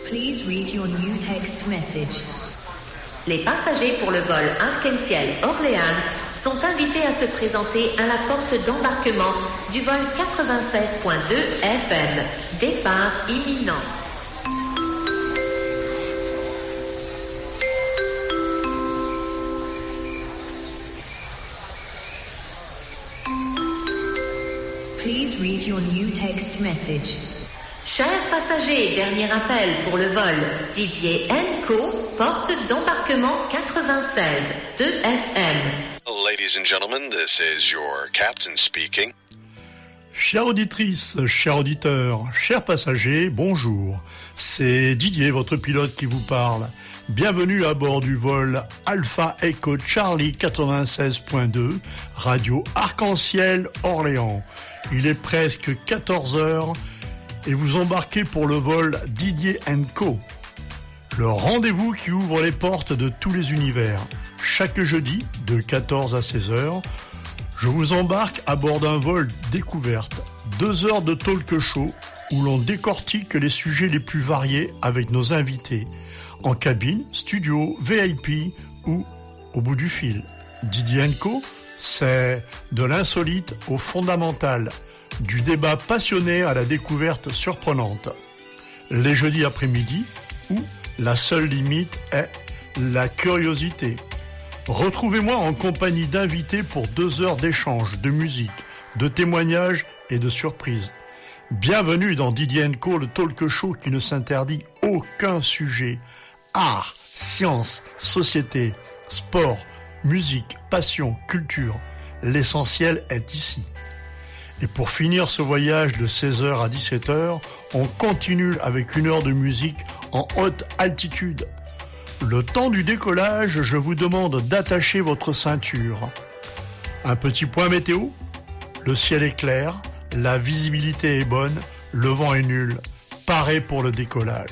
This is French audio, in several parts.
Please read your new text message. Les passagers pour le vol Arc-en-Ciel-Orléans sont invités à se présenter à la porte d'embarquement du vol 96.2 FM. Départ imminent. Please read your new text message. Chers passagers, dernier appel pour le vol Didier & Co, porte d'embarquement 96 de FM. Ladies and gentlemen, this is your captain speaking. Chères auditrices, chers auditeurs, chers passagers, bonjour. C'est Didier, votre pilote, qui vous parle. Bienvenue à bord du vol Alpha Echo Charlie 96.2, Radio Arc-en-Ciel Orléans. Il est presque 14h et vous embarquez pour le vol Didier & Co. Le rendez-vous qui ouvre les portes de tous les univers. Chaque jeudi, de 14 à 16h, je vous embarque à bord d'un vol découverte. 2 heures de talk show où l'on décortique les sujets les plus variés avec nos invités. En cabine, studio, VIP ou au bout du fil. Didier & Co, c'est de l'insolite au fondamental. Du débat passionné à la découverte surprenante. Les jeudis après-midi, où la seule limite est la curiosité. Retrouvez-moi en compagnie d'invités pour 2 heures d'échange, de musique, de témoignages et de surprises. Bienvenue dans Didier & Co, le talk show qui ne s'interdit aucun sujet. Art, science, société, sport, musique, passion, culture. L'essentiel est ici. Et pour finir ce voyage de 16h à 17h, on continue avec 1 heure de musique en haute altitude. Le temps du décollage, je vous demande d'attacher votre ceinture. Un petit point météo. Le ciel est clair, la visibilité est bonne, le vent est nul. Paré pour le décollage.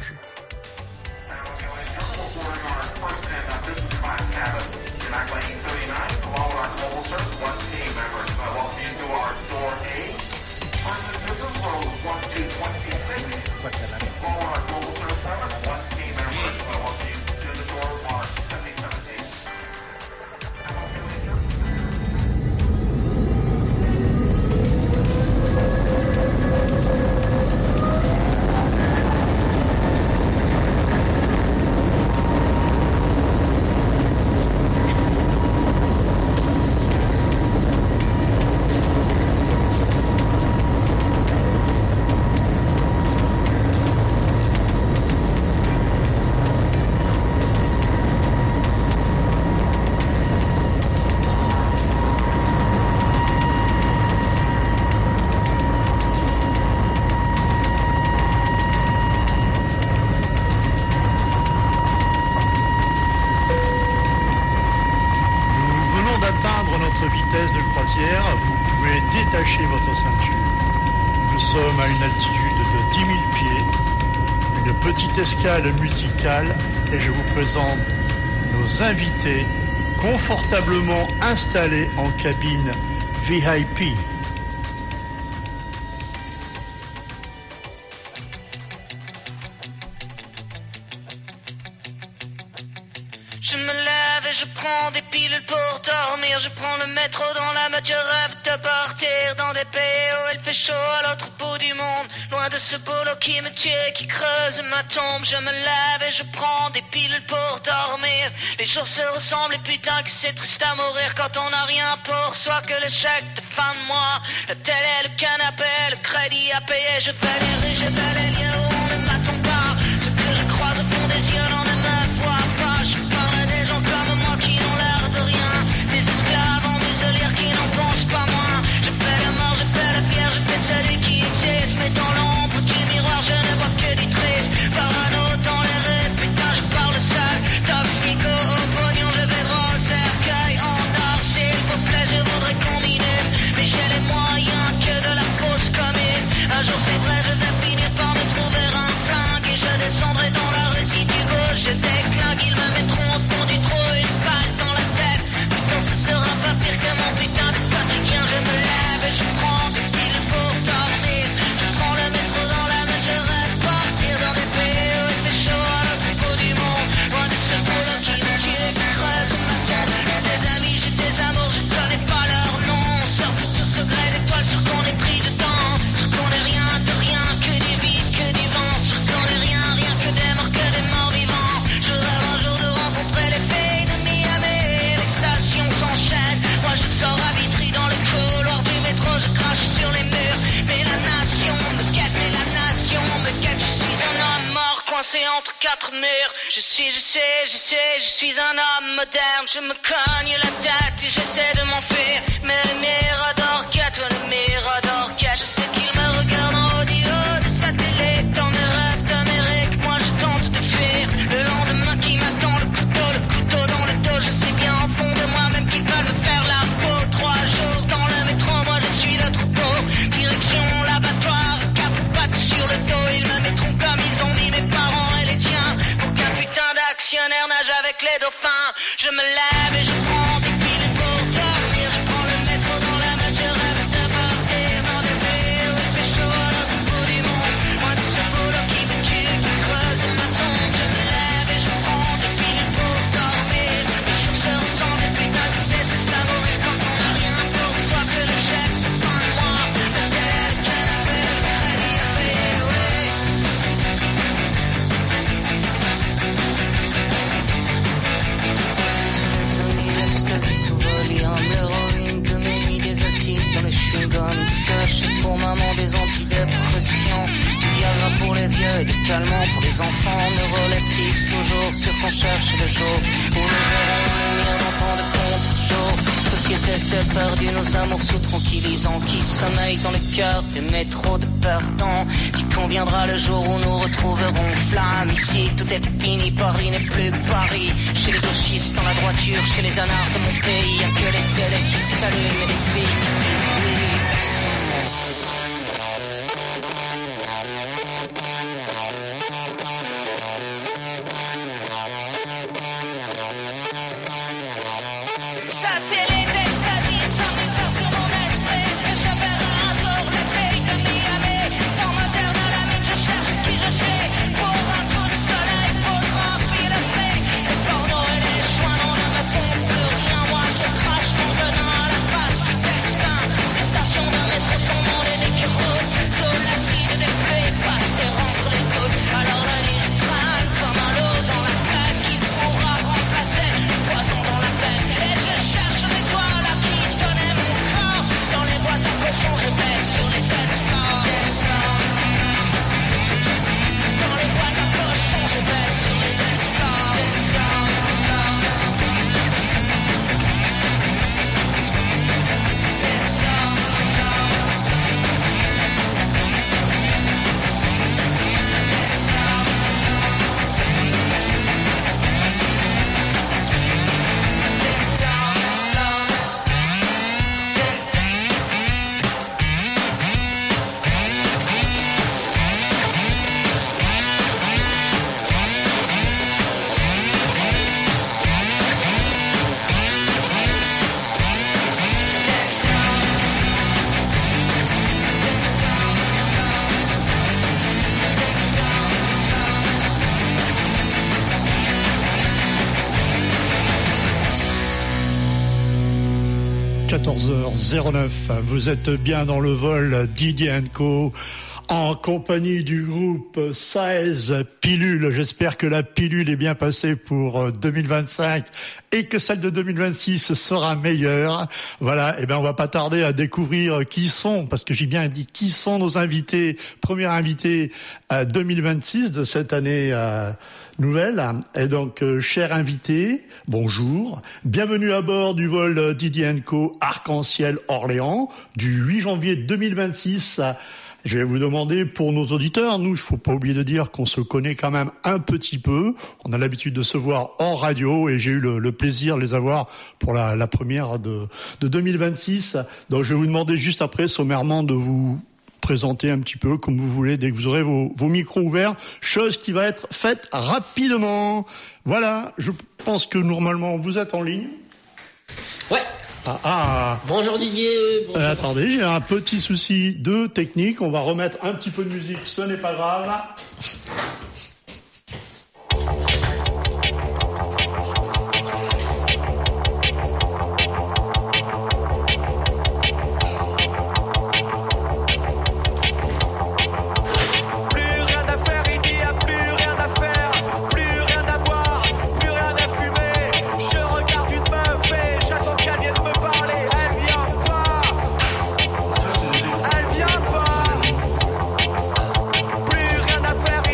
Vous pouvez détacher votre ceinture. Nous sommes à une altitude de 10 000 pieds, une petite escale musicale et je vous présente nos invités confortablement installés en cabine VIP. Je me lève et je prends des pilules pour dormir. Je prends le métro dans la mode, je rêve de partir dans des pays où il fait chaud à l'autre bout du monde. Loin de ce boulot qui me tue, qui creuse ma tombe. Je me lève et je prends des pilules pour dormir. Les jours se ressemblent et putain que c'est triste à mourir quand on n'a rien pour soi que l'échec de fin de mois. La télé, le canapé, le crédit à payer. Je vais les rues, je vais les lieux où on ne m'attend pas. Ce que je croise au fond des yeux n'en ne me voit pas. Je parle à des gens comme moi qui n'ont l'air de rien. Des esclaves en muselière qui n'en pensent pas moins. Je fais la mort, je fais la pierre, je fais celui qui existe. Mais dans l'ombre du miroir je ne vois que du triste. Parano dans les rues, putain je parle seul. Toxico au pognon, je vais droit au cercueil. En or, s'il vous plaît, je voudrais qu'on m'inhume. Mais j'ai les moyens que de la fausse commune. Un jour c'est vrai, je vais finir par me trouver coincé entre quatre murs. Je suis un homme moderne. Je me cogne la tête et j'essaie de m'enfuir. Mais le mirador quête, je sais qu'il me regarde en audio de satellite. Dans mes rêves d'Amérique, moi je tente de fuir. Le lendemain qui m'attend, le couteau dans le dos. Je sais bien au fond de moi-même qu'ils veulent me faire la peau. 3 jours dans le métro, moi je suis le troupeau. Direction l'abattoir, cap ou patte sur le dos. Ils me mettront comme ils ont mis mes parents et les tiens. Pour qu'un putain d'actionnaire nage avec les dauphins. Je me lève et je prends des piles pour dormir. Je prends le métro dans la note, je rêve de partir dans des pays où il fait chaud à l'autre bout du monde. Moi de ce boulot qui me tue, qui creuse ma tombe. Je me lève et je prends des piles pour dormir. Les jours se ressemblent et putain que c'est triste à mourir quand on n'a rien pour soi que le chèque de fin de mois. Le tel canapé, le crédit à payer, oui. Sous-Volium, l'héroïne de mes nuits, des acides dans les chewing-gums, du cash pour maman, des antidépressants, du Viagra pour les vieux, des calmants pour les enfants, neuroleptiques toujours sûr qu'on cherche le jour où nous verrons un temps de contre-jour. Société s'est perdue, nos amours sous tranquillisants qui sommeillent dans le cœur des métros de perdants. T'y conviendra le jour où nous retrouverons flamme. Ici tout est fini, Paris n'est plus Paris. Chez les gauchistes dans la droiture, chez les anards de mon pays, y'a que les télés qui s'allument et les filles qui disent oui. Ça c'est les extasies, sans détour sur mon esprit. Est-ce que je verrai un jour les pays de Miami? Dans ma terre de la mine, je cherche qui je suis. Pour un coup de soleil, faudra filer. Les pornos et les joints ne me font plus rien. Moi je crache mon venin à la face du destin. Les stations de métro sont dans les nez qui roulent. Sous l'acide des fées, passer entre les côtes. Alors la nuit je traîne comme un lot dans la tête qui pourra remplacer le poison dans la peine. Et je cherche l'étoile à qui donner mon corps. Dans les boîtes à cochons, je baisse sur les têtes morts. Dans les boîtes à cochons, je baisse sur les têtes morts. – 14h09, vous êtes bien dans le vol Didier & Co. en compagnie du groupe 16 Pilule. J'espère que la pilule est bien passée pour 2025 et que celle de 2026 sera meilleure. Voilà, et ben on va pas tarder à découvrir qui sont, parce que j'ai bien dit qui sont nos invités, premiers invités 2026 de cette année nouvelle. Et donc, chers invités, bonjour. Bienvenue à bord du vol Didier & Co. Arc-en-Ciel Orléans du 8 janvier 2026. Je vais vous demander, pour nos auditeurs, nous, il faut pas oublier de dire qu'on se connaît quand même un petit peu. On a l'habitude de se voir en radio et j'ai eu le plaisir de les avoir pour la première de 2026. Donc, je vais vous demander juste après, sommairement, de vous présenter un petit peu comme vous voulez dès que vous aurez vos micros ouverts, chose qui va être faite rapidement. Voilà, je pense que normalement vous êtes en ligne. Ouais. Bonjour Didier. Bonjour. Attendez, j'ai un petit souci de technique. On va remettre un petit peu de musique, ce n'est pas grave. Elle vient pas. Plus rien à faire.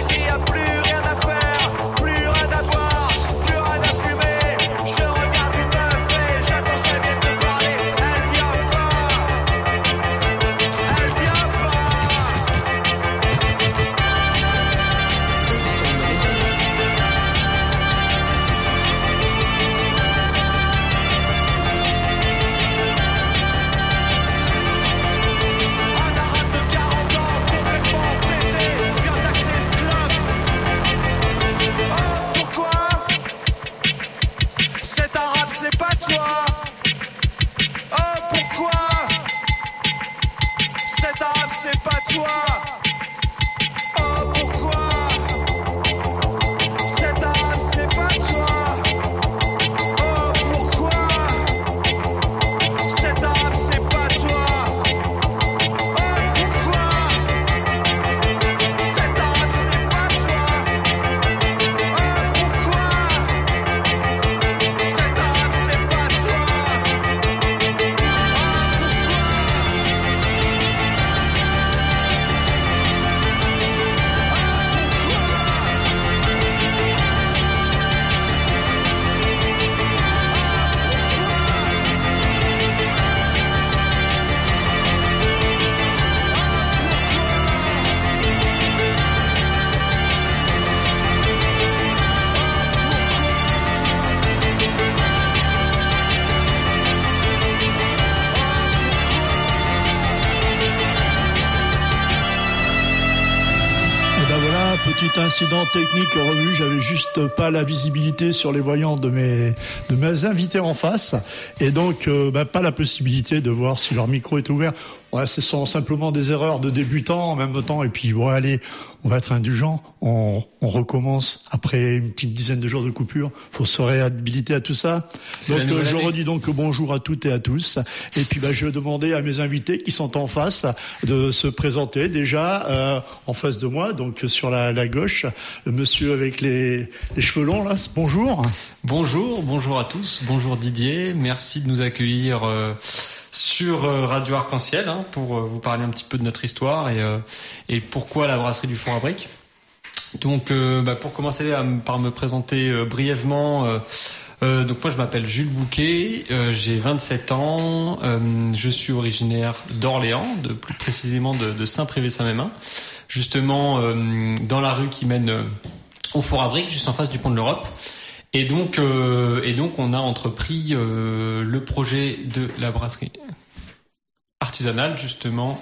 incident technique revenu, j'avais juste pas la visibilité sur les voyants de mes invités en face, et donc pas la possibilité de voir si leur micro est ouvert. Ouais, ce sont simplement des erreurs de débutants en même temps, et puis bon, allez, on va être indulgent, on recommence après une petite dizaine de jours de coupure. Faut se réhabiliter à tout ça. Donc je redis donc bonjour à toutes et à tous, et puis je vais demander à mes invités qui sont en face de se présenter. Déjà en face de moi, donc sur la gauche, le monsieur avec les cheveux longs là. Bonjour. Bonjour à tous. Bonjour Didier. Merci de nous accueillir sur Radio Arc-en-Ciel pour vous parler un petit peu de notre histoire et pourquoi la brasserie du Four à Briques. Donc pour commencer par me présenter brièvement, donc moi je m'appelle Jules Bouquet, j'ai 27 ans, je suis originaire d'Orléans, plus précisément de Saint-Privé-Saint-Mémin, justement dans la rue qui mène au Four à Briques, juste en face du pont de l'Europe. Et donc on a entrepris le projet de la brasserie artisanale, justement,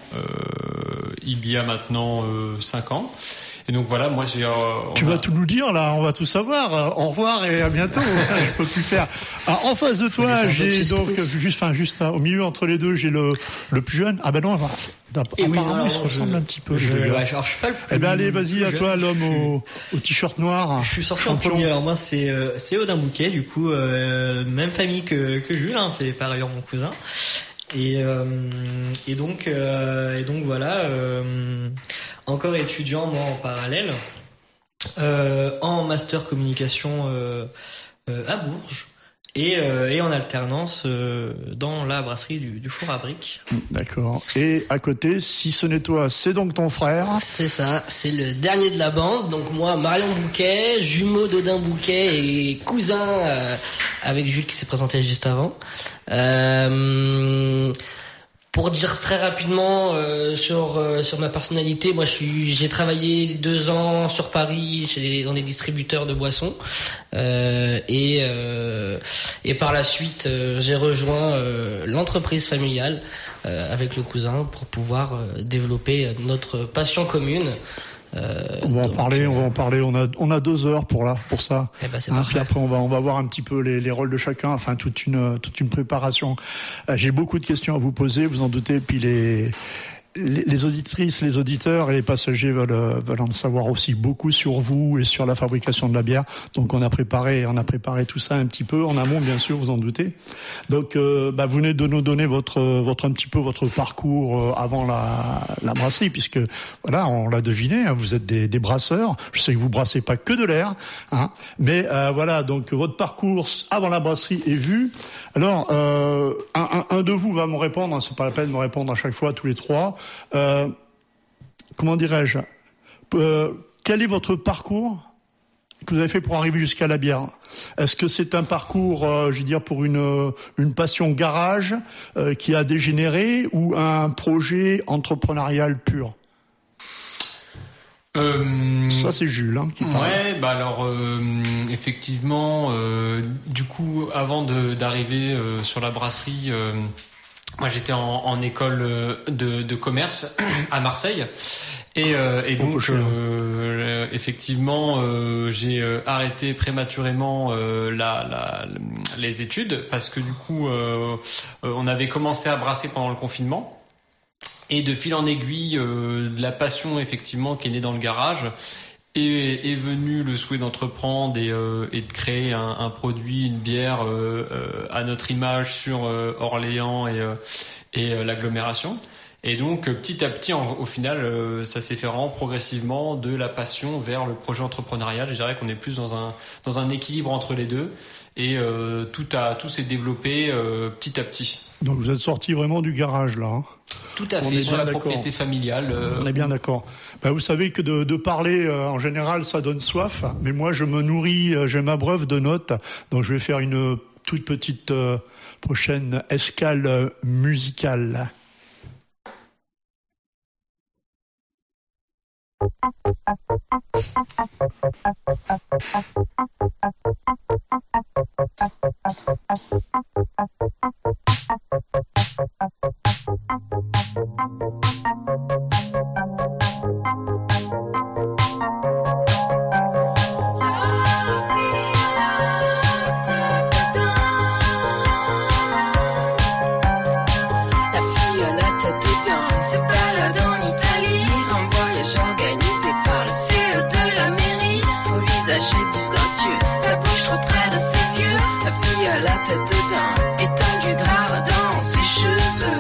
il y a maintenant 5 ans. Et donc voilà, moi j'ai... Tu vas tout nous dire là, on va tout savoir. Au revoir et à bientôt. Je peux plus faire. Alors, en face de toi, j'ai donc juste au milieu entre les deux, j'ai le plus jeune. Ah ben non, apparemment il se ressemble un petit peu. Je cherche pas le plus. Eh ben allez, vas-y à toi, l'homme au t-shirt noir. Je suis sorti en premier. Alors moi c'est Odin Bouquet, du coup même famille que Jules, c'est par ailleurs mon cousin. Et donc voilà, encore étudiant moi en parallèle, en master communication à Bourges et en alternance dans la brasserie du Four à Briques. D'accord. Et à côté, si ce n'est toi, c'est donc ton frère. C'est ça, c'est le dernier de la bande. Donc moi, Marion Bouquet, jumeau d'Odin Bouquet et cousin avec Jules qui s'est présenté juste avant. Pour dire très rapidement sur ma personnalité, moi j'ai travaillé 2 ans sur Paris dans des distributeurs de boissons et par la suite j'ai rejoint l'entreprise familiale avec le cousin pour pouvoir développer notre passion commune. On va en parler. On a 2 heures pour ça. C'est parfait. Puis après, on va voir un petit peu les rôles de chacun. Enfin, toute une préparation. J'ai beaucoup de questions à vous poser. Vous en doutez. Puis les auditrices, les auditeurs et les passagers veulent en savoir aussi beaucoup sur vous et sur la fabrication de la bière. Donc on a préparé tout ça un petit peu en amont, bien sûr, vous en doutez. Donc vous venez de nous donner votre parcours avant la brasserie, puisque voilà, on l'a deviné, vous êtes des brasseurs. Je sais que vous brassez pas que de l'air, mais voilà, donc votre parcours avant la brasserie est vu. Alors un de vous va me répondre, c'est pas la peine de me répondre à chaque fois, tous les 3. Comment dirais-je, quel est votre parcours que vous avez fait pour arriver jusqu'à la bière? Est-ce que c'est un parcours, je veux dire, pour une passion garage qui a dégénéré, ou un projet entrepreneurial pur? Ça c'est Jules qui parle. Ouais, alors effectivement, du coup, avant d'arriver sur la brasserie, moi j'étais en école de commerce à Marseille et donc effectivement j'ai arrêté prématurément les études parce que du coup on avait commencé à brasser pendant le confinement. Et de fil en aiguille, de la passion effectivement qui est née dans le garage, est venu le souhait d'entreprendre et de créer un produit, une bière à notre image sur Orléans et l'agglomération. Et donc petit à petit, au final, ça s'est fait vraiment progressivement de la passion vers le projet entrepreneurial. Je dirais qu'on est plus dans un équilibre entre les deux, et tout s'est développé petit à petit. Donc vous êtes sorti vraiment du garage là. Tout à fait, sur la propriété familiale. On est bien d'accord. Vous savez que de parler, en général, ça donne soif. Mais moi, je me nourris, je m'abreuve de notes. Donc, je vais faire une toute petite prochaine escale musicale. cieux. Ça bouge trop près de ses yeux. La fille à la tête de daim éteint du gras dans ses cheveux.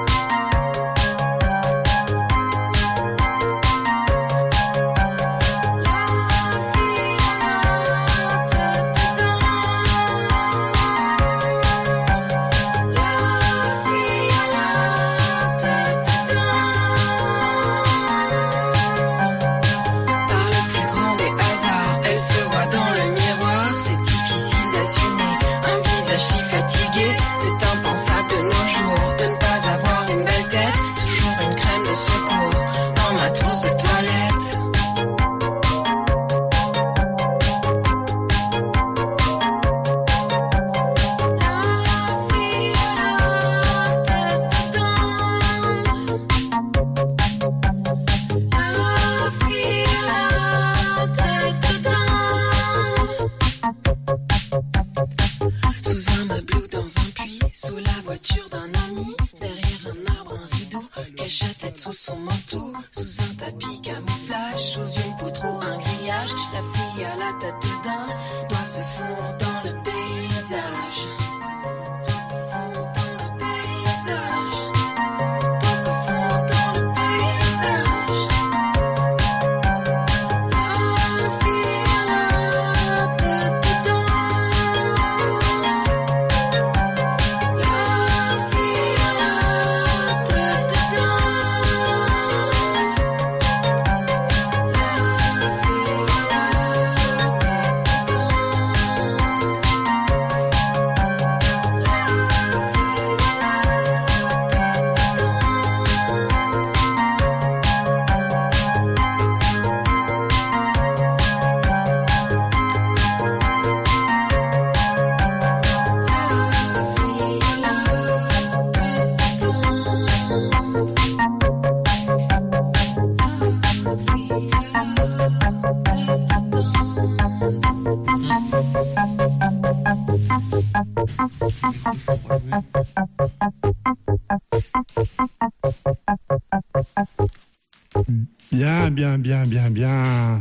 Bien.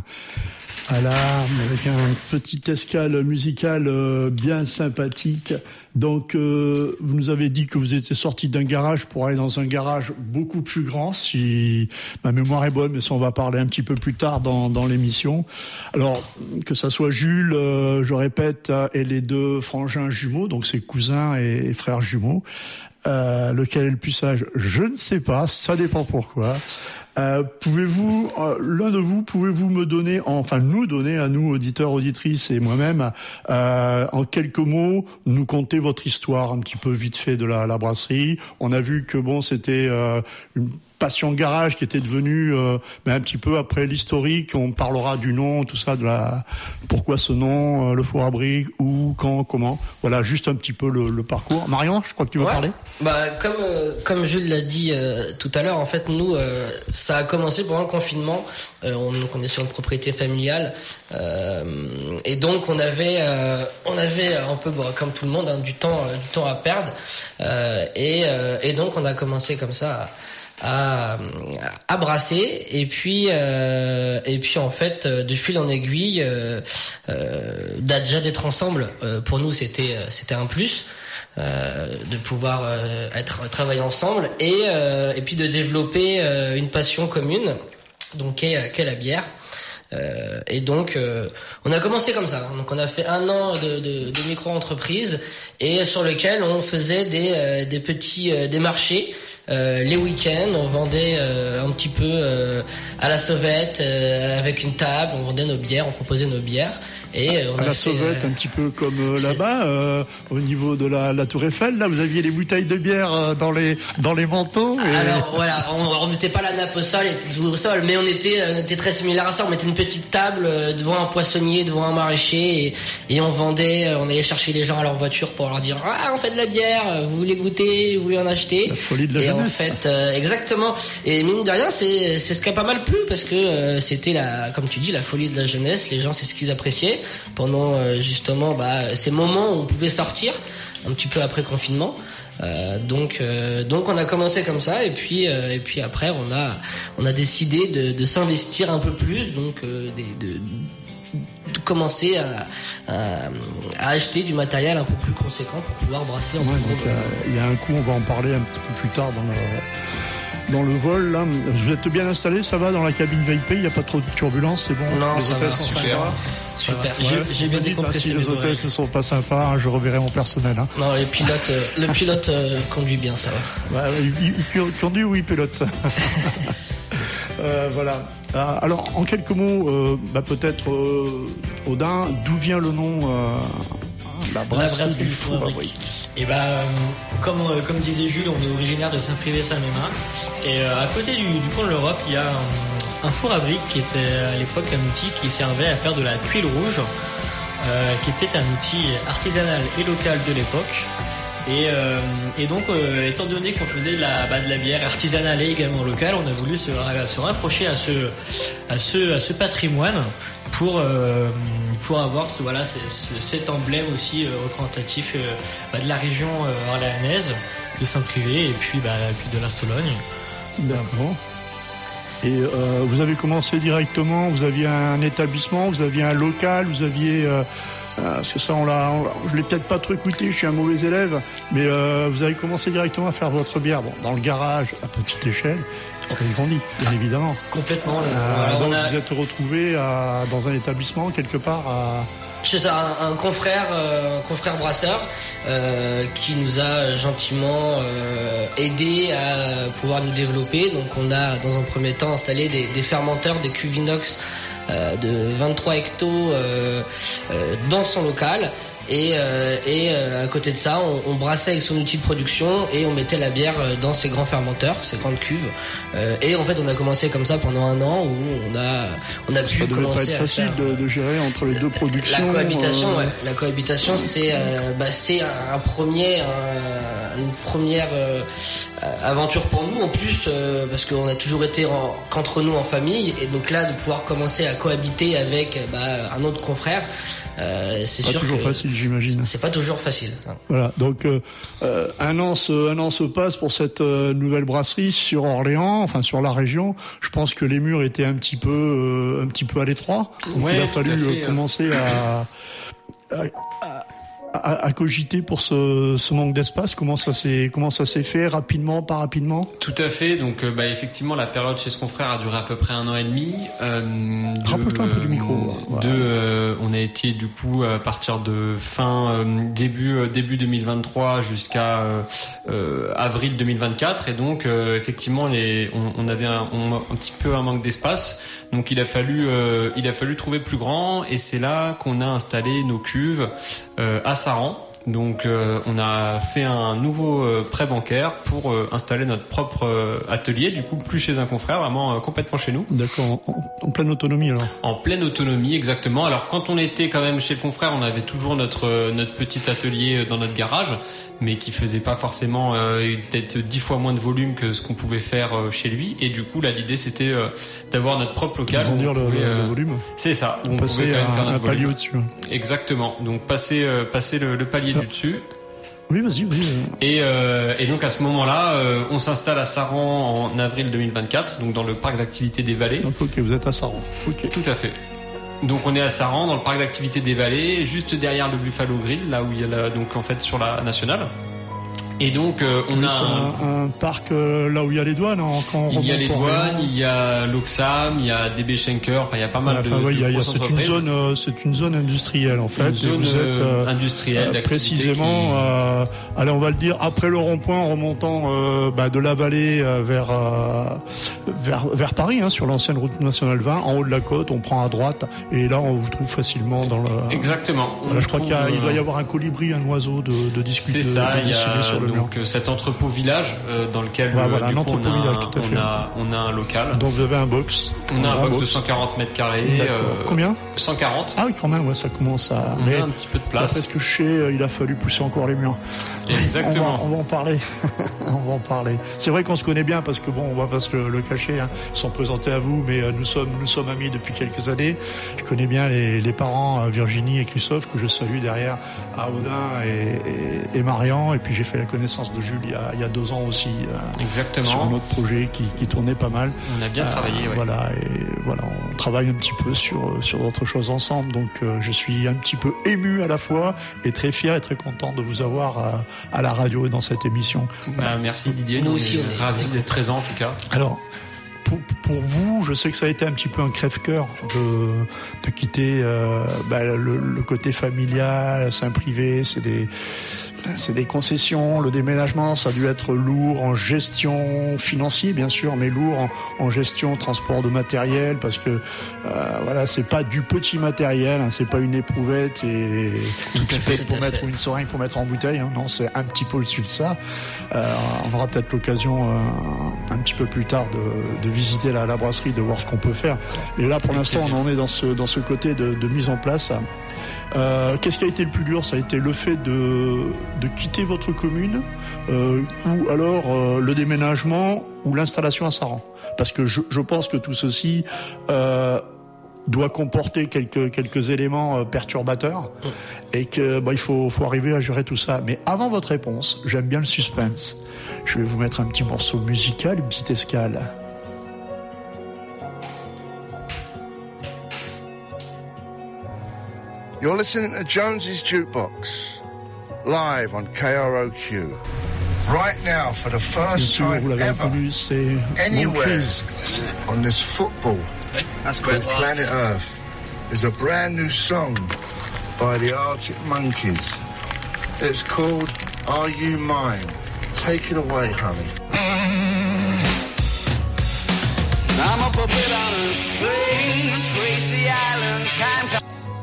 Alarme, avec un petit escale musicale bien sympathique. Donc, vous nous avez dit que vous étiez sorti d'un garage pour aller dans un garage beaucoup plus grand, si ma mémoire est bonne, mais ça on va parler un petit peu plus tard dans l'émission. Alors, que ça soit Jules, je répète, et les deux frangins jumeaux, donc ses cousins et frères jumeaux. Lequel est le plus sage, je ne sais pas, ça dépend pourquoi. Pouvez-vous, l'un de vous, me donner, enfin nous donner à nous, auditeurs, auditrices et moi-même, en quelques mots, nous conter votre histoire un petit peu vite fait de la brasserie. On a vu que bon, c'était une passion garage qui était devenue, mais un petit peu après l'historique. On parlera du nom, tout ça, pourquoi ce nom, le four à briques, où, quand, comment. Voilà, juste un petit peu le parcours. Marion, je crois que tu veux parler. Bah comme Jules l'a dit tout à l'heure, en fait nous ça a commencé pendant le confinement. On est sur une propriété familiale et donc on avait un peu comme tout le monde du temps à perdre et donc on a commencé comme ça à brasser et puis en fait de fil en aiguille déjà d'être ensemble pour nous c'était un plus. De pouvoir travailler ensemble et puis de développer une passion commune donc qu'est la bière et donc on a commencé comme ça. Donc on a fait 1 an de micro-entreprise et sur lequel on faisait des petits des marchés les week-ends. On vendait un petit peu à la sauvette avec une table, on vendait nos bières, on proposait nos bières. Et on à la sauvette, un petit peu comme là-bas, au niveau de la Tour Eiffel. Là, vous aviez les bouteilles de bière dans les manteaux. Et... Alors voilà, on mettait pas la nappe au sol, mais on était très similaires à ça. On mettait une petite table devant un poissonnier, devant un maraîcher, et on vendait. On allait chercher les gens à leur voiture pour leur dire on fait de la bière, vous voulez goûter, vous voulez en acheter. La folie de la jeunesse. En fait, exactement. Et mine de rien, c'est ce qui a pas mal plu parce que c'était comme tu dis, la folie de la jeunesse. Les gens, c'est ce qu'ils appréciaient. Pendant justement ces moments où on pouvait sortir un petit peu après confinement. Donc on a commencé comme ça et puis après on a décidé de s'investir un peu plus, donc commencé à acheter du matériel un peu plus conséquent pour pouvoir brasser en plus gros. Il y a un coup, on va en parler un petit peu plus tard dans le vol. Là, vous êtes bien installé, ça va dans la cabine VIP, il n'y a pas trop de turbulence, c'est bon. Non, les ça hôtesses va, sont super. sympas. Super. J'ai bien décompressé si mes les hôtesses ne sont pas sympas, hein, je reverrai mon personnel. Hein. Non, le pilote conduit bien, ça va. Ouais, il conduit ou il pilote. Voilà. Alors, en quelques mots, peut-être, Audin, d'où vient le nom la brasserie du Four à Briques? Et comme disait Jules, on est originaire de Saint-Privé-Saint-Mémin. Et à côté du pont de l'Europe, il y a un four à briques qui était à l'époque un outil qui servait à faire de la tuile rouge, qui était un outil artisanal et local de l'époque. Et donc, étant donné qu'on faisait de la bière artisanale et également locale, on a voulu se rapprocher à ce patrimoine pour avoir cet emblème aussi représentatif de la région orléanaise, de Saint-Privé et puis de la Sologne. D'accord. Et vous avez commencé directement, vous aviez un établissement, vous aviez un local, vous aviez... parce que ça, je l'ai peut-être pas trop écouté, je suis un mauvais élève, mais vous avez commencé directement à faire votre bière dans le garage, à petite échelle. Vous avez grandi, bien évidemment. Complètement. Donc vous êtes retrouvé dans un établissement quelque part à... C'est ça, un confrère brasseur qui nous a gentiment aidé à pouvoir nous développer. Donc on a dans un premier temps installé des fermenteurs, des cuves inox de 23 hectos dans son local. Et à côté de ça, on brassait avec son outil de production et on mettait la bière dans ces grands fermenteurs, ces grandes cuves. Et en fait, on a commencé comme ça pendant un an où on a pu commencer à facile faire de gérer entre les deux productions. La cohabitation, La cohabitation, c'est une première aventure pour nous en plus parce qu'on a toujours été qu'entre nous en famille et donc là de pouvoir commencer à cohabiter avec un autre confrère. C'est sûr toujours facile, j'imagine. C'est pas toujours facile. Voilà, donc un an se passe pour cette nouvelle brasserie sur Orléans, enfin sur la région. Je pense que les murs étaient un petit peu à l'étroit. Donc il a fallu commencer à cogiter pour ce manque d'espace. Comment ça s'est fait, rapidement, pas rapidement? Tout à fait. Donc effectivement, la période chez ce confrère a duré à peu près 1 an et demi. Rapproche-toi un peu du micro. On a été du coup à partir de début 2023 jusqu'à avril 2024 et donc effectivement on avait un petit peu un manque d'espace. Donc il a fallu trouver plus grand et c'est là qu'on a installé nos cuves à Saran. Donc on a fait un nouveau prêt bancaire pour installer notre propre atelier, du coup plus chez un confrère, vraiment complètement chez nous. D'accord, en pleine autonomie alors. En pleine autonomie, exactement. Alors quand on était quand même chez le confrère, on avait toujours notre petit atelier dans notre garage, mais qui faisait pas forcément peut-être 10 fois moins de volume que ce qu'on pouvait faire chez lui. Et du coup là l'idée c'était d'avoir notre propre local. Grandir le volume. C'est ça. On pouvait quand même faire un palier au-dessus. Exactement. Donc passer le palier du dessus. Oui, vas-y. Et donc à ce moment-là, on s'installe à Saran en avril 2024, donc dans le parc d'activités des Vallées. Donc ok, vous êtes à Saran. Okay. Tout à fait. Donc on est à Saran, dans le parc d'activités des Vallées, juste derrière le Buffalo Grill, là où il y a donc en fait sur la nationale. Et donc on a un parc là où il y a les douanes. Il y a les douanes, il y a l'Oxam, il y a DB Schenker, enfin il y a pas mal de grosses entreprises. C'est une zone industrielle en fait. Une zone vous êtes industrielle précisément. Allez, on va le dire après le rond-point, en remontant de la vallée vers Paris, sur l'ancienne route nationale 20, en haut de la côte, on prend à droite et là on vous trouve facilement dans le. Exactement. Voilà, je crois qu'il doit y avoir un colibri, un oiseau de discuter. C'est ça. Il y a donc cet entrepôt village dans lequel du coup, on a un local. Donc vous avez un box. On a un box de 140 mètres carrés. Combien? 140. Ah oui, quand même, ça commence à. On a un petit peu de place. Parce que il a fallu pousser encore les murs. Exactement. On va en parler. On va en parler. C'est vrai qu'on se connaît bien parce que on va pas se le cacher, sans présenter à vous, mais nous sommes amis depuis quelques années. Je connais bien les parents Virginie et Christophe que je salue derrière à Audin et Marian, et puis j'ai fait la connaissance de Jules il y a 2 ans aussi. Exactement. Sur un autre projet qui tournait pas mal. On a bien travaillé, ouais. Voilà, on travaille un petit peu sur d'autres choses ensemble. Donc, je suis un petit peu ému à la fois et très fier et très content de vous avoir à la radio et dans cette émission. Bah, merci Didier. Nous aussi, on est ravis d'être présents en tout cas. Alors, pour vous, je sais que ça a été un petit peu un crève-cœur de quitter le côté familial, Saint-Privé, c'est des concessions. Le déménagement, ça a dû être lourd en gestion financière, bien sûr, mais lourd en gestion, transport de matériel, parce que c'est pas du petit matériel, hein, c'est pas une éprouvette et Tout à fait. pour mettre une seringue pour mettre en bouteille. Hein, non, c'est un petit peu au-dessus de ça. On aura peut-être l'occasion un petit peu plus tard de visiter la brasserie, de voir ce qu'on peut faire. Et là, pour l'instant, on en est dans ce côté de mise en place. Qu'est-ce qui a été le plus dur? Ça a été le fait de quitter votre commune ou alors le déménagement ou l'installation à Saran. Parce que je pense que tout ceci doit comporter quelques éléments perturbateurs et que il faut arriver à gérer tout ça. Mais avant votre réponse, j'aime bien le suspense. Je vais vous mettre un petit morceau musical, une petite escale. You're listening to Jones's Jukebox, live on KROQ. Right now, for the first time ever, anywhere on this football called Planet Earth, is a brand new song by the Arctic Monkeys. It's called Are You Mine? Take it away, honey. I'm up a bit on a string, Tracy Island times.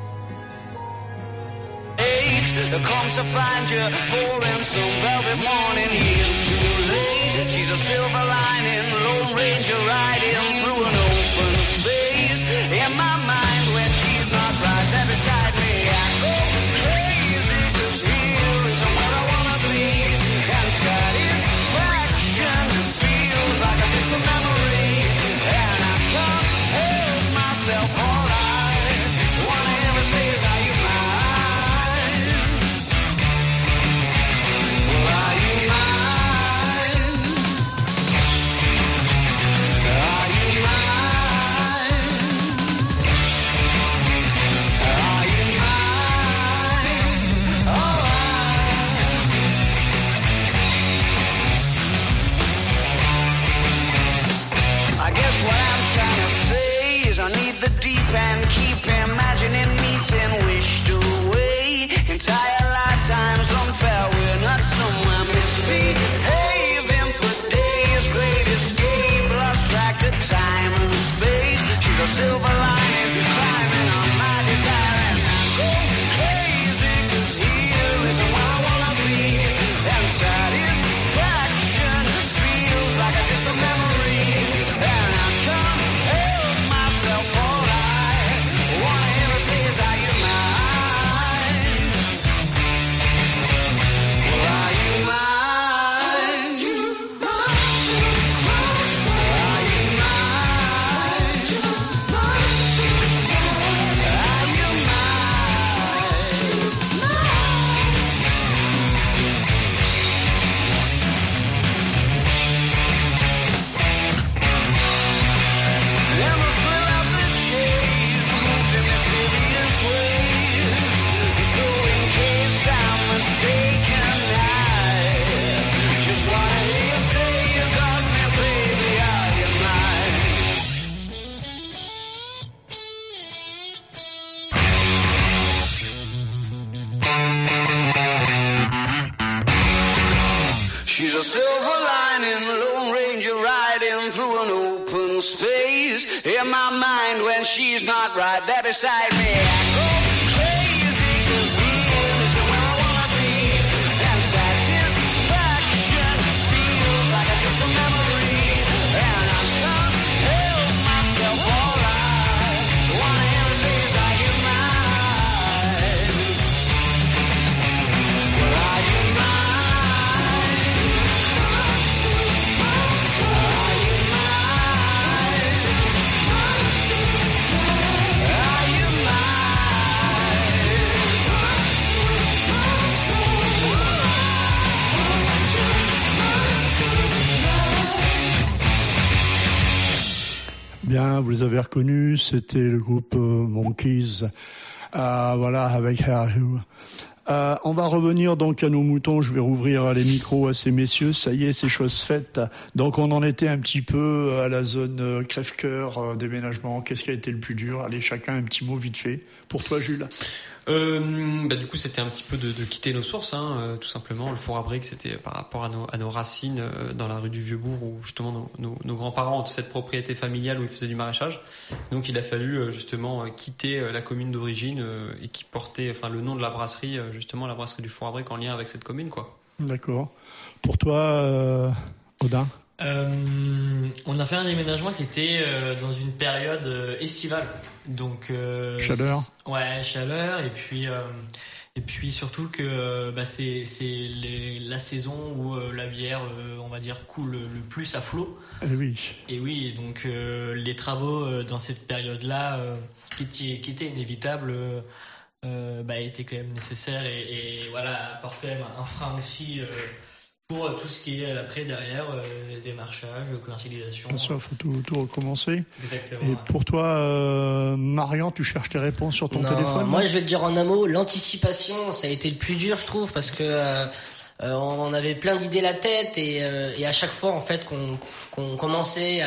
I come to find you for him some velvet morning. He is too late. She's a silver lining, Lone Ranger riding through an open space. In my mind, when she's not right there beside me, I go crazy, 'cause here is where I wanna be. And satisfaction feels like a distant memory, and I can't help myself all night. All I ever say is, are you mine? What I'm trying to say is I need the deep end, keep imagining meeting wished away. Entire lifetimes unfair, we're not somewhere misbehaving for days. Great escape, lost track of time and space. She's a silver lining, climbing on my desire, and I go crazy, 'cause here is where I wanna be. And satisfaction feels like a distant memory, and I can't help myself all right. All I ever say is, are you mine? Well, are you mine? Are you She's a silver lining, Lone Ranger riding through an open space. In my mind, when she's not right there beside me, I go crazy, 'cause here is where I wanna be. And satisfaction feels like a distant memory, and I can't help myself all right. All I ever say is, are you mine? Well, are you mine? Are you mine? vous les avez reconnus, c'était le groupe Monkeys, voilà, avec Hair You. On va revenir donc à nos moutons. Je vais rouvrir les micros à ces messieurs. Ça y est, c'est chose faite. Donc on en était un petit peu à la zone crève-cœur, déménagement. Qu'est-ce qui a été le plus dur? Allez, chacun un petit mot vite fait. Pour toi, Jules. Du coup, c'était un petit peu de quitter nos sources, tout simplement. Le four à briques, c'était par rapport à nos racines dans la rue du Vieux-Bourg, où justement nos grands-parents ont cette propriété familiale où ils faisaient du maraîchage. Donc, il a fallu justement quitter la commune d'origine et qui portait, le nom de la brasserie, justement la brasserie du four à briques, en lien avec cette commune, quoi. D'accord. Pour toi, Audin? On a fait un déménagement qui était dans une période estivale, donc chaleur. Ouais, chaleur, et puis surtout que c'est la saison où la bière, on va dire, coule le plus à flot. Et oui, donc les travaux dans cette période-là, qui étaient inévitables, étaient quand même nécessaires et voilà, apportaient quand même un frein aussi. Pour tout ce qui est après derrière, démarchage, commercialisation. Bien sûr, il faut tout recommencer. Exactement. Et pour toi, Marian, tu cherches tes réponses sur ton téléphone? Moi, je vais le dire en un mot, l'anticipation, ça a été le plus dur, je trouve, parce que on avait plein d'idées la tête et à chaque fois, en fait, qu'on commençait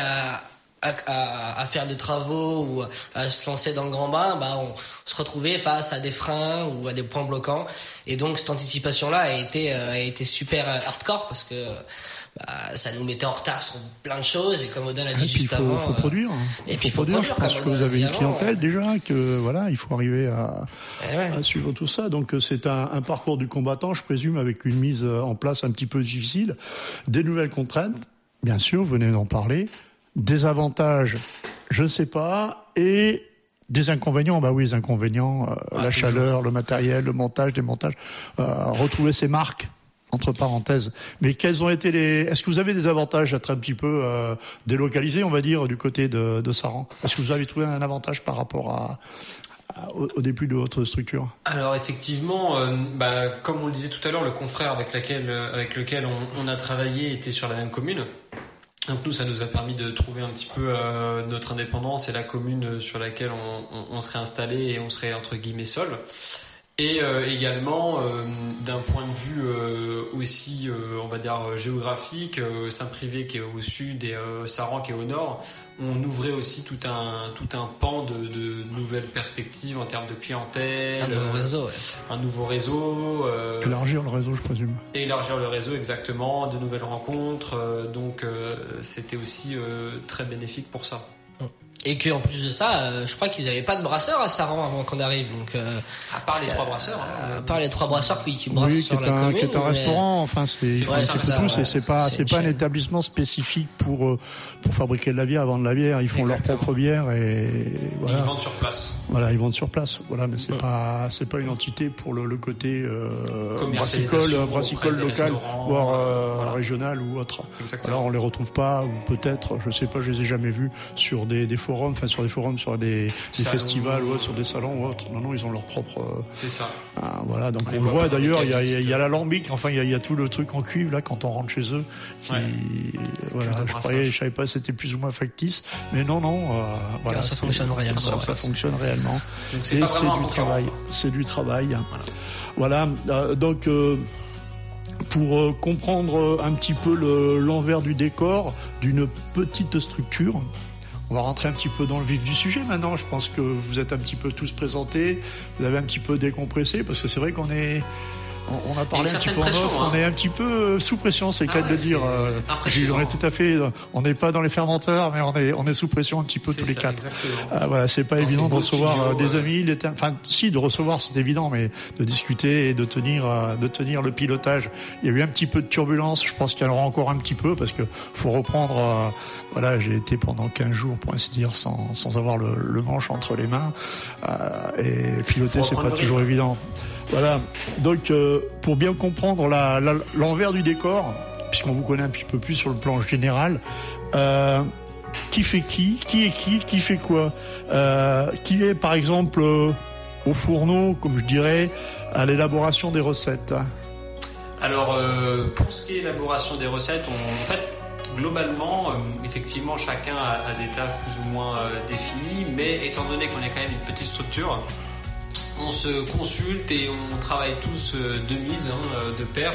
à faire des travaux ou à se lancer dans le grand bain, on se retrouvait face à des freins ou à des points bloquants. Et donc cette anticipation-là a été super hardcore parce que ça nous mettait en retard sur plein de choses. Et comme Audin l'a dit juste avant, il faut produire. Et puis il faut produire. produire. Je pense que vous avez une clientèle déjà, que voilà, il faut arriver à suivre tout ça. Donc c'est un parcours du combattant, je présume, avec une mise en place un petit peu difficile, des nouvelles contraintes. Bien sûr, vous venez d'en parler. Des avantages, je ne sais pas, et des inconvénients. Les inconvénients, la chaleur, le matériel, le montage, démontage, retrouver ses marques, entre parenthèses. Mais quels ont été est-ce que vous avez des avantages d'être un petit peu délocalisé, on va dire, du côté de Saran? Est-ce que vous avez trouvé un avantage par rapport au début de votre structure? Alors effectivement, comme on le disait tout à l'heure, le confrère avec lequel on a travaillé était sur la même commune. Donc nous, ça nous a permis de trouver un petit peu notre indépendance et la commune sur laquelle on serait installé et on serait entre guillemets seul. Et également, d'un point de vue aussi, on va dire géographique, Saint-Privé qui est au sud et Saran qui est au nord, on ouvrait aussi tout un pan de nouvelles perspectives en termes de clientèle. Un nouveau réseau. Élargir le réseau, je présume. Élargir le réseau, exactement, de nouvelles rencontres. Donc c'était aussi très bénéfique pour ça. Et qu'en plus de ça, je crois qu'ils n'avaient pas de brasseurs à Saran avant qu'on arrive. Donc, à part les trois brasseurs. À part les trois brasseurs qui brassent sur la commune. Qui est un restaurant, enfin, c'est pas un établissement spécifique pour fabriquer de la bière, vendre de la bière. Ils font leur propre bière et voilà. Ils vendent sur place. Voilà, ils vendent sur place. Voilà, mais c'est pas une entité pour le côté brassicole local, voire régional ou autre. Exactement. Alors on les retrouve pas, ou peut-être, je sais pas, je les ai jamais vus sur des forums, sur des festivals ou autre, sur des salons ou autre. Non, ils ont leur propre. C'est ça. Voilà, donc on le voit d'ailleurs, il y a l'alambic, enfin il y a tout le truc en cuivre là quand on rentre chez eux. Voilà, je savais pas c'était plus ou moins factice, mais non, voilà, ça fonctionne réellement. Ça fonctionne réellement. Donc c'est du travail. C'est du travail. Voilà, donc. Pour comprendre un petit peu l'envers du décor d'une petite structure, on va rentrer un petit peu dans le vif du sujet maintenant. Je pense que vous êtes un petit peu tous présentés, vous avez un petit peu décompressé, parce que c'est vrai qu'on a parlé un petit peu en off, on est un petit peu sous pression, c'est le cas de le dire. On est tout à fait, on n'est pas dans les fermenteurs, mais on est sous pression un petit peu tous les quatre. Voilà, c'est pas évident de recevoir des amis. De recevoir c'est évident, mais de discuter et de tenir le pilotage. Il y a eu un petit peu de turbulence, je pense qu'il y en aura encore un petit peu, parce que faut reprendre. Voilà, j'ai été pendant 15 jours, pour ainsi dire, sans avoir le manche entre les mains, et piloter c'est pas toujours évident. Voilà, donc pour bien comprendre l'envers du décor, puisqu'on vous connaît un petit peu plus sur le plan général, qui fait qui fait quoi, qui est par exemple au fourneau, comme je dirais, à l'élaboration des recettes. Alors pour ce qui est élaboration des recettes, Globalement, effectivement, chacun a des tâches plus ou moins définies, mais étant donné qu'on est quand même une petite structure, on se consulte et on travaille tous de mise, de pair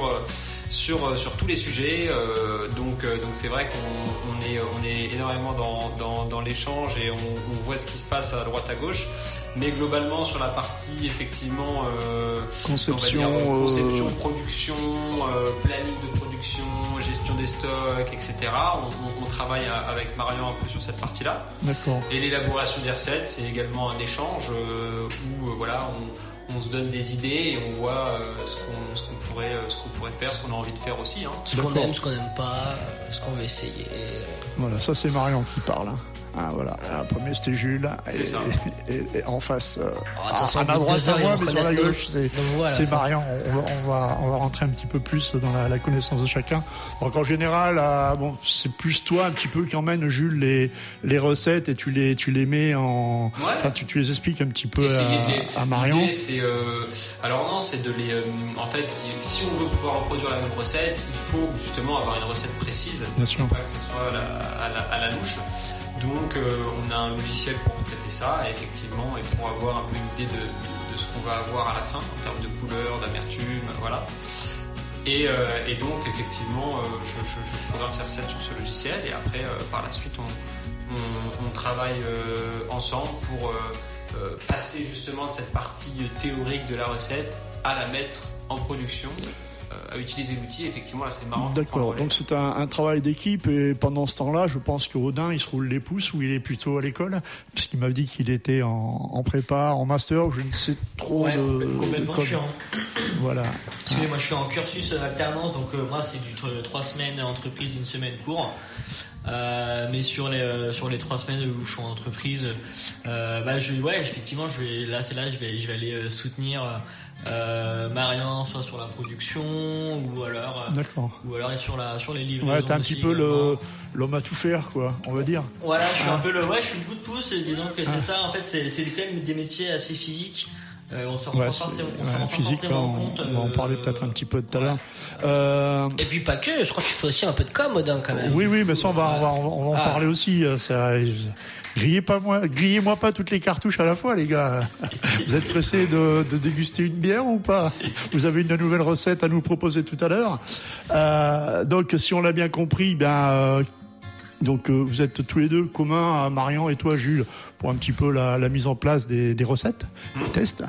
sur tous les sujets. Donc c'est vrai qu'on est énormément dans l'échange et on voit ce qui se passe à droite à gauche. Mais globalement sur la partie effectivement conception, production, planning de production, gestion des stocks, etc. On travaille avec Marion un peu sur cette partie-là. D'accord. Et l'élaboration des recettes, c'est également un échange où voilà, on se donne des idées et on voit ce qu'on pourrait faire, ce qu'on a envie de faire aussi. Ce qu'on aime, ce qu'on n'aime pas, ce qu'on veut essayer. Voilà, ça c'est Marion qui parle. Ah, voilà, le premier c'était Jules et en face à ma droite à moi mais sur la gauche c'est Marion. On va rentrer un petit peu plus dans la connaissance de chacun. Donc en général c'est plus toi un petit peu qui emmène Jules les recettes et tu les mets en tu les expliques un petit peu à Marion. L'idée, c'est alors non, c'est de les en fait si on veut pouvoir reproduire la même recette, il faut justement avoir une recette précise. Bien sûr. Pas que ce soit à la louche. Donc on a un logiciel pour traiter ça effectivement et pour avoir un peu une idée de ce qu'on va avoir à la fin en termes de couleur, d'amertume, voilà. Et donc effectivement je programme ces recettes sur ce logiciel et après par la suite on travaille ensemble pour passer justement de cette partie théorique de la recette à la mettre en production. À utiliser l'outil, effectivement, là c'est marrant. D'accord, donc c'est un travail d'équipe et pendant ce temps-là, je pense que Audin il se roule les pouces ou il est plutôt à l'école, puisqu'il m'a dit qu'il était en prépa, en master, je ne sais trop complètement chiant. Voilà. Moi je suis en cursus alternance, donc moi c'est du 3 semaines entreprise, 1 semaine cours. Mais sur les 3 semaines où je suis en entreprise, effectivement je vais aller soutenir Marion soit sur la production ou alors sur les livraisons. Ouais, t'es un petit peu l'homme à tout faire, quoi, on va dire. Voilà, je suis un peu je suis le bout de pouce, disons que c'est ça. En fait, c'est quand même des métiers assez physiques. On s'en rend pas forcément compte. On va en parler peut-être un petit peu tout à l'heure. Et puis pas que, je crois qu'il faut aussi un peu de com, Audin, quand même. Oui, mais ça on va en parler aussi. Grillez-moi pas toutes les cartouches à la fois, les gars. Vous êtes pressés de déguster une bière ou pas? Vous avez une nouvelle recette à nous proposer tout à l'heure. Donc, si on l'a bien compris, donc vous êtes tous les deux communs, Marion et toi, Jules, pour un petit peu la mise en place des recettes, des tests.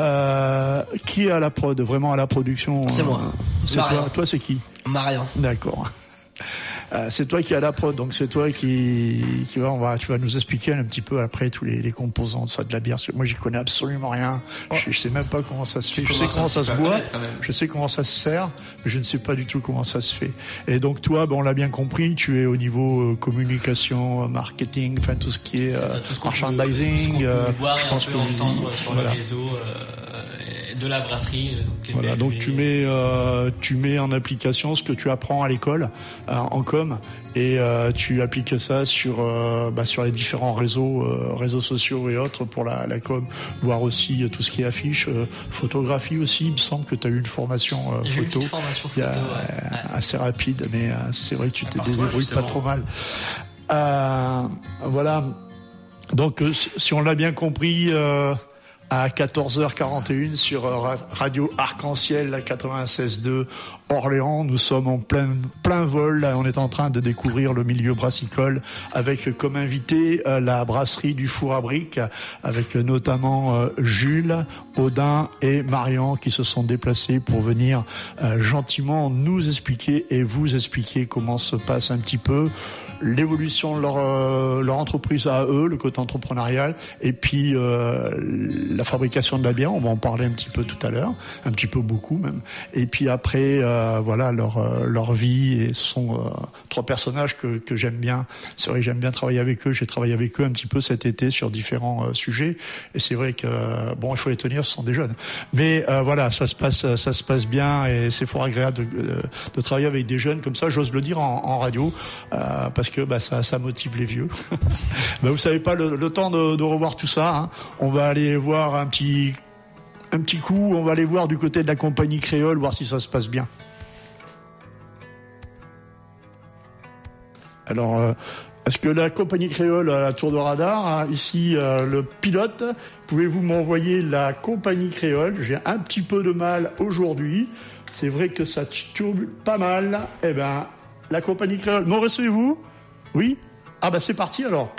Qui est à la prod, vraiment à la production? C'est moi. C'est toi, c'est qui? Marion. D'accord. C'est toi qui es à la prod, donc c'est toi tu vas nous expliquer un petit peu après tous les composants de ça, de la bière, parce que moi j'y connais absolument rien. Je sais même pas comment ça se fait. Je sais comment ça se boit, je sais comment ça se sert, mais je ne sais pas du tout comment ça se fait. Et donc toi, on l'a bien compris, tu es au niveau communication, marketing, enfin tout ce qui est merchandising. Je pense que vous entendre sur le réseau de la brasserie. Donc tu mets en application ce que tu apprends à l'école en com et tu appliques ça sur les différents réseaux sociaux et autres pour la com, voire aussi tout ce qui est affiche, photographie aussi. Il me semble que tu as eu une formation photo, assez rapide, mais c'est vrai que tu t'es débrouillé pas trop mal. Voilà. Donc si on l'a bien compris, à 14h41 sur Radio Arc-en-Ciel 96.2 Orléans. Nous sommes en plein vol. Là, on est en train de découvrir le milieu brassicole avec comme invité la brasserie du Four à Briques, avec notamment Jules, Audin et Marion qui se sont déplacés pour venir gentiment nous expliquer et vous expliquer comment se passe un petit peu l'évolution de leur entreprise à eux, le côté entrepreneurial, et puis la fabrication de la bière. On va en parler un petit peu tout à l'heure, un petit peu beaucoup même. Et puis après, leur vie. Et ce sont 3 personnages que j'aime bien. C'est vrai que j'aime bien travailler avec eux. J'ai travaillé avec eux un petit peu cet été sur différents sujets. Et c'est vrai que il faut les tenir. Ce sont des jeunes. Mais ça se passe bien et c'est fort agréable de travailler avec des jeunes comme ça. J'ose le dire en radio parce que ça motive les vieux. Vous savez pas le temps de revoir tout ça. Hein. On va aller voir un petit coup. On va aller voir du côté de la compagnie créole, voir si ça se passe bien. Alors, est-ce que la compagnie créole a la tour de radar, hein, ici, le pilote, pouvez-vous m'envoyer la compagnie créole? J'ai un petit peu de mal aujourd'hui. C'est vrai que ça tourne pas mal. Eh ben, la compagnie créole, m'en recevez-vous? Oui? Ah ben c'est parti alors.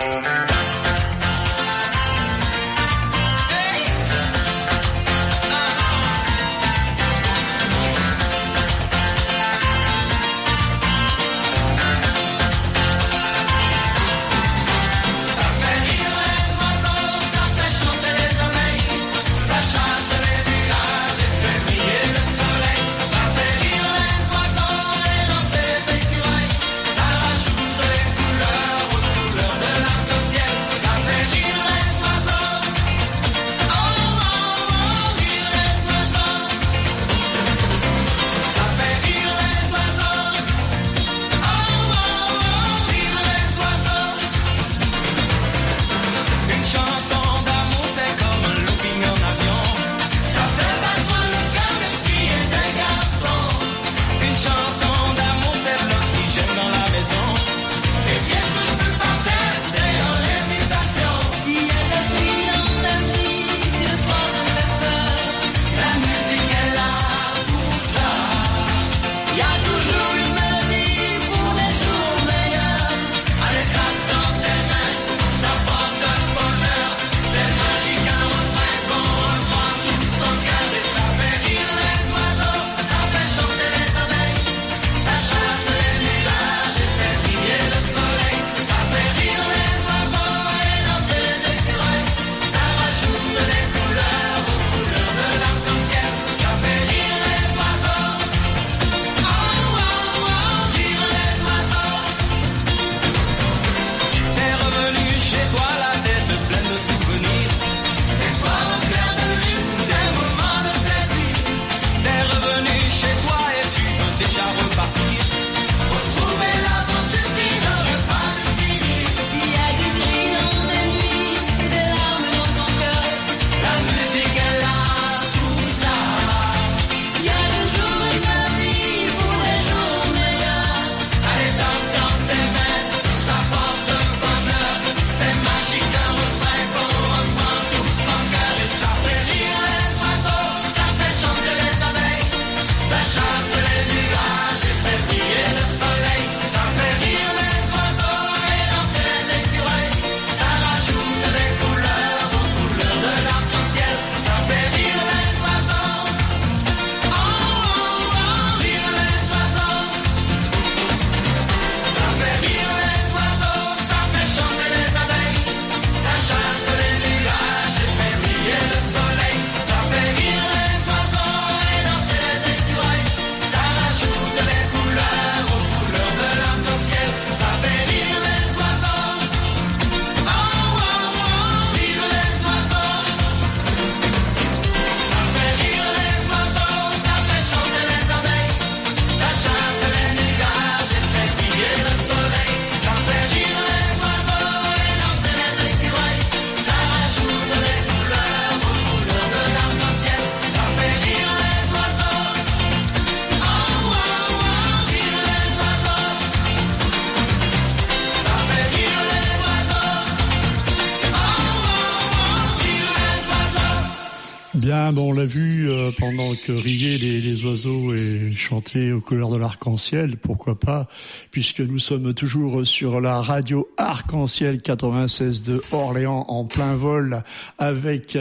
Bien, bon, on l'a vu pendant que riaient les oiseaux et chantaient aux couleurs de l'arc-en-ciel, pourquoi pas, puisque nous sommes toujours sur la radio Arc-en-Ciel 96 de Orléans en plein vol avec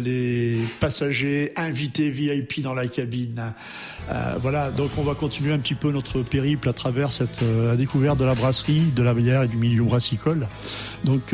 les passagers invités VIP dans la cabine. Voilà, donc on va continuer un petit peu notre périple à travers cette découverte de la brasserie, de la bière et du milieu brassicole. Donc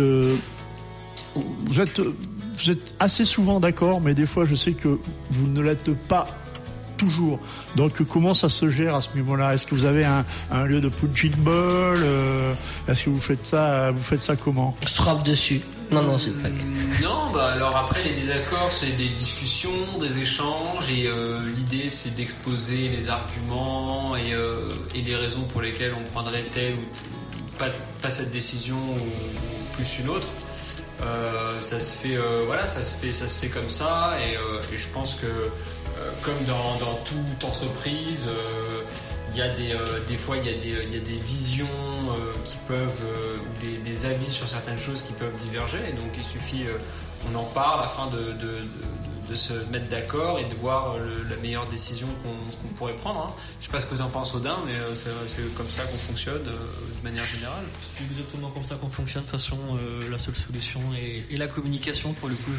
vous êtes assez souvent d'accord, mais des fois je sais que vous ne l'êtes pas toujours. Donc comment ça se gère à ce niveau-là? Est-ce que vous avez un lieu de punching ball? Est-ce que vous faites ça comment? Je frappe dessus. Non, c'est pas. Non, bah alors après les désaccords, c'est des discussions, des échanges, et l'idée c'est d'exposer les arguments et les raisons pour lesquelles on prendrait telle ou pas cette décision ou plus une autre. Ça se fait comme ça, et je pense que comme dans toute entreprise, il y a des fois il y a des visions qui peuvent ou des avis sur certaines choses qui peuvent diverger, et donc il suffit on en parle afin de se mettre d'accord et de voir la meilleure décision qu'on pourrait prendre. Hein. Je sais pas ce que tu en penses, Odin, mais c'est comme ça qu'on fonctionne de manière générale. C'est exactement comme ça qu'on fonctionne. De toute façon, la seule solution est la communication. Pour le coup,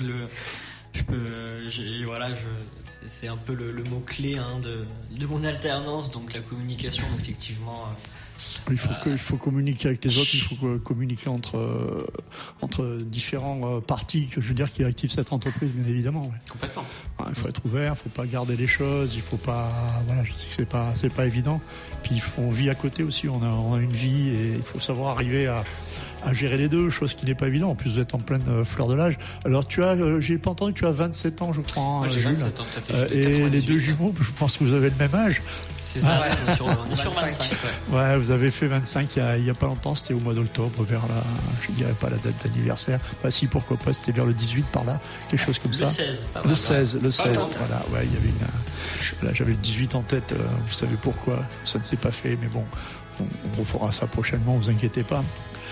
c'est un peu le mot clé de mon alternance, donc la communication. Donc effectivement. Il faut communiquer avec les autres, il faut communiquer entre différents parties, je veux dire, qui activent cette entreprise, bien évidemment. Ouais. Complètement. Il faut être ouvert, il faut pas garder les choses, il faut pas, voilà, je sais que c'est pas évident. Puis on vit à côté aussi, on a une vie et il faut savoir arriver à gérer les deux, chose qui n'est pas évident. En plus, vous êtes en pleine fleur de l'âge. Alors j'ai pas entendu, tu as 27 ans, je crois. Moi, j'ai Jules. 27 ans, tout à fait. Et les deux jumeaux, je pense que vous avez le même âge. C'est ça, ouais, on est sur 25. Ouais, vous avez fait 25 il y a pas longtemps, c'était au mois d'octobre, vers je dirais pas la date d'anniversaire. Bah si, pourquoi pas, c'était vers le 18 par là, quelque chose comme ça. Le 16, voilà, ouais, il y avait j'avais le 18 en tête, vous savez pourquoi, ça ne s'est pas fait, mais bon, on refera ça prochainement, vous inquiétez pas.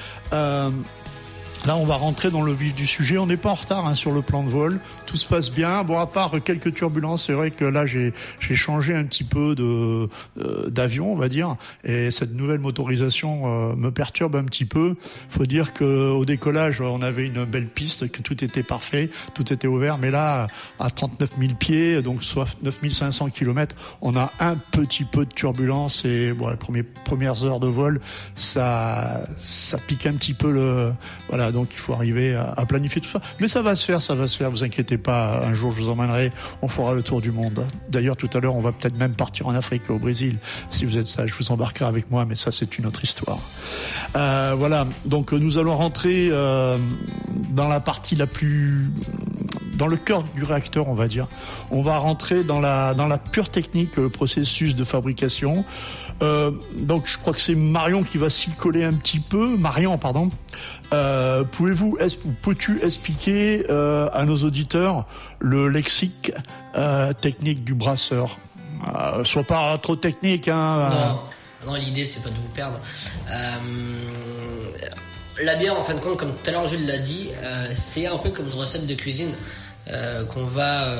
Là, on va rentrer dans le vif du sujet. On n'est pas en retard sur le plan de vol. Tout se passe bien. Bon, à part quelques turbulences, c'est vrai que là, j'ai changé un petit peu d'avion, on va dire. Et cette nouvelle motorisation me perturbe un petit peu. Faut dire que au décollage, on avait une belle piste, que tout était parfait, tout était ouvert. Mais là, à 39 000 pieds, donc soit 9 500 km, on a un petit peu de turbulence. Et bon, les premières heures de vol, ça pique un petit peu voilà. Donc il faut arriver à planifier tout ça. Mais ça va se faire, vous inquiétez pas, un jour je vous emmènerai, on fera le tour du monde. D'ailleurs tout à l'heure on va peut-être même partir en Afrique, au Brésil. Si vous êtes sage, je vous embarquerai avec moi, mais ça c'est une autre histoire. Voilà, donc nous allons rentrer dans la partie dans le cœur du réacteur, on va dire. On va rentrer dans la pure technique, le processus de fabrication. Donc je crois que c'est Marion qui va s'y coller un petit peu. Marion, pardon. Peux-tu expliquer à nos auditeurs le lexique technique du brasseur? Sois pas trop technique, hein. Non, l'idée c'est pas de vous perdre. La bière, en fin de compte, comme tout à l'heure Jules l'a dit, c'est un peu comme une recette de cuisine qu'on va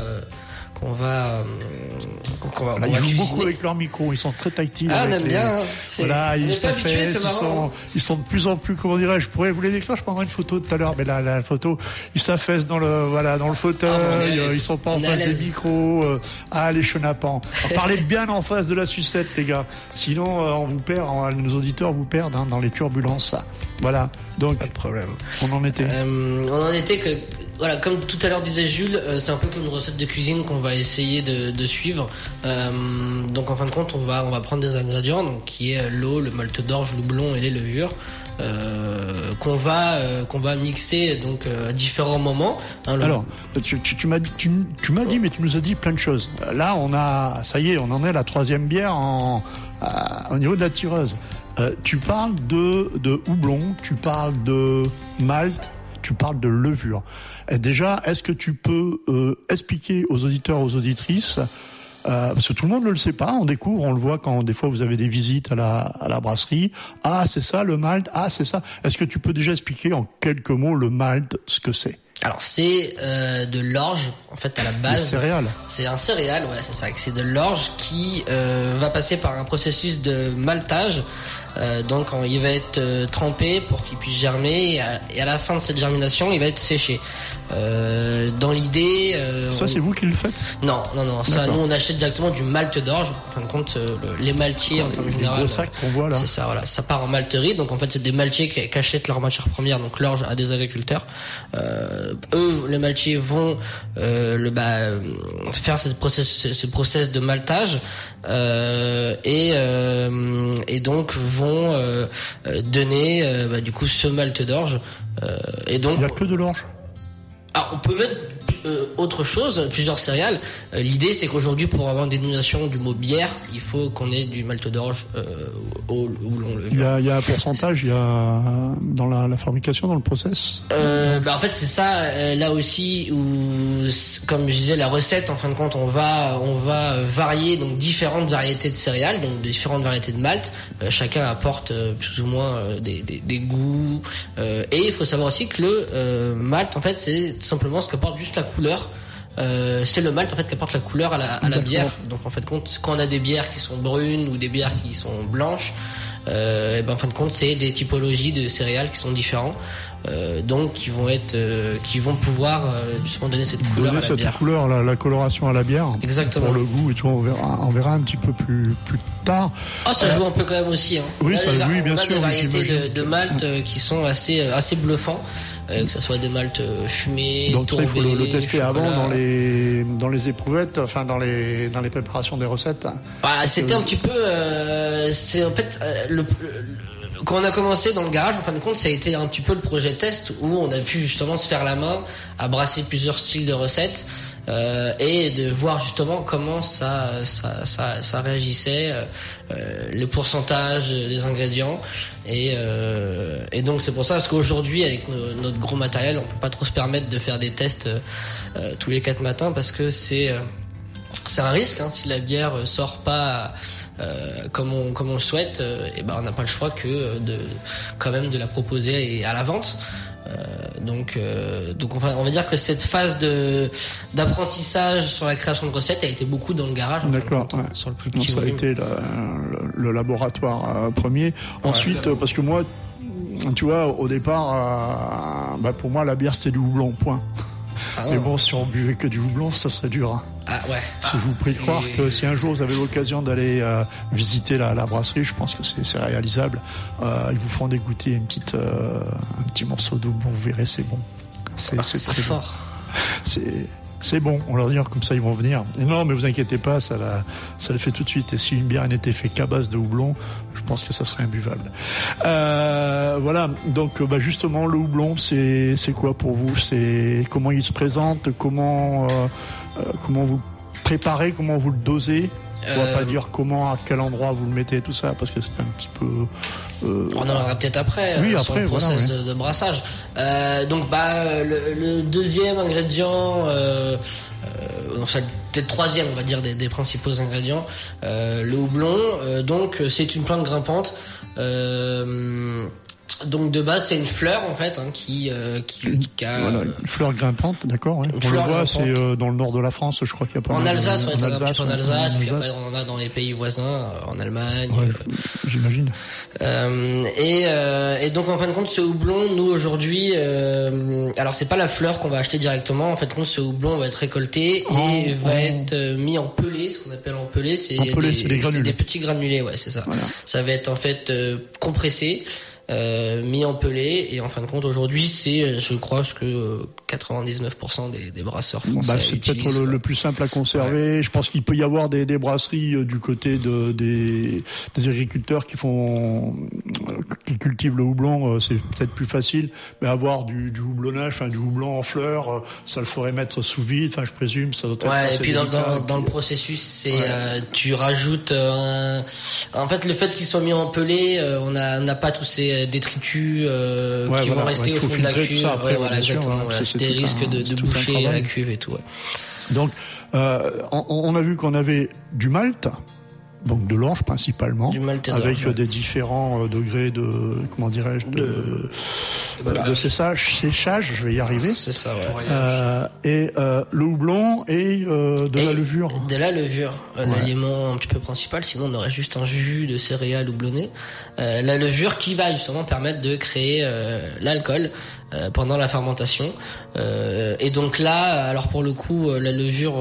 ils jouent beaucoup avec leur micro, ils sont très tactiles. Ah, on aime bien. Voilà, ils sont de plus en plus, comment dirais-je, je pourrais vous les décrire, je prendrai une photo tout à l'heure, mais la photo, ils s'affaissent dans le fauteuil, ils sont pas en face des micros, les chenapans. Parlez bien en face de la sucette, les gars. Sinon, on vous perd, nos auditeurs vous perdent, dans les turbulences. Donc, pas de problème. On en était que, voilà, comme tout à l'heure disait Jules, c'est un peu comme une recette de cuisine qu'on va essayer de suivre. Donc en fin de compte, on va prendre des ingrédients, donc qui est l'eau, le malt d'orge, le houblon et les levures, qu'on va mixer donc à différents moments. Alors, tu m'as dit, mais tu nous as dit plein de choses. Là, ça y est, on en est à la 3e bière au niveau de la tireuse. Tu parles de houblon, tu parles de malt, tu parles de levure. Et déjà, est-ce que tu peux expliquer aux auditeurs, aux auditrices, parce que tout le monde ne le sait pas, on découvre, on le voit quand des fois vous avez des visites à la brasserie. Ah, c'est ça le malt, c'est ça. Est-ce que tu peux déjà expliquer en quelques mots le malt, ce que c'est? Alors c'est de l'orge en fait à la base. Des céréales. C'est un céréale, ouais, c'est ça. C'est de l'orge qui va passer par un processus de maltage. Donc il va être trempé pour qu'il puisse germer et à la fin de cette germination, il va être séché. Dans l'idée, ça c'est vous qui le faites? Non. Ça, nous on achète directement du malt d'orge. En fin de compte, les maltiers en termes général. Les gros sacs qu'on voit là. C'est ça, voilà. Ça part en malterie. Donc en fait, c'est des maltiers qui achètent leur matière première, donc l'orge, à des agriculteurs. Eux, les maltiers vont faire ce process de maltage et donc vont donner du coup ce malt d'orge. Et donc il y a que de l'orge. Alors on peut mettre autre chose, plusieurs céréales. L'idée, c'est qu'aujourd'hui, pour avoir une dénomination du mot bière, il faut qu'on ait du malt d'orge au houblon levure. Il y a un pourcentage, il y a dans la fabrication, dans le process. En fait, c'est ça. Là aussi, où, comme je disais, la recette, en fin de compte, on va varier donc différentes variétés de céréales, donc différentes variétés de malt. Chacun apporte plus ou moins des goûts. Et il faut savoir aussi que le malt, en fait, c'est simplement ce qu'apporte juste la couleur. C'est le malt en fait qui apporte la couleur à la bière. Donc en fait compte, quand on a des bières qui sont brunes ou des bières qui sont blanches, en fin de compte c'est des typologies de céréales qui sont différents. Donc qui vont pouvoir justement donner cette couleur à la bière. Couleur, la coloration à la bière. Exactement. Pour le goût et tout, on verra un petit peu plus tard. Ça joue un peu quand même aussi. Hein. Oui, bien sûr. On a des variétés de malt qui sont assez bluffants. Que ça soit des maltes fumés, donc tourbés, il faut le tester chocolat. avant dans les éprouvettes, enfin dans les préparations des recettes. C'était un petit peu c'est en fait quand on a commencé dans le garage, en fin de compte, ça a été un petit peu le projet test où on a pu justement se faire la main à brasser plusieurs styles de recettes et de voir justement comment ça réagissait, le pourcentage, les ingrédients et donc c'est pour ça parce qu'aujourd'hui avec notre gros matériel, on peut pas trop se permettre de faire des tests tous les 4 matins parce que c'est un risque si la bière sort pas comme on le souhaite, on n'a pas le choix que quand même de la proposer à la vente. Donc on va dire que cette phase d'apprentissage sur la création de recettes a été beaucoup dans le garage. D'accord. Ouais. Sur le plus petit donc ça a été le laboratoire premier. Ensuite, parce que moi, tu vois, au départ, pour moi la bière c'était du houblon, point. Mais bon, si on buvait que du houblon, ça serait dur. Hein. Je vous prie de croire que si un jour vous avez l'occasion d'aller visiter la brasserie, je pense que c'est réalisable. Ils vous feront dégoûter un petit morceau de houblon, vous verrez, c'est bon. C'est très fort. Bon. C'est bon, on leur dit comme ça ils vont venir. Et non, mais vous inquiétez pas, ça le fait tout de suite. Et si une bière n'était faite qu'à base de houblon, je pense que ça serait imbuvable. Voilà, donc justement le houblon, c'est quoi pour vous? C'est comment il se présente, comment vous le préparez, comment vous le dosez? On va pas dire comment, à quel endroit vous le mettez, tout ça, parce que c'est un petit peu. On en aura peut-être après. Sur le process de brassage. Le deuxième ingrédient, c'est peut-être troisième, on va dire des principaux ingrédients, le houblon. Donc c'est une plante grimpante. Donc de base c'est une fleur en fait qui a une fleur grimpante, d'accord. Ouais. On le voit, c'est dans le nord de la France, je crois qu'il y a pas en mal Alsace, en Alsace, en Alsace, puis après on a dans les pays voisins, en Allemagne. J'imagine. Et donc en fin de compte ce houblon, nous aujourd'hui, alors c'est pas la fleur qu'on va acheter directement. En fait, ce houblon va être récolté et va être mis en pelé, ce qu'on appelle en pelé, c'est des petits granulés, ouais, c'est ça. Voilà. Ça va être en fait compressé. Mis en pelé et en fin de compte aujourd'hui c'est je crois que 99% des brasseurs français c'est peut-être le plus simple à conserver. Ouais. Je pense qu'il peut y avoir des brasseries du côté des agriculteurs qui cultivent le houblon, c'est peut-être plus facile, mais avoir du houblonnage, du houblon en fleurs, ça le ferait mettre sous vide, je présume ça doit être et puis dans le processus c'est tu rajoutes en fait le fait qu'il soit mis en pelé, on n'a pas tous ces détritus qui vont rester au fond de la cuve. Exactement. C'est des risques de boucher la cuve et tout. Ouais. Donc, on a vu qu'on avait du malt, donc de l'orge principalement, du malt avec des différents degrés de, comment dirais-je, de séchage, je vais y arriver. C'est ça, ouais. Et le houblon et la levure. De la levure, l'aliment un petit peu principal, sinon on aurait juste un jus de céréales houblonnées. La levure qui va justement permettre de créer l'alcool pendant la fermentation. Et donc là, alors pour le coup, la levure,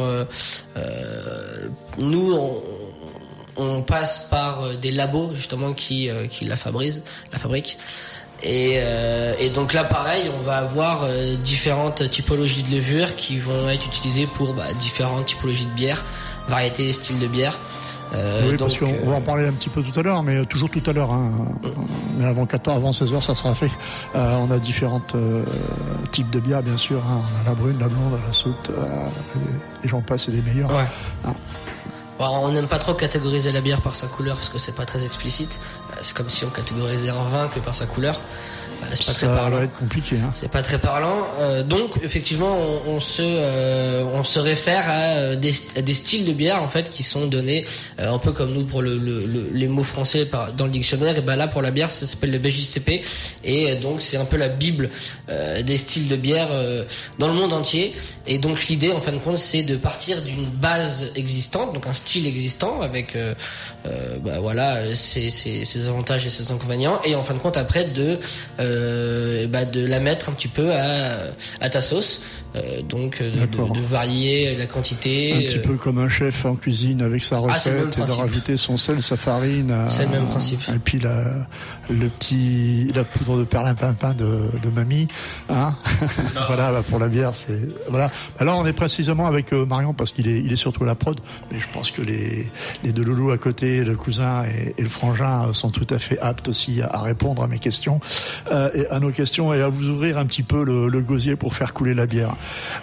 nous on passe par des labos justement qui la fabriquent. Et donc là pareil, on va avoir différentes typologies de levure qui vont être utilisées pour différentes typologies de bière, variétés et styles de bière. Oui, parce qu'on va en parler un petit peu tout à l'heure, mais toujours tout à l'heure. Hein. Mais avant 16h, ça sera fait. On a différents types de bières, bien sûr. Hein. On a la brune, la blonde, la soute. Et j'en passe, c'est les meilleurs. Ouais. Hein. On n'aime pas trop catégoriser la bière par sa couleur parce que c'est pas très explicite. C'est comme si on catégorisait un vin que par sa couleur. C'est pas très parlant. Ça va être compliqué. Hein. C'est pas très parlant. Donc effectivement, on se réfère à des styles de bière en fait qui sont donnés un peu comme nous pour les mots français dans le dictionnaire. Et ben là pour la bière, ça s'appelle le BJCP et donc c'est un peu la bible des styles de bière dans le monde entier. Et donc l'idée en fin de compte, c'est de partir d'une base existante, donc un style existant avec voilà ses avantages et ses inconvénients, et en fin de compte après de la mettre un petit peu à ta sauce, donc de varier la quantité, un petit peu comme un chef en cuisine avec sa recette et de rajouter son sel, sa farine, c'est le même principe, et puis la poudre de perlimpinpin de mamie, hein. Voilà, pour la bière, c'est voilà. Alors on est précisément avec Marion parce qu'il est surtout à la prod, mais je pense que les deux loulous à côté, le cousin et le frangin sont tout à fait aptes aussi à répondre à mes questions et à nos questions et à vous ouvrir un petit peu le gosier pour faire couler la bière.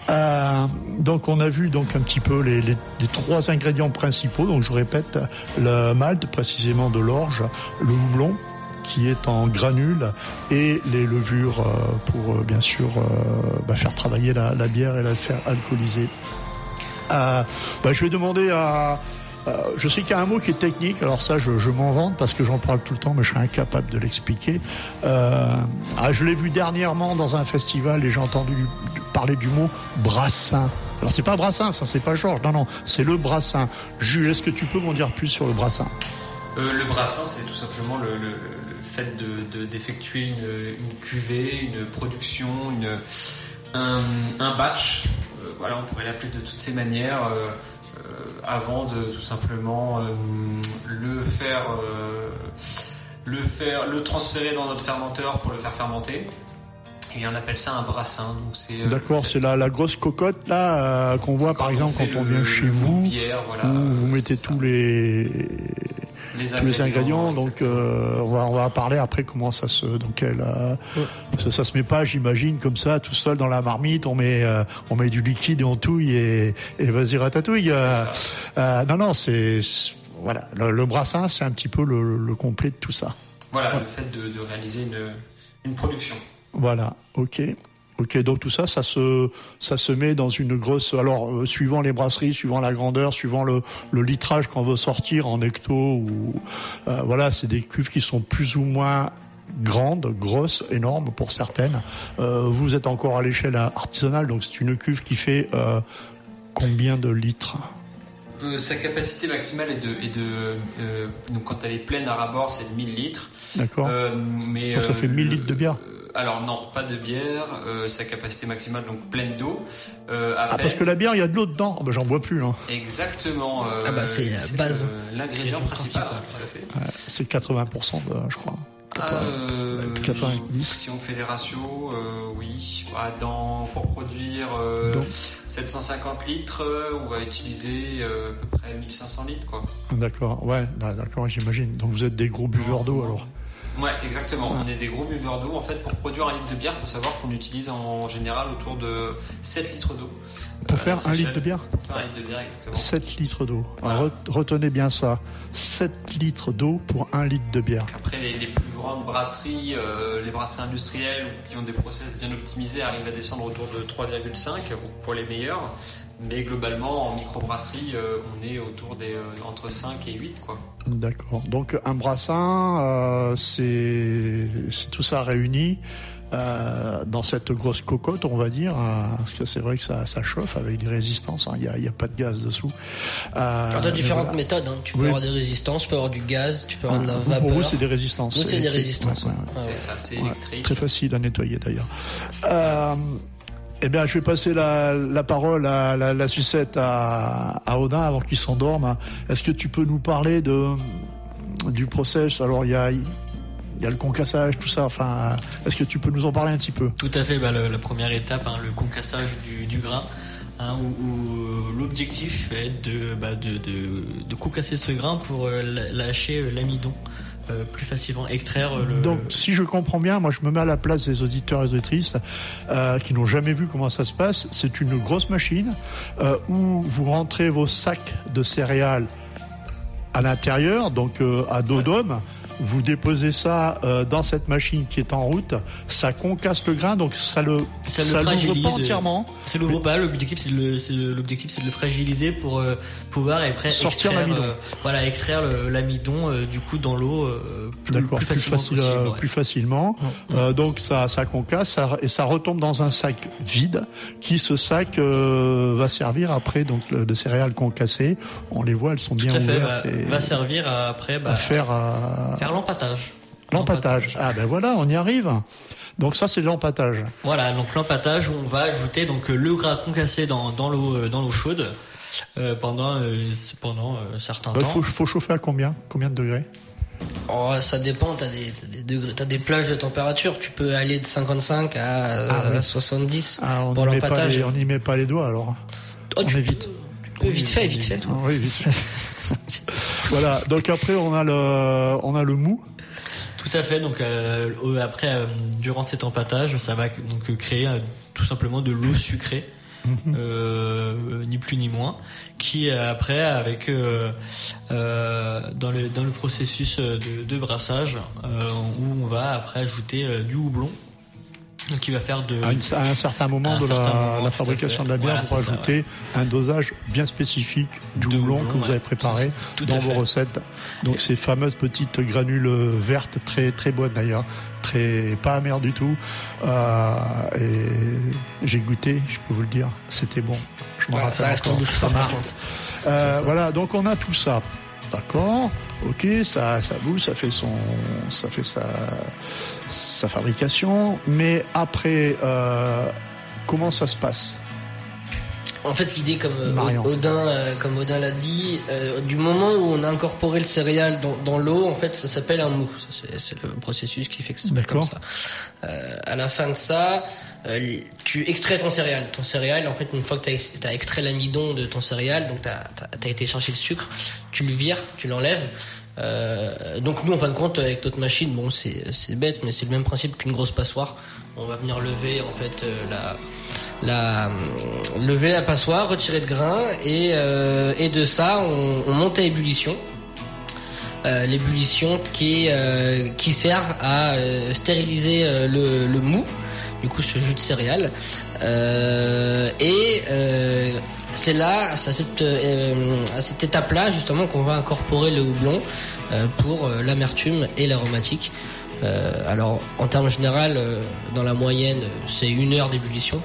Donc on a vu donc un petit peu les 3 ingrédients principaux. Donc je répète, le malt précisément de l'orge, le houblon qui est en granules et les levures pour bien sûr faire travailler la bière et la faire alcooliser. Je vais demander à je sais qu'il y a un mot qui est technique, alors ça je m'en vante parce que j'en parle tout le temps, mais je serais incapable de l'expliquer. Je l'ai vu dernièrement dans un festival et j'ai entendu parler du mot brassin. Alors c'est pas brassin, ça c'est pas Georges, non, c'est le brassin. Jules, est-ce que tu peux m'en dire plus sur le brassin ? Le brassin, c'est tout simplement le fait d'effectuer une cuvée, une production, un batch. Voilà, on pourrait l'appeler de toutes ces manières. Avant de tout simplement le transférer dans notre fermenteur pour le faire fermenter. Et on appelle ça un brassin. Donc d'accord, c'est la grosse cocotte là qu'on voit par exemple quand on vient chez vous, bière, voilà, où vous mettez tous les ingrédients. Donc on va parler après comment ça se ça se met pas, j'imagine, comme ça tout seul dans la marmite. On met du liquide et on touille et vas-y ratatouille. Non, c'est voilà, le brassin, c'est un petit peu le complet de tout ça. Voilà, le fait de réaliser une production. Voilà, ok, donc tout ça se met dans une grosse. Alors, suivant les brasseries, suivant la grandeur, suivant le litrage qu'on veut sortir en hecto ou voilà, c'est des cuves qui sont plus ou moins grandes, grosses, énormes pour certaines. Vous êtes encore à l'échelle artisanale, donc c'est une cuve qui fait combien de litres ? Sa capacité maximale est de donc quand elle est pleine à ras-bord, c'est de 1000 litres. D'accord. Mais donc ça fait 1000 litres de bière. Alors non, pas de bière. Sa capacité maximale, donc pleine d'eau. Parce que la bière, il y a de l'eau dedans. J'en bois plus. Hein. Exactement. C'est la base. L'ingrédient principal. Tout à fait. C'est 80% je crois. 90. Si on fait les ratios, oui. Pour produire 750 litres, on va utiliser à peu près 1500 litres, quoi. D'accord, j'imagine. Donc vous êtes des gros buveurs d'eau alors. Ouais, exactement. On est des gros buveurs d'eau. En fait, pour produire 1 litre de bière, il faut savoir qu'on utilise en général autour de 7 litres d'eau. Pour faire 1 litre de bière ? Pour faire 1 litre de bière, exactement. 7 litres d'eau. Voilà. Alors, retenez bien ça. 7 litres d'eau pour 1 litre de bière. Après, les plus grandes brasseries, les brasseries industrielles qui ont des process bien optimisés arrivent à descendre autour de 3,5 pour les meilleurs. Mais globalement, en microbrasserie, on est autour entre 5 et 8, quoi. D'accord. Donc un brassin, c'est tout ça réuni dans cette grosse cocotte, on va dire, parce que c'est vrai que ça chauffe avec des résistances. Il y a pas de gaz dessous. Tu as différentes méthodes. Tu peux avoir des résistances, tu peux avoir du gaz, tu peux avoir de la vapeur. Pour vous, c'est des résistances. Nous, c'est des résistances. C'est ça, c'est électrique. Très facile à nettoyer d'ailleurs. Eh bien, je vais passer la parole à la sucette à Audin avant qu'il s'endorme. Est-ce que tu peux nous parler du process ? Alors, il y a le concassage, tout ça. Enfin, est-ce que tu peux nous en parler un petit peu ? Tout à fait. La première étape, le concassage du grain. hein, où l'objectif est de concasser ce grain pour lâcher l'amidon plus facilement, extraire le... Donc si je comprends bien, moi je me mets à la place des auditeurs et auditrices qui n'ont jamais vu comment ça se passe. C'est une grosse machine où vous rentrez vos sacs de céréales à l'intérieur, donc à dos d'homme. Vous déposez ça dans cette machine qui est en route, ça concasse le grain, donc ça l'ouvre pas entièrement. Ça l'ouvre pas. L'objectif c'est de le fragiliser pour pouvoir après sortir l'amidon. Extraire l'amidon du coup dans l'eau plus facilement. Donc ça concasse et ça retombe dans un sac vide qui ce sac va servir après donc de céréales concassées. On les voit, elles sont bien ouvertes. Va servir après à faire l'empâtage. L'empâtage. Ah ben voilà, on y arrive. Donc ça c'est l'empâtage. Voilà, donc l'empâtage où on va ajouter donc le gras concassé dans l'eau chaude pendant un certain temps. Faut chauffer à combien de degrés? Oh, ça dépend, t'as des plages de température, tu peux aller de 55 à 70 pour l'empâtage. On n'y met pas les doigts alors. On évite. Vite fait. Oui, vite fait. Voilà. Donc après on a le mou. Tout à fait. Donc après, durant cet empâtage, ça va donc créer tout simplement de l'eau sucrée, ni plus ni moins, qui après avec dans le processus de brassage où on va après ajouter du houblon. Donc il va faire à un certain moment de la fabrication de la bière, pour ajouter un dosage bien spécifique du houblon que vous avez préparé dans vos recettes. Donc ces fameuses petites granules vertes, très très bonnes d'ailleurs, pas amères du tout. Et j'ai goûté, je peux vous le dire, c'était bon. Je me rappelle. Ça reste en bouche, ça marche. Voilà, donc on a tout ça. D'accord. Ok, ça boule, ça fait sa fabrication, mais après, comment ça se passe? En fait, l'idée, comme Odin l'a dit, du moment où on a incorporé le céréal dans l'eau, en fait, ça s'appelle un mou. C'est le processus qui fait que ça s'appelle comme ça. À la fin de ça, tu extrais ton céréal. Ton céréal, en fait, une fois que t'as extrait l'amidon de ton céréal, donc t'as été chercher le sucre, tu le vires, tu l'enlèves. Donc nous, en fin de compte, avec notre machine, bon, c'est bête, mais c'est le même principe qu'une grosse passoire. On va venir lever en fait lever la passoire, retirer le grain et de ça on monte à ébullition. L'ébullition qui sert à stériliser le mou, du coup ce jus de céréales, c'est là, à cette étape-là justement, qu'on va incorporer le houblon pour l'amertume et l'aromatique. Alors en termes général, dans la moyenne, c'est 1 heure d'ébullition.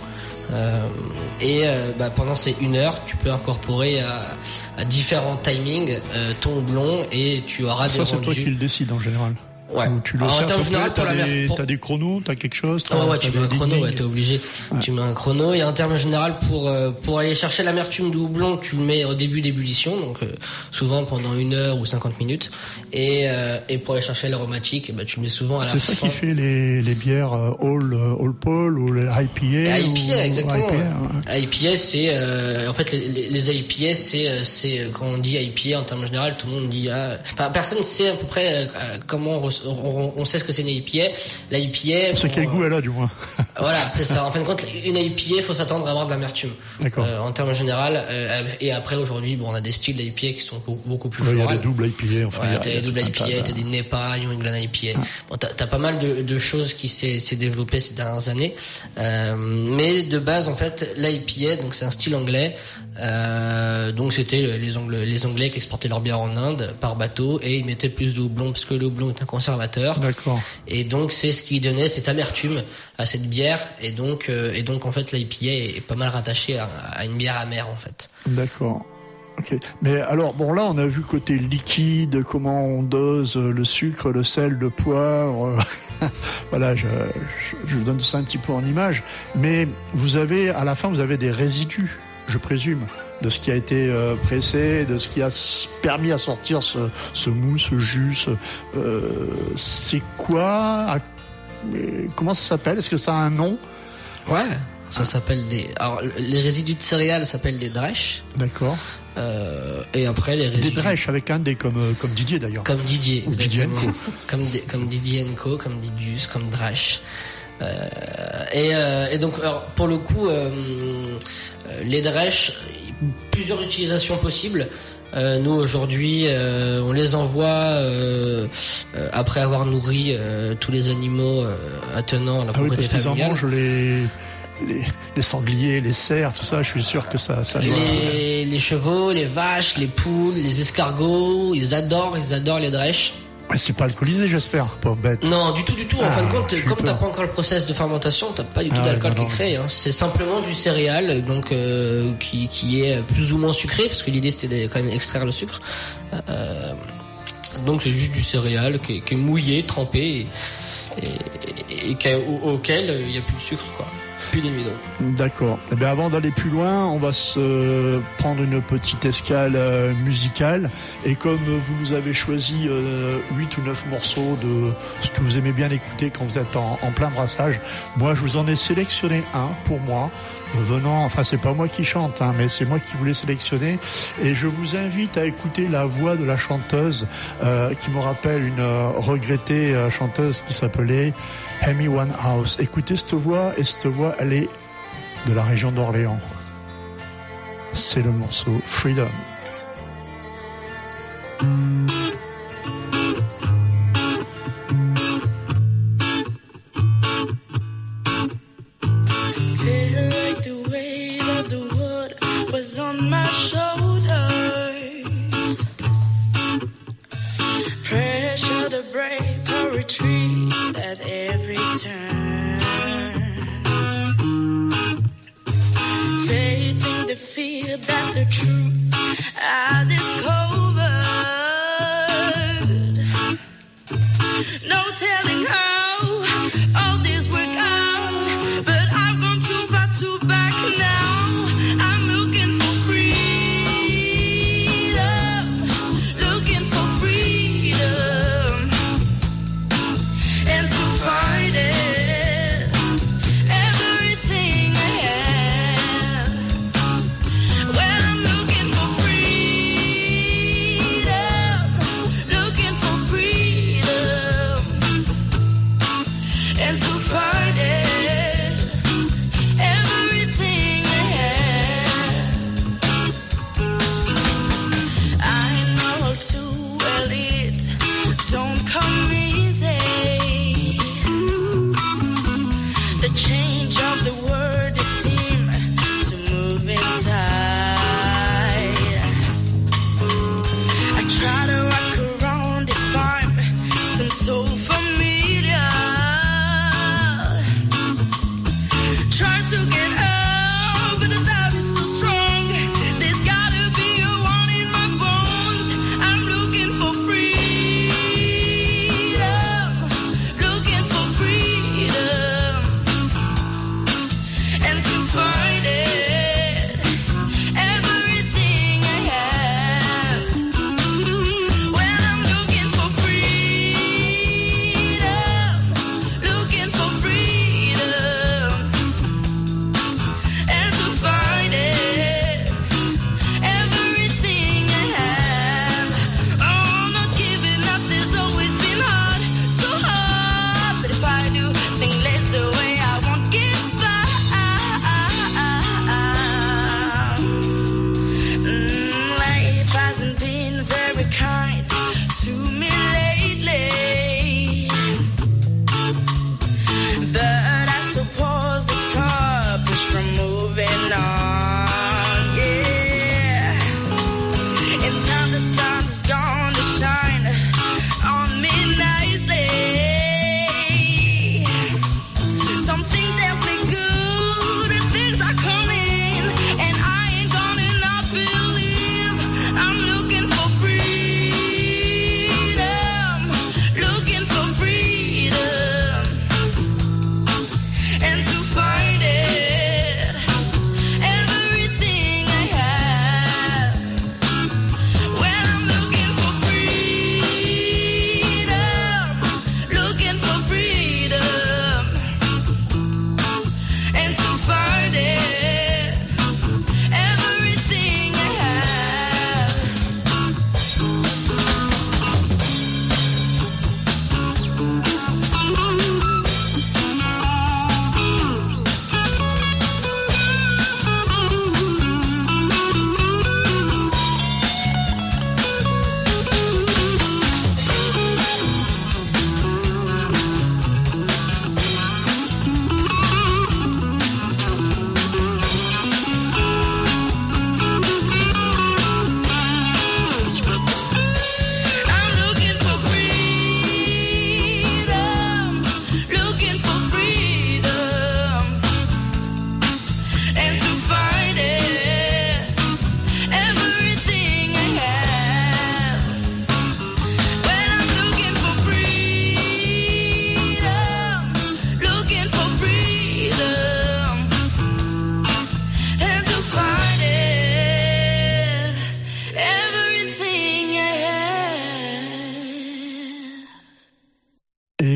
Pendant ces 1 heure, tu peux incorporer à différents timings ton houblon et tu auras des rendus. Ça, c'est toi qui le décides en général. Ouais. Tu le sais, en termes général, t'as des chronos, t'as quelque chose. Tu mets un chrono, t'es obligé. Ouais. Tu mets un chrono et en termes général, pour aller chercher l'amertume du houblon, tu le mets au début d'ébullition, donc souvent pendant 1 heure ou 50 minutes. Et pour aller chercher l'aromatique, tu le mets souvent à la fin. C'est ça qui fait les bières All Pole ou les IPA. IPA, exactement. IPA, c'est en fait les IPA, c'est quand on dit IPA en termes général, tout le monde dit personne ne sait à peu près comment on sait ce que c'est une IPA. La IPA, c'est quel goût elle a du moins. Voilà, c'est ça. En fin de compte, une IPA, faut s'attendre à avoir de l'amertume. D'accord. En termes général, et après aujourd'hui, on a des styles d'IPA qui sont beaucoup plus florales. Il y a des doubles IPA, t'as des doubles IPA, t'as des NEPA, New England IPA. Bon, t'as pas mal de choses qui s'est développé ces dernières années. Mais de base, en fait, l'IPA, donc c'est un style anglais. Donc c'était les Anglais qui exportaient leur bière en Inde par bateau et ils mettaient plus de houblon parce que le houblon est un conservateur. D'accord. Et donc c'est ce qui donnait cette amertume à cette bière et donc en fait l'IPA est pas mal rattachée à une bière amère en fait. D'accord. Ok. Mais alors bon, là on a vu côté liquide comment on dose le sucre, le sel, le poivre. Voilà, je vous donne ça un petit peu en image. Mais à la fin vous avez des résidus, je présume, de ce qui a été pressé, de ce qui a permis à sortir ce mou, ce jus. C'est quoi? Comment ça s'appelle? Est-ce que ça a un nom? Ouais. Ça s'appelle alors les résidus de céréales s'appellent des drèches. D'accord. Et après les résidus. Des drèches avec un D comme Didier d'ailleurs. Comme Didier, exactement. Didier comme Didier & Co, comme Didius, comme Drèche. Et donc alors, pour le coup, les drèches, plusieurs utilisations possibles. Nous aujourd'hui, on les envoie après avoir nourri tous les animaux attenant à la propriété parce familiale. Qu'ils en mangent les sangliers, les cerfs, tout ça. Je suis sûr que ça les chevaux, les vaches, les poules, les escargots, ils adorent les drèches. Ouais, c'est pas alcoolisé, j'espère, pauvre bête. Non, du tout. En fin de compte, comme t'as pas encore le process de fermentation, t'as pas du tout d'alcool qui est créé. Hein. C'est simplement du céréal, donc qui est plus ou moins sucré, parce que l'idée c'était quand même extraire le sucre. Donc c'est juste du céréal qui est mouillé, trempé, et auquel il y a plus de sucre, quoi. Plus d'amidon. D'accord. Eh bien, avant d'aller plus loin, on va se prendre une petite escale musicale. Et comme vous nous avez choisi 8 ou 9 morceaux de ce que vous aimez bien écouter quand vous êtes en plein brassage, moi je vous en ai sélectionné un pour moi. C'est pas moi qui chante, hein, mais c'est moi qui voulais sélectionner. Et je vous invite à écouter la voix de la chanteuse qui me rappelle une regrettée chanteuse qui s'appelait Amy Winehouse. Écoutez cette voix, et cette voix, elle est de la région d'Orléans. C'est le morceau Freedom. On my shoulders, pressure to break or retreat at every turn, faith in the fear that the truth I discover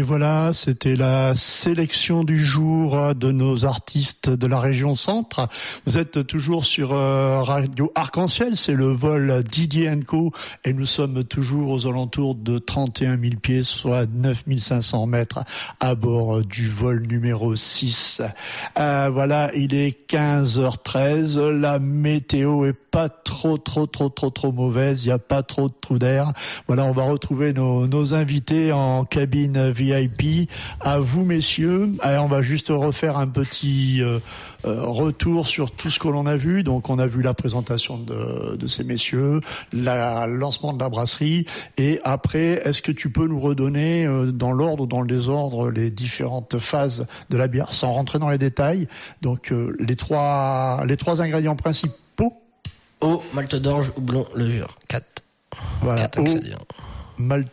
voilà, c'était la sélection du jour de nos artistes de la région centre. Vous êtes toujours sur Radio Arc-en-Ciel, c'est le vol Didier & Co et nous sommes toujours aux alentours de 31 000 pieds, soit 9 500 mètres à bord du vol numéro 6. Voilà, il est 15h13, la météo est pas trop mauvaise, il y a pas trop de trous d'air. Voilà, on va retrouver nos invités en cabine VIP. À vous messieurs. Allez, on va juste refaire un petit retour sur tout ce que l'on a vu. Donc on a vu la présentation de ces messieurs, le lancement de la brasserie, et après, est-ce que tu peux nous redonner dans l'ordre ou dans le désordre les différentes phases de la bière sans rentrer dans les détails. Donc les trois ingrédients principaux. Eau, malt d'orge, houblon, levure. 4. Voilà. 4 ingrédients. Malt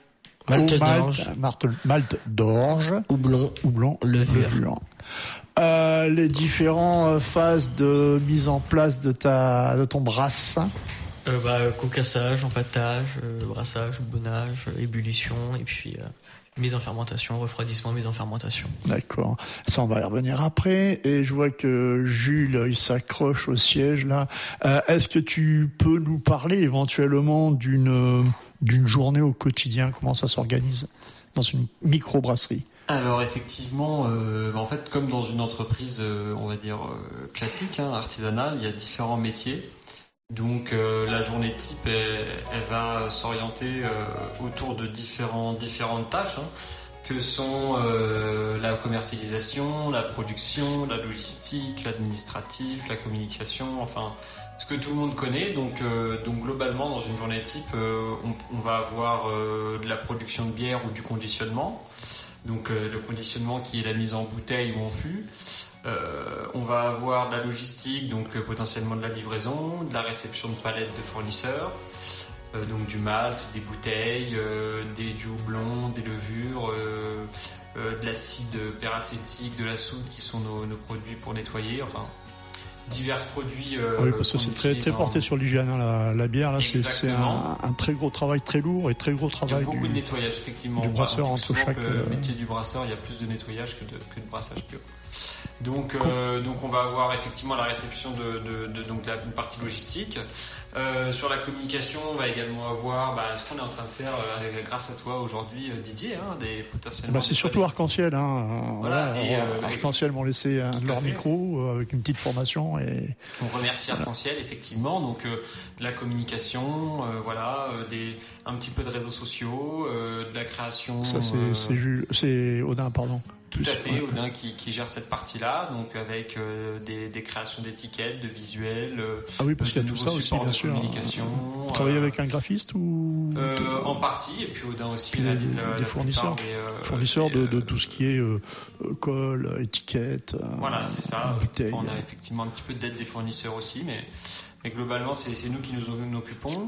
d'orge, houblon, levure. Les différentes phases de mise en place de ton brasse. Concassage, empâtage, brassage, houblonnage, ébullition, et puis mise en fermentation, refroidissement, mise en fermentation. D'accord. Ça, on va y revenir après. Et je vois que Jules, il s'accroche au siège là. Est-ce que tu peux nous parler éventuellement d'une journée au quotidien? Comment ça s'organise dans une microbrasserie? Alors effectivement, en fait, comme dans une entreprise, on va dire classique, artisanale, il y a différents métiers. Donc la journée type, elle va s'orienter autour de différentes tâches, que sont la commercialisation, la production, la logistique, l'administratif, la communication, enfin ce que tout le monde connaît. Donc globalement, dans une journée type, on va avoir de la production de bière ou du conditionnement. Donc le conditionnement qui est la mise en bouteille ou en fût. On va avoir de la logistique, donc potentiellement de la livraison, de la réception de palettes de fournisseurs, donc du malt, des bouteilles, du houblon, des levures, de l'acide peracétique, de la soude qui sont nos produits pour nettoyer, enfin divers produits. Oui, parce que c'est très porté sur l'hygiène, la bière là, c'est un très gros travail, très lourd et très gros travail. Il y a beaucoup de nettoyage effectivement. Du brasseur entre chaque. Le métier du brasseur, il y a plus de nettoyage que de brassage pur. Donc on va avoir effectivement la réception donc une partie logistique. Sur la communication, on va également avoir ce qu'on est en train de faire grâce à toi aujourd'hui, Didier, des potentiellement. C'est surtout Arc-en-Ciel, Voilà. Arc-en-Ciel m'ont laissé leur micro avec une petite formation et. On remercie Arc-en-Ciel effectivement, donc de la communication, un petit peu de réseaux sociaux, de la création. Ça c'est Odin, pardon. Tout à fait, Odin qui gère cette partie-là, donc avec des créations d'étiquettes, de visuels, oui, parce qu'il y a tout ça aussi, bien sûr. Communication. Vous travaillez avec un graphiste ou en partie, et puis Odin aussi des fournisseurs, fournisseurs de tout ce qui est colle, étiquette. Voilà, c'est ça. Bouteille. On a effectivement un petit peu d'aide des fournisseurs aussi, mais globalement c'est nous qui nous occupons.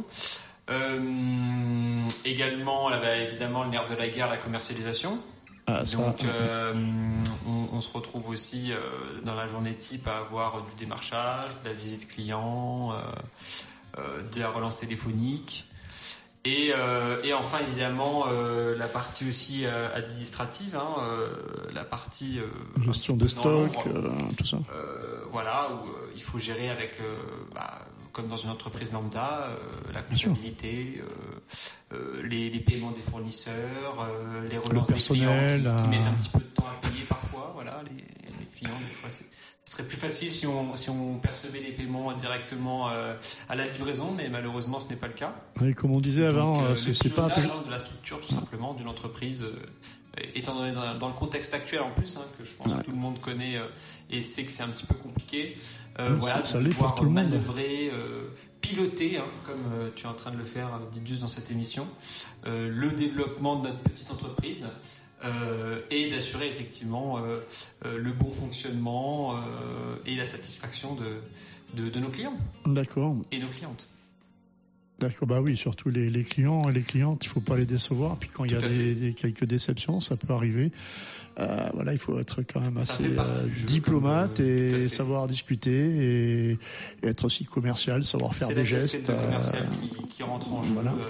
Également, évidemment, le nerf de la guerre, la commercialisation. Donc on se retrouve aussi dans la journée type à avoir du démarchage, de la visite client, de la relance téléphonique et enfin évidemment la partie aussi administrative, la partie gestion des stocks, tout ça. Où il faut gérer avec comme dans une entreprise lambda, la comptabilité, les paiements des fournisseurs, les relances des clients qui mettent un petit peu de temps à payer parfois. Voilà, les clients, des fois, ce serait plus facile si on percevait les paiements directement à la livraison, mais malheureusement, ce n'est pas le cas. Oui, comme on disait avant, c'est pas de la structure, tout simplement, d'une entreprise. Étant donné dans le contexte actuel en plus, que je pense que tout le monde connaît et sait que c'est un petit peu compliqué, ça l'est pour tout le monde. Manœuvrer, piloter, comme tu es en train de le faire, Didius, dans cette émission, le développement de notre petite entreprise et d'assurer effectivement le bon fonctionnement et la satisfaction de nos clients. D'accord. Et nos clientes. D'accord, bah oui, surtout les clients et les clientes, il faut pas les décevoir. Puis quand il y a quelques déceptions, ça peut arriver. Voilà, il faut être quand même assez diplomate et savoir discuter et être aussi commercial, savoir faire des gestes. Commercial qui rentre en jeu.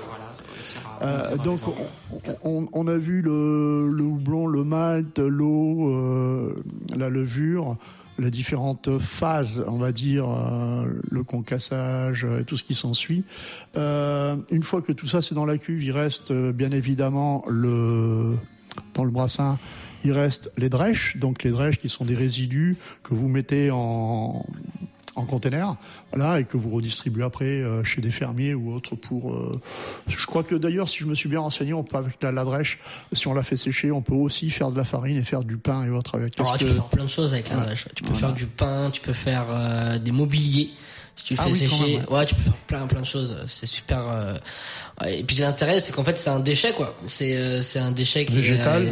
Voilà. Donc on a vu le houblon, le malt, l'eau, la levure, les différentes phases, on va dire, le concassage et tout ce qui s'ensuit. Une fois que tout ça c'est dans la cuve, il reste bien évidemment dans le brassin, il reste les drèches, donc les drèches qui sont des résidus que vous mettez en container, voilà, et que vous redistribuez après chez des fermiers ou autres pour. Je crois que d'ailleurs, si je me suis bien renseigné, on peut avec la drèche, si on la fait sécher, on peut aussi faire de la farine et faire du pain et autres avec. Tu peux faire plein de choses avec la drèche. Tu peux faire du pain, tu peux faire des mobiliers. Si tu le fais sécher, tu peux faire plein de choses. C'est super. Et puis l'intérêt, c'est qu'en fait, c'est un déchet, quoi. C'est un déchet qui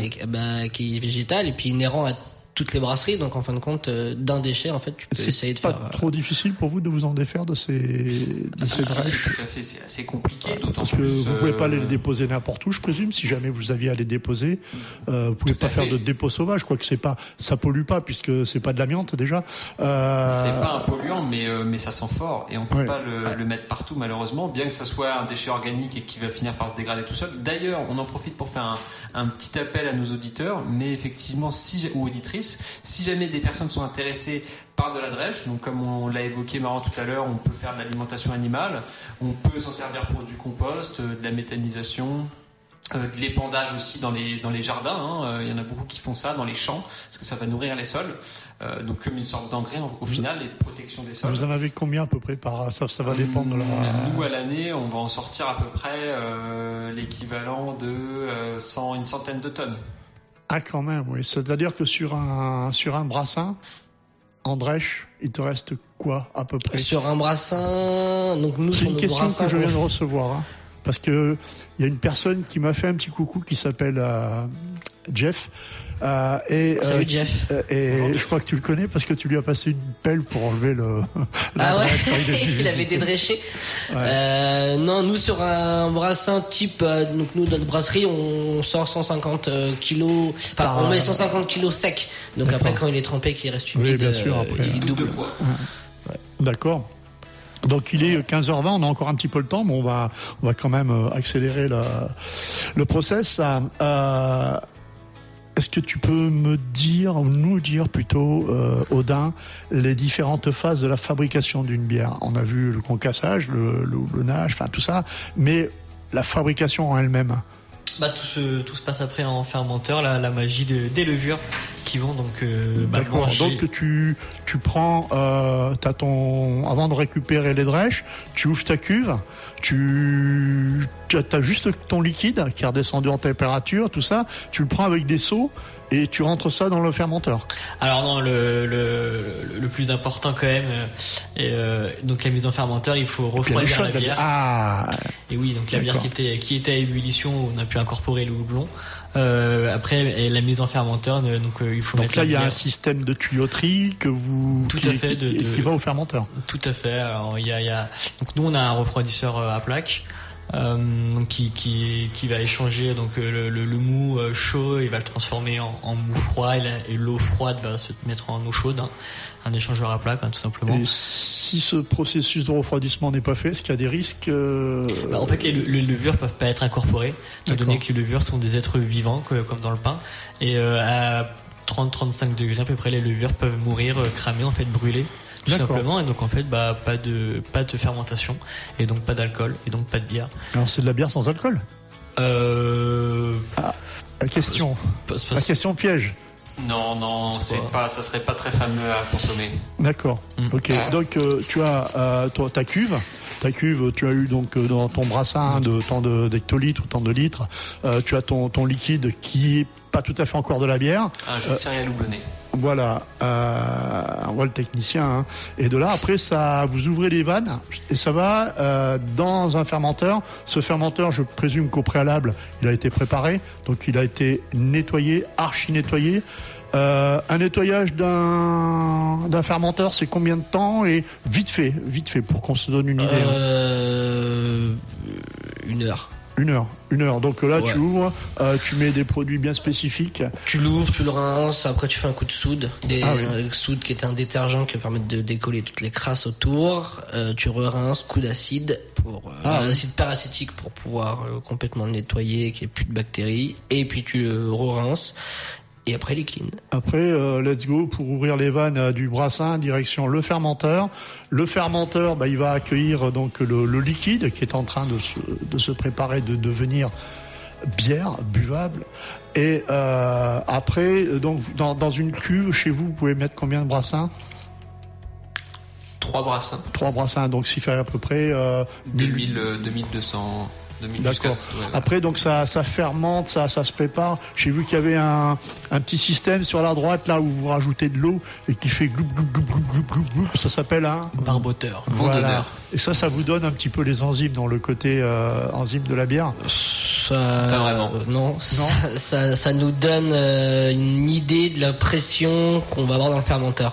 est végétal et puis inhérent à toutes les brasseries. Donc en fin de compte, d'un déchet, en fait, tu peux essayer de faire. C'est pas trop difficile pour vous de vous en défaire de ces drèches? Tout à fait, c'est assez compliqué, d'autant parce que vous pouvez pas les déposer n'importe où, je présume. Si jamais vous aviez à les déposer, vous pouvez pas faire de dépôt sauvage. Je crois que ça pollue pas puisque c'est pas de l'amiante déjà. C'est pas un polluant, mais ça sent fort et on peut pas le mettre partout malheureusement, bien que ça soit un déchet organique et qui va finir par se dégrader tout seul. D'ailleurs, on en profite pour faire un petit appel à nos auditeurs, mais effectivement, ou auditrices. Si jamais des personnes sont intéressées par de la drèche, donc comme on l'a évoqué Marrant tout à l'heure, on peut faire de l'alimentation animale, on peut s'en servir pour du compost, de la méthanisation, de l'épandage aussi dans les jardins. Il y en a beaucoup qui font ça dans les champs parce que ça va nourrir les sols. Donc comme une sorte d'engrais au final et de protection des sols. Vous en avez combien à peu près par ça va dépendre de Nous à l'année, on va en sortir à peu près l'équivalent de une centaine de tonnes. Ah quand même, oui. C'est-à-dire que sur un brassin en drèche, il te reste quoi à peu près? Sur un brassin, donc nous c'est une question que je viens de recevoir, parce que il y a une personne qui m'a fait un petit coucou qui s'appelle Jeff. Salut Jeff. Et je crois que tu le connais parce que tu lui as passé une pelle pour enlever il avait dédréché. Ouais. Non, nous sur un brassin type, donc nous notre brasserie on sort 150 kilos, enfin on met 150 kilos sec. Donc après quand il est trempé qu'il reste humide, oui, bien sûr, après, il double. Ouais. D'accord. Donc il est 15h20, on a encore un petit peu le temps, mais on va quand même accélérer le process. Est-ce que tu peux nous dire plutôt, Odin, les différentes phases de la fabrication d'une bière? On a vu le concassage, le houblonnage, enfin tout ça, mais la fabrication en elle-même. Tout se passe après en fermenteur, la magie des levures qui vont donc. D'accord. Donc tu prends, avant de récupérer les drèches, tu ouvres ta cuve. Tu as juste ton liquide qui est redescendu en température, tout ça. Tu le prends avec des seaux et tu rentres ça dans le fermenteur. Alors non, le plus important quand même, donc la mise en fermenteur, il faut refroidir la bière. Ah. Et oui, donc la bière qui était à ébullition, on a pu incorporer le houblon. Après la mise en fermenteur, donc il faut mettre. Donc là, il y a un système de tuyauterie qui va au fermenteur. Tout à fait. Alors il y a donc nous on a un refroidisseur à plaque. Donc qui va échanger donc le mou chaud, il va le transformer en mou froid et l'eau froide va se mettre en eau chaude, un échangeur à plaque tout simplement. Et si ce processus de refroidissement n'est pas fait, est-ce qu'il y a des risques En fait les levures peuvent pas être incorporées étant donné que les levures sont des êtres vivants comme dans le pain et à 30-35 degrés à peu près les levures peuvent mourir, cramer en fait, brûler. Tout simplement, et donc en fait pas de fermentation et donc pas d'alcool et donc pas de bière. Alors c'est de la bière sans alcool. La question piège. Non, ça serait pas très fameux à consommer. D'accord. Ok. Donc tu as ta cuve. Tu as eu donc dans ton brassin de tant d'hectolitres ou tant de litres. Tu as ton liquide qui est pas tout à fait encore de la bière. Un jus de céréales houblonné. Voilà, on voit le technicien. Et de là, après, vous ouvrez les vannes et ça va dans un fermenteur. Ce fermenteur, je présume qu'au préalable, il a été préparé, donc il a été nettoyé, archi-nettoyé. Un nettoyage d'un fermenteur, c'est combien de temps? Et vite fait, pour qu'on se donne une idée. 1 heure. 1 heure. Donc là, Ouais. tu ouvres, tu mets des produits bien spécifiques. Tu l'ouvres, tu le rinces, après tu fais un coup de soude. Soude qui est un détergent qui va permettre de décoller toutes les crasses autour. Tu re-rinces, coup d'acide, acide paracétique pour pouvoir complètement le nettoyer, qu'il n'y ait plus de bactéries. Et puis tu le re-rinces. Et après, les clean. Après, let's go pour ouvrir les vannes du brassin, direction le fermenteur. Le fermenteur, il va accueillir donc le liquide qui est en train de se préparer, de devenir bière buvable. Et après, donc dans une cuve chez vous pouvez mettre combien de brassins? 3 brassins. 3 brassins, donc ça fait à peu près 2200. D'accord. Après, donc ça fermente, ça se prépare. J'ai vu qu'il y avait un petit système sur la droite là où vous rajoutez de l'eau et qui fait gloup gloup gloup gloup gloup gloup. Ça s'appelle un barboteur. Voilà. Et ça vous donne un petit peu les enzymes dans le côté enzyme de la bière. Pas vraiment. Non. Ça nous donne une idée de la pression qu'on va avoir dans le fermenteur.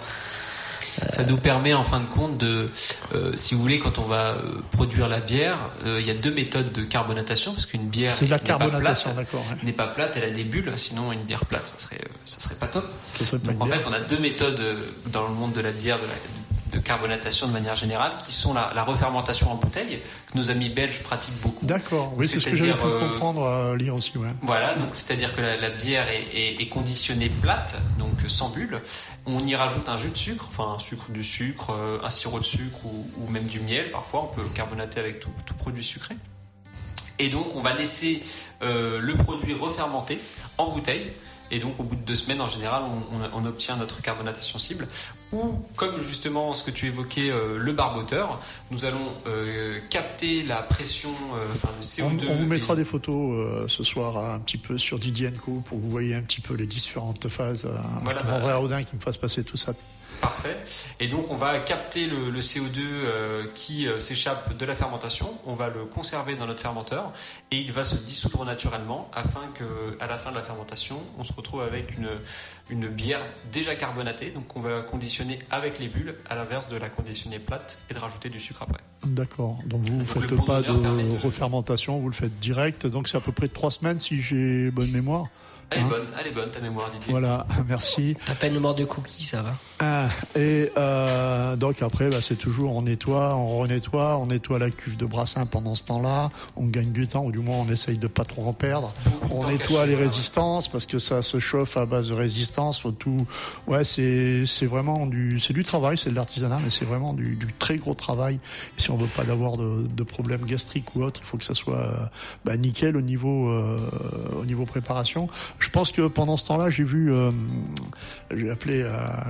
Ça nous permet en fin de compte de, si vous voulez, quand on va produire la bière, il y a 2 méthodes de carbonatation, parce qu'une bière c'est de la carbonatation, n'est pas plate, elle a des bulles, sinon une bière plate, ça serait pas top. Donc en fait, on a 2 méthodes dans le monde de la bière, de carbonatation de manière générale, qui sont la refermentation en bouteille, que nos amis belges pratiquent beaucoup. D'accord, oui, c'est ce que j'avais pu comprendre, lire aussi, ouais. Voilà, donc c'est-à-dire que la bière est conditionnée plate, donc sans bulles. On y rajoute un jus de sucre, enfin du sucre, un sirop de sucre ou même du miel. Parfois, on peut carbonater avec tout produit sucré. Et donc, on va laisser le produit refermenter en bouteille. Et donc, au bout de 2 semaines, en général, on obtient notre carbonatation cible. Ou, comme justement ce que tu évoquais, le barboteur, nous allons capter la pression, le CO2. On vous mettra des photos ce soir un petit peu sur Didier & Co pour que vous voyez un petit peu les différentes phases. Voilà, André Audin qui me fasse passer tout ça. Parfait. Et donc on va capter le CO2 qui s'échappe de la fermentation, on va le conserver dans notre fermenteur et il va se dissoudre naturellement afin qu'à la fin de la fermentation, on se retrouve avec une bière déjà carbonatée. Donc on va conditionner avec les bulles à l'inverse de la conditionner plate et de rajouter du sucre après. D'accord. Donc vous ne faites pas de refermentation, vous le faites direct. Donc c'est à peu près 3 semaines si j'ai bonne mémoire. Elle est bonne ta mémoire, Didier. Voilà, merci. T'as pas une mémoire de cookies, ça va. Et donc après, c'est toujours on nettoie, on nettoie la cuve de brassin pendant ce temps-là. On gagne du temps, ou du moins on essaye de pas trop en perdre. On nettoie les résistances parce que ça se chauffe à base de résistance. Faut tout. Ouais, c'est vraiment du travail, c'est de l'artisanat, mais c'est vraiment du très gros travail. Et si on veut pas avoir de problèmes gastriques ou autres, il faut que ça soit nickel au niveau préparation. Je pense que pendant ce temps-là, j'ai vu, j'ai appelé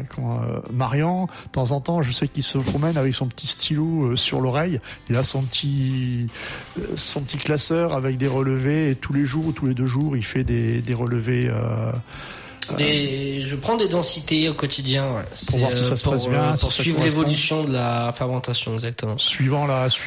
Marian. De temps en temps, je sais qu'il se promène avec son petit stylo sur l'oreille. Il a son petit classeur avec des relevés. Et tous les jours ou tous les 2 jours, il fait des relevés. Je prends des densités au quotidien. Ouais. Pour voir si ça se passe bien. Pour suivre l'évolution de la fermentation, exactement. Suivant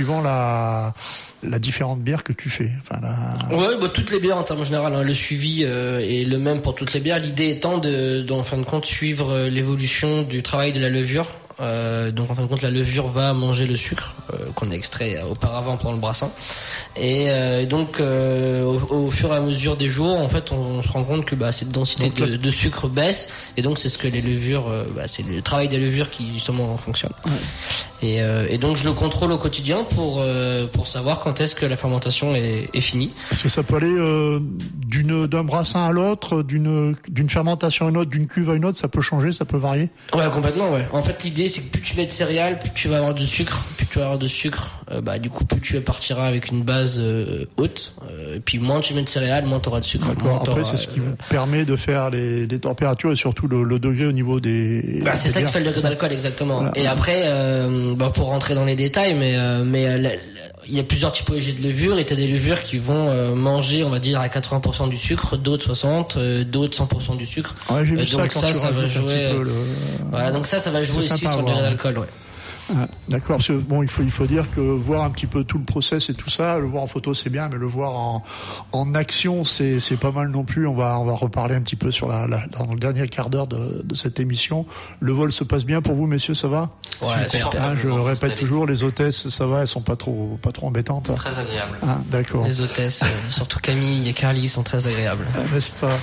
la différente bière que tu fais. Ouais, toutes les bières en termes général, le suivi est le même pour toutes les bières. L'idée étant en fin de compte, suivre l'évolution du travail de la levure. Donc en fin de compte, la levure va manger le sucre qu'on a extrait auparavant pendant le brassin. Et donc au fur et à mesure des jours, en fait, on se rend compte que cette densité de sucre baisse. Et donc c'est ce que les levures, c'est le travail des levures qui justement fonctionne. Ouais. Et donc je le contrôle au quotidien pour savoir quand est-ce que la fermentation est finie. Parce que ça peut aller d'un brassin à l'autre, d'une fermentation à une autre, d'une cuve à une autre, ça peut changer, ça peut varier. Ouais, complètement. Ouais. En fait, l'idée c'est que plus tu mets de céréales, plus tu vas avoir de sucre, du coup plus tu partiras avec une base haute. Et puis moins tu mets de céréales, moins tu auras de sucre. Après, c'est ce qui vous permet de faire les températures et surtout le degré au niveau des. C'est ça qui fait le degré d'alcool, exactement. Voilà. Et après, pour rentrer dans les détails, mais il y a plusieurs typologies de levures et t'as des levures qui vont manger, on va dire, à 80% du sucre, d'autres 60%, d'autres 100% du sucre. Ouais, j'ai vu donc ça va jouer. Voilà, donc ça va jouer aussi sur le degré d'alcool, ouais. D'accord, parce que bon, il faut dire que voir un petit peu tout le process et tout ça, le voir en photo c'est bien, mais le voir en action c'est pas mal non plus. On va reparler un petit peu sur dans le dernier quart d'heure de cette émission. Le vol se passe bien pour vous, messieurs, ça va? Ouais, super. Je répète toujours, les hôtesses, ça va, elles sont pas trop embêtantes. Très agréable. D'accord. Les hôtesses, surtout Camille et Carly, sont très agréables. N'est-ce pas?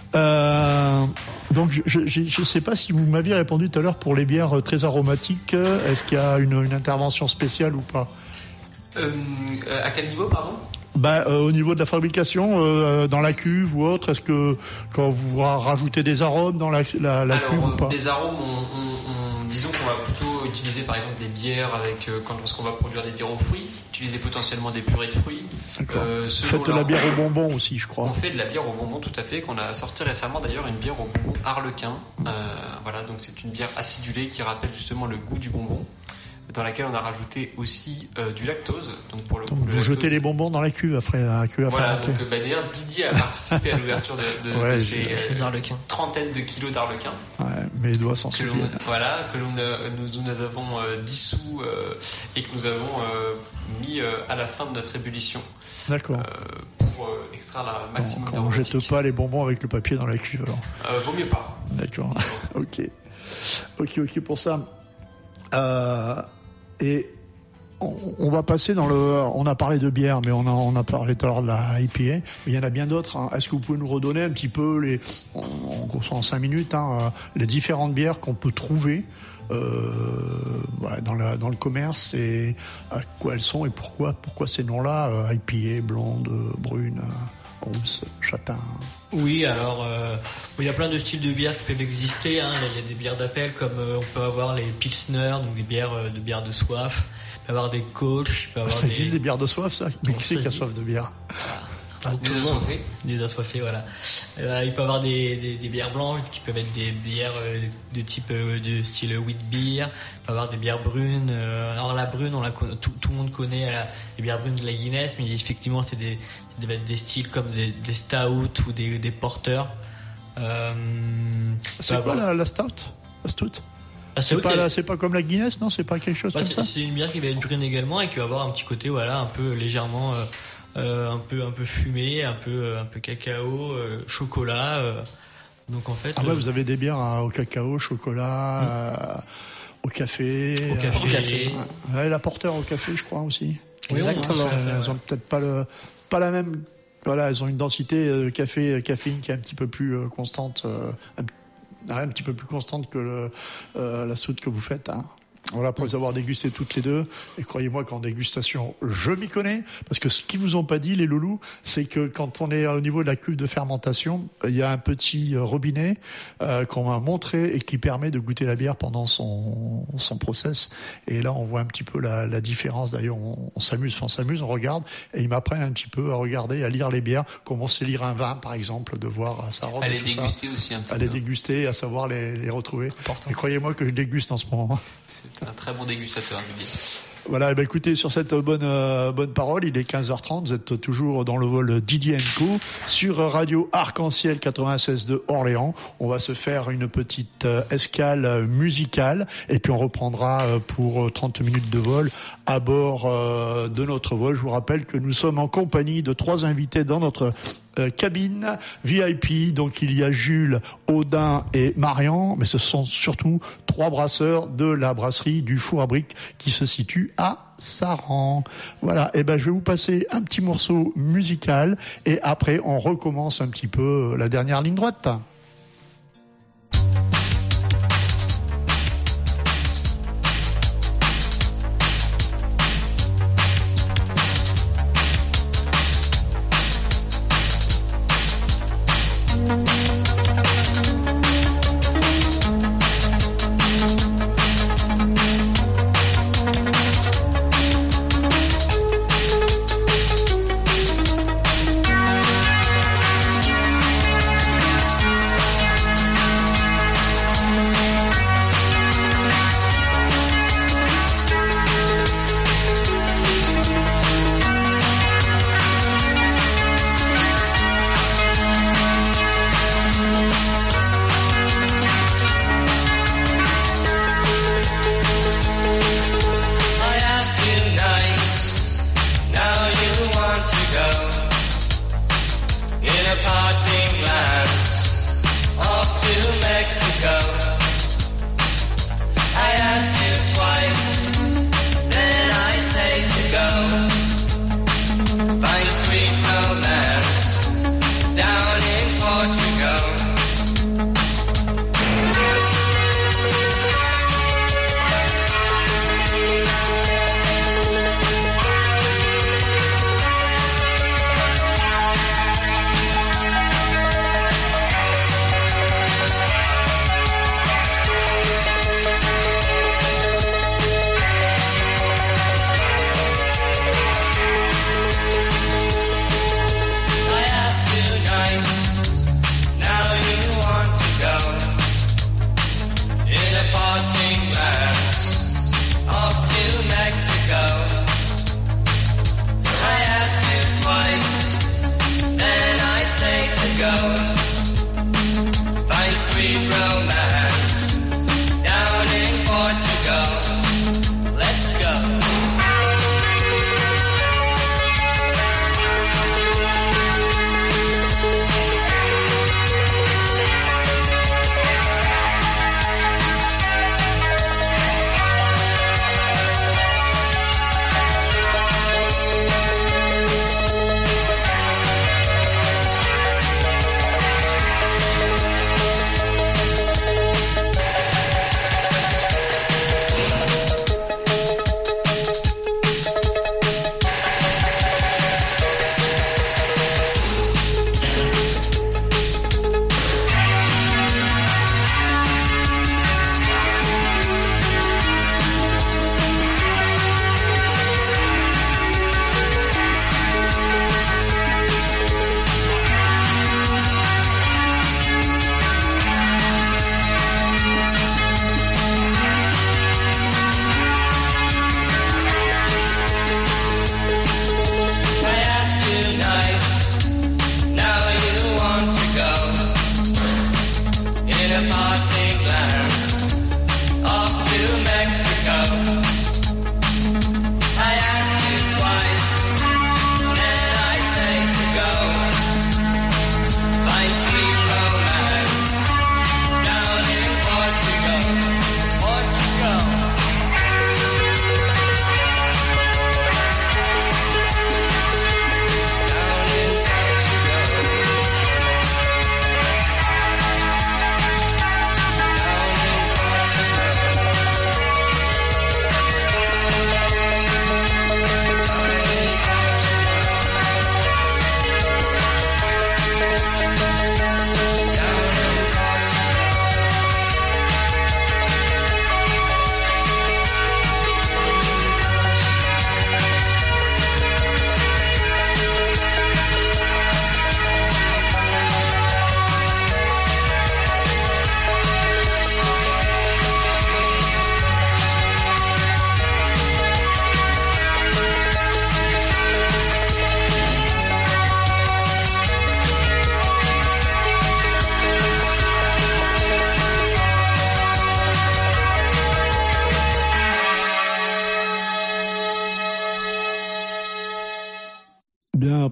Donc je sais pas si vous m'aviez répondu tout à l'heure pour les bières très aromatiques. Est-ce qu'il y a une intervention spéciale ou pas? À quel niveau, pardon? Au niveau de la fabrication, dans la cuve ou autre, est-ce que quand vous rajoutez des arômes dans la cuve ou pas? Des arômes, disons qu'on va plutôt utiliser par exemple des bières lorsqu'on va produire des bières aux fruits, utiliser potentiellement des purées de fruits. Vous faites de la bière au bonbon aussi, je crois. On fait de la bière au bonbon, tout à fait, qu'on a sorti récemment d'ailleurs, une bière au bonbon Harlequin. Voilà, donc c'est une bière acidulée qui rappelle justement le goût du bonbon, dans laquelle on a rajouté aussi du lactose. Donc pour le coup, vous jetez les bonbons dans la cuve après. Voilà, donc d'ailleurs Didier a participé à l'ouverture de ces trentaines de kilos d'Harlequin. Ouais, mes doigts s'en souviennent. Voilà, que nous avons dissous et que nous avons mis à la fin de notre ébullition. D'accord. Pour extraire la maximum on jette pas les bonbons avec le papier dans la cuve alors. Vaut mieux pas. D'accord. Ok pour ça. Et on va passer on a parlé de bière, mais on a parlé tout à l'heure de la IPA, mais il y en a bien d'autres. Est-ce que vous pouvez nous redonner un petit peu en 5 minutes, les différentes bières qu'on peut trouver dans le commerce, et à quoi elles sont et pourquoi ces noms-là, IPA, blonde, brune, rousse, châtain? Oui, alors il y a plein de styles de bières qui peuvent exister. Il y a des bières d'appel comme on peut avoir les Pilsner, donc des bières de soif. Il peut y avoir des Kolsch. Ça existe des bières de soif, ça? Mais qui c'est qui a soif de bière? Des assoiffés, voilà. Il peut y avoir des bières blanches qui peuvent être des bières de type de style wheat beer. Il peut y avoir des bières brunes. Alors la brune, tout le monde connaît les bières brunes de la Guinness, mais effectivement c'est des styles comme des stout ou des porters. C'est quoi la stout? La stout? C'est pas comme la Guinness, non? C'est pas quelque chose comme ça? C'est une bière qui va être brune également et qui va avoir un petit côté, un peu légèrement, un peu fumé, un peu cacao, chocolat. Donc en fait. Vous avez des bières au cacao, chocolat, au café. Au café. La porter au café, je crois aussi. Exactement. Elles ont peut-être pas la même. Voilà, elles ont une densité caféine qui est un petit peu plus constante. Un petit peu plus constante que la soude que vous faites. Voilà, pour les avoir dégustées toutes les deux. Et croyez-moi qu'en dégustation, je m'y connais. Parce que ce qu'ils vous ont pas dit, les loulous, c'est que quand on est au niveau de la cuve de fermentation, il y a un petit robinet qu'on m'a montré et qui permet de goûter la bière pendant son process. Et là, on voit un petit peu la différence. D'ailleurs, on s'amuse, on regarde. Et ils m'apprennent un petit peu à regarder, à lire les bières. Comment c'est lire un vin, par exemple, de voir sa robe. À les déguster aussi un petit peu. À les déguster, à savoir les retrouver. Et croyez-moi que je déguste en ce moment. C'est un très bon dégustateur, Didier. Voilà, écoutez, sur cette bonne parole, il est 15h30, vous êtes toujours dans le vol Didier & Co sur Radio Arc-en-Ciel 96.2 Orléans. On va se faire une petite escale musicale et puis on reprendra pour 30 minutes de vol à bord de notre vol. Je vous rappelle que nous sommes en compagnie de 3 invités dans notre cabine VIP. Donc il y a Jules, Audin et Marian, mais ce sont surtout 3 brasseurs de la brasserie du Four à Briques qui se situe à Saran. Voilà, je vais vous passer un petit morceau musical et après on recommence un petit peu la dernière ligne droite.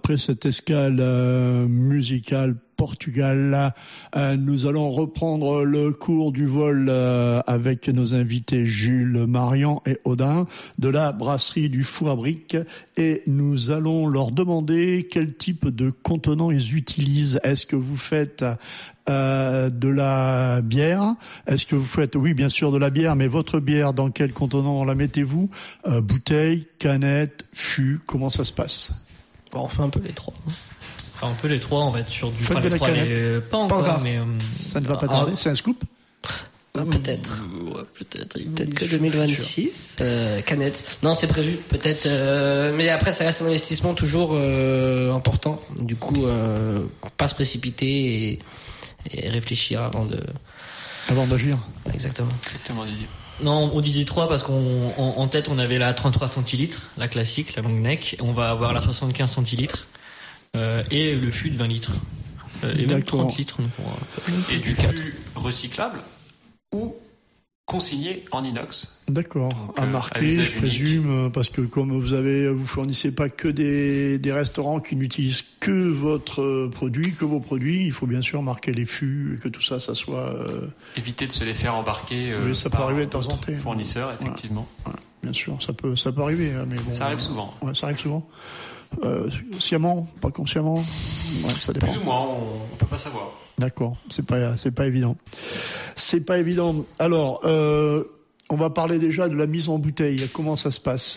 après cette escale musicale Portugal, nous allons reprendre le cours du vol avec nos invités Jules, Marian et Odin de la brasserie du Four à Briques, et nous allons leur demander quel type de contenant ils utilisent. Est-ce que vous faites de la bière? Est-ce que vous faites, oui, bien sûr, de la bière, mais votre bière, dans quel contenant la mettez-vous? Bouteille, canette, fût, comment ça se passe? Bon, on fait un peu les trois. Enfin, un peu les trois, on va être sur du... Faites de la canette. Pas encore, mais... ça ne va pas tarder, c'est un scoop? Peut-être. Peut-être que 2026. Canette. Non, c'est prévu. Peut-être. Mais après, ça reste un investissement toujours important. Du coup, pas se précipiter et réfléchir avant d'agir. Exactement. Exactement, Didier. Non, on disait 3 parce en tête, on avait la 33 centilitres, la classique, la long neck. On va avoir la 75 centilitres et le fût de 20 litres. Et même 30 litres. Et du fût recyclable ou consigné en inox. D'accord. Donc, à marquer, je présume, parce que comme vous fournissez pas que des restaurants qui n'utilisent que votre produit, que vos produits, il faut bien sûr marquer les fûts et que tout ça soit... Éviter de se les faire embarquer oui, ça peut arriver de temps en temps. Fournisseurs, effectivement. Ouais, bien sûr, ça peut arriver. Mais bon, ça arrive souvent. Ouais, ça arrive souvent. Sciemment, pas consciemment, ouais, ça dépend. Plus ou moins, on peut pas savoir. D'accord, c'est pas évident. C'est pas évident. Alors, on va parler déjà de la mise en bouteille. Comment ça se passe?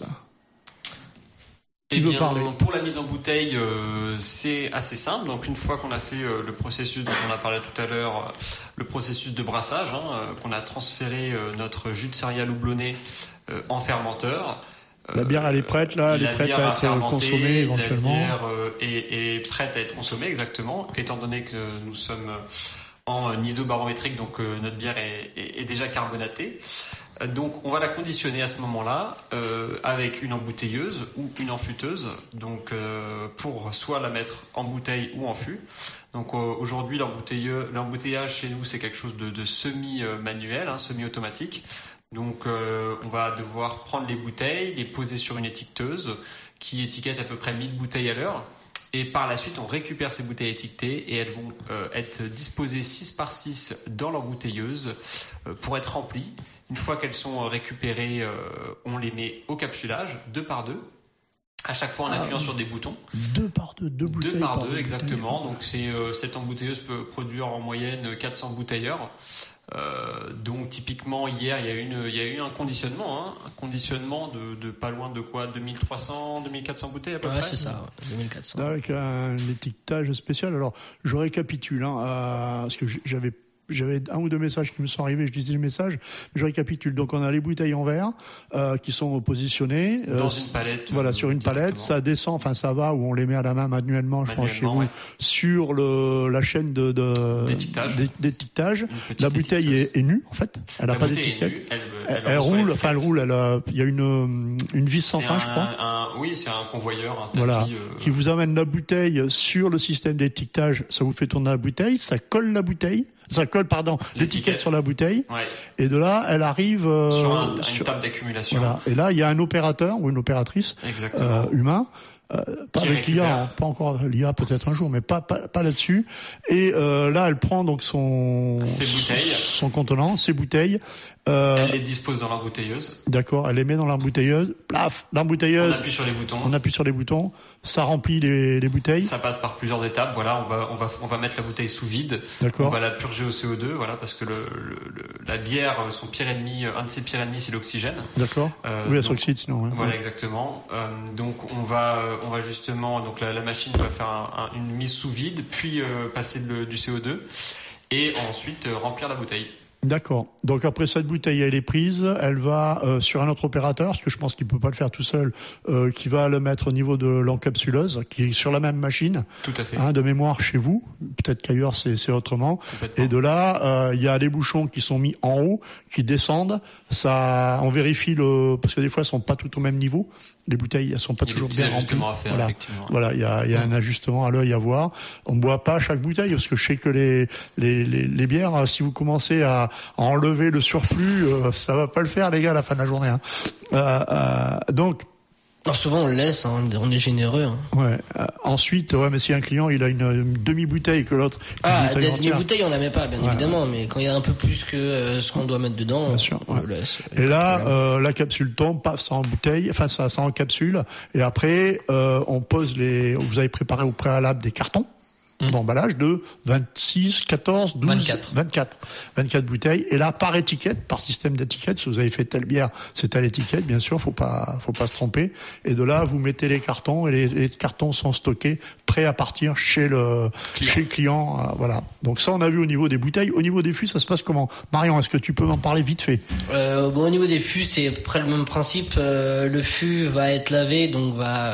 Eh bien, pour la mise en bouteille, c'est assez simple. Donc, une fois qu'on a fait le processus dont on a parlé tout à l'heure, le processus de brassage, qu'on a transféré notre jus de céréales houblonné en fermenteur. La bière, elle est prête, là, elle est prête à être consommée éventuellement. La bière est prête à être consommée, exactement, étant donné que nous sommes en isobarométrique, donc notre bière est déjà carbonatée. Donc on va la conditionner à ce moment-là avec une embouteilleuse ou une enfuteuse, donc pour soit la mettre en bouteille ou en fût. Donc aujourd'hui l'embouteillage chez nous c'est quelque chose de semi-manuel, semi-automatique. Donc on va devoir prendre les bouteilles, les poser sur une étiqueteuse qui étiquette à peu près 1000 bouteilles à l'heure. Et par la suite, on récupère ces bouteilles étiquetées et elles vont être disposées 6 par 6 dans l'embouteilleuse pour être remplies. Une fois qu'elles sont récupérées, on les met au capsulage, 2 par 2. À chaque fois en appuyant sur des boutons. 2 par 2, 2 bouteilles. 2 par 2, exactement. Donc cette embouteilleuse peut produire en moyenne 400 bouteilles heure. Donc typiquement hier il y a eu un conditionnement de pas loin de quoi, 2400 bouteilles à peu près. C'est ça, 2400 avec un étiquetage spécial. Alors je récapitule parce que j'avais un ou deux messages qui me sont arrivés, je lisais le message, mais je récapitule. Donc on a les bouteilles en verre qui sont positionnées dans une palette. Voilà, sur une palette, ça descend, enfin ça va, ou on les met à la main manuellement, je pense, chez vous, sur la chaîne d'étiquetage. La bouteille est nue en fait, elle n'a pas d'étiquette. Elle roule, il y a une vis sans fin, je crois. Oui, c'est un convoyeur, un tapis, voilà, qui vous amène la bouteille sur le système d'étiquetage, ça vous fait tourner la bouteille, ça colle l'étiquette sur la bouteille, ouais. Et de là, elle arrive sur une table d'accumulation. Voilà. Et là, il y a un opérateur ou une opératrice humain, pas avec l'IA, pas encore l'IA, peut-être un jour, mais pas là-dessus. Et là, elle prend donc son contenant, ses bouteilles. Elle les dispose dans l'embouteilleuse. D'accord, elle les met dans l'embouteilleuse. Plaf, l'embouteilleuse. On appuie sur les boutons. Ça remplit les bouteilles. Ça passe par plusieurs étapes. Voilà, on va mettre la bouteille sous vide. D'accord. On va la purger au CO2. Voilà, parce que la bière, son pire ennemi, un de ses pires ennemis, c'est l'oxygène. D'accord. Oui, elle s'oxyde sinon. Ouais. Voilà, exactement. Donc on va justement, donc la machine va faire une mise sous vide, puis passer du CO2 et ensuite remplir la bouteille. D'accord. Donc après cette bouteille, elle est prise, elle va sur un autre opérateur, parce que je pense qu'il peut pas le faire tout seul, qui va le mettre au niveau de l'encapsuleuse, qui est sur la même machine. Tout à fait. De mémoire chez vous. Peut-être qu'ailleurs c'est autrement. Et de là, il y a les bouchons qui sont mis en haut, qui descendent. Ça, on vérifie parce que des fois elles sont pas toutes au même niveau. Les bouteilles, elles sont pas toujours bien remplies. À faire, effectivement. Voilà, il y a un ajustement à l'œil à voir. On boit pas chaque bouteille, parce que je sais que les bières, si vous commencez à enlever le surplus, ça va pas le faire, les gars, à la fin de la journée. Donc, Alors souvent on le laisse, hein, on est généreux. Hein. Ouais. Ensuite, mais si un client il a une demi-bouteille que l'autre. Des demi-bouteilles on la met pas, bien évidemment, mais quand il y a un peu plus que ce qu'on doit mettre dedans, bien sûr, on le laisse. Et là, la capsule tombe, paf, ça en bouteille, enfin ça en capsule, et après on pose vous avez préparé au préalable des cartons. D'emballage de 26, 14, 12, 24 bouteilles. Et là, par étiquette, par système d'étiquette, si vous avez fait telle bière, c'est telle étiquette, bien sûr, faut pas se tromper. Et de là, vous mettez les cartons, et les cartons sont stockés, prêts à partir chez le client. Voilà. Donc ça, on a vu au niveau des bouteilles. Au niveau des fûts, ça se passe comment? Marion, est-ce que tu peux m'en parler vite fait? Au niveau des fûts, c'est à peu près le même principe. Le fût va être lavé, donc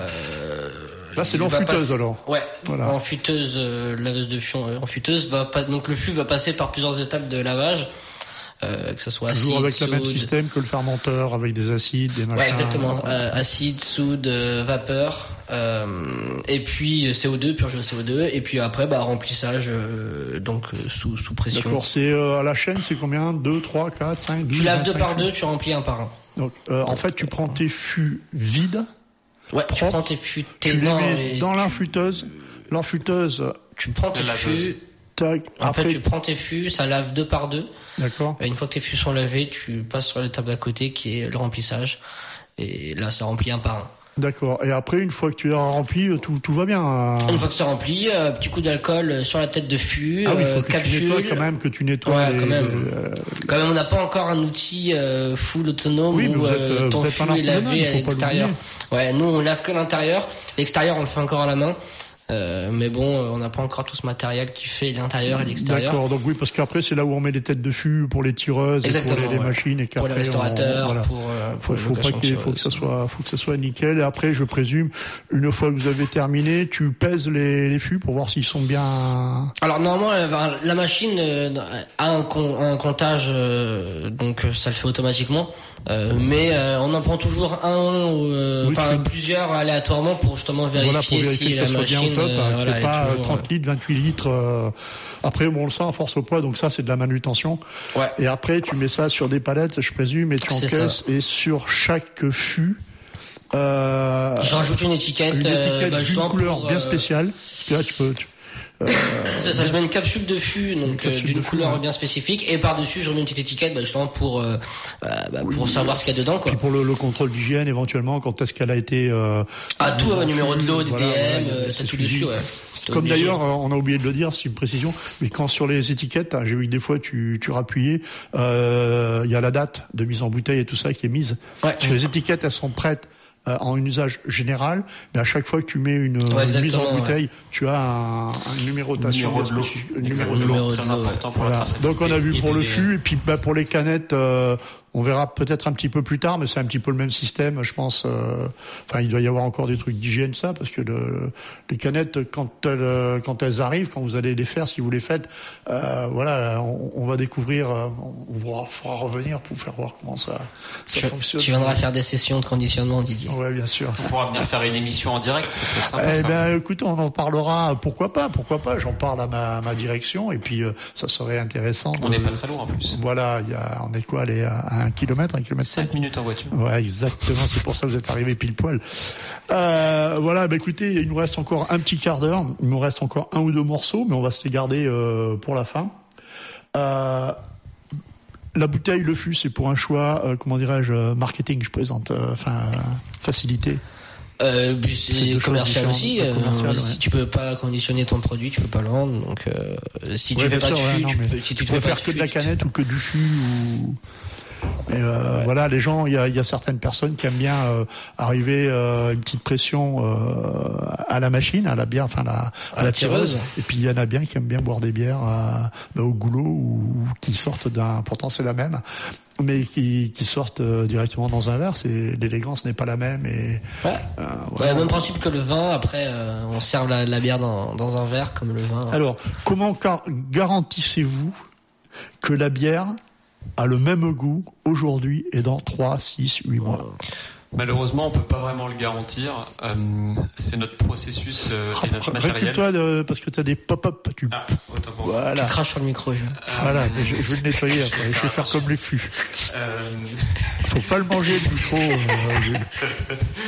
là, c'est l'enfuteuse alors. Ouais. Voilà. Enfuteuse, laveuse de fût, enfuteuse donc le fût va passer par plusieurs étapes de lavage, que ça soit acide, toujours avec soude. le même système que le fermenteur, avec des acides, des machins. Ouais, exactement. Acide, soude, vapeur, et puis CO2, purge de CO2, et puis après, remplissage, donc sous pression. D'accord. C'est à la chaîne, c'est combien? 2, 3, 4, 5, 12. Tu laves 2 par 2, tu remplis un par un. Donc, en fait, tu prends tes fûts vides. Ouais, tu prends tes fûts, tu les mets dans l'infuteuse. L'enfuteuse. Tu prends tes fûts. Après, tu prends tes fûts, ça lave 2 par 2. D'accord. Une fois que tes fûts sont lavés, tu passes sur l'étape d'à côté qui est le remplissage. Et là, ça remplit un par un. D'accord. Et après, une fois que tu as rempli, tout va bien. Une fois que c'est rempli, petit coup d'alcool sur la tête de fût, il faut capsule. que tu nettoies. Ouais, quand même, on n'a pas encore un outil full autonome où ton fût est lavé à l'extérieur. Ouais, nous on lave que l'intérieur. L'extérieur, on le fait encore à la main. Mais bon, on n'a pas encore tout ce matériel qui fait l'intérieur et l'extérieur. D'accord, donc oui, parce qu'après c'est là où on met les têtes de fût pour les tireuses, exactement, et pour les machines, et pour les restaurateurs, pour faut que ça soit nickel. Et après, je présume, une fois que vous avez terminé, tu pèses les fûts pour voir s'ils sont bien. Alors normalement, la machine a un comptage, donc ça le fait automatiquement. Mais on en prend toujours plusieurs aléatoirement pour justement vérifier si la machine pas 30 litres, 28 litres. Après, on le sent à force au poids, donc ça c'est de la manutention. Ouais. Et après, tu mets ça sur des palettes, je présume, et tu encaisses. Et sur chaque fût, je rajoute une étiquette d'une couleur bien spéciale. Là, tu peux. Je mets une capsule de fût, donc d'une couleur bien spécifique, et par-dessus je remets une petite étiquette justement pour savoir ce qu'il y a dedans, quoi. Puis pour le contrôle d'hygiène éventuellement, quand est-ce qu'elle a été tout, numéro de lot, DDM, t'as tout dessus, ouais. Comme d'ailleurs, on a oublié de le dire, c'est une précision, mais quand sur les étiquettes, j'ai vu que des fois tu rappuyais, il y a la date de mise en bouteille et tout ça qui est mise. Ouais. Sur les étiquettes, elles sont prêtes en usage général, mais à chaque fois que tu mets une mise en bouteille, tu as une numérotation. Numéro de l'eau. Très important pour la traçabilité. Donc on a vu pour le fût, et puis pour les canettes, on verra peut-être un petit peu plus tard, mais c'est un petit peu le même système, je pense. Il doit y avoir encore des trucs d'hygiène, ça, parce que les canettes, quand elles arrivent, quand vous allez les faire, si vous les faites, on va découvrir, on fera revenir pour faire voir comment ça fonctionne. Tu viendras faire des sessions de conditionnement, Didier. Ouais, bien sûr. On pourra venir faire une émission en direct, ça peut être sympa. Écoute, on en parlera, pourquoi pas, j'en parle à ma direction, et puis ça serait intéressant. On n'est pas très loin en plus. Voilà, on est quoi, aller à 1 kilomètre, 7 minutes en voiture. Ouais, exactement, c'est pour ça que vous êtes arrivé pile poil. Écoutez, il nous reste encore un petit quart d'heure, il nous reste encore 1 ou 2 morceaux, mais on va se les garder pour la fin. La bouteille, le fût, c'est pour un choix, marketing, je présente, facilité. C'est commercial aussi. Si tu peux pas conditionner ton produit, tu peux pas le vendre. Donc, si tu fais pas de fût, si tu peux faire que de la canette ou que du fût ou. Mais les gens, il y a certaines personnes qui aiment bien arriver une petite pression à la machine, à la bière, à la tireuse. Et puis il y en a bien qui aiment bien boire des bières au goulot ou qui sortent pourtant c'est la même, mais qui sortent directement dans un verre. L'élégance n'est pas la même et même principe que le vin. Après, on sert la bière dans un verre comme le vin. Alors, comment garantissez-vous que la bière a le même goût aujourd'hui et dans 3, 6, 8 mois? Malheureusement, on peut pas vraiment le garantir. C'est notre processus et notre matériel. Recule-toi parce que tu as des pop-up. Voilà. Tu craches sur le micro, Voilà, je vais le nettoyer après. Je vais faire comme les fûts. Faut pas le manger le micro.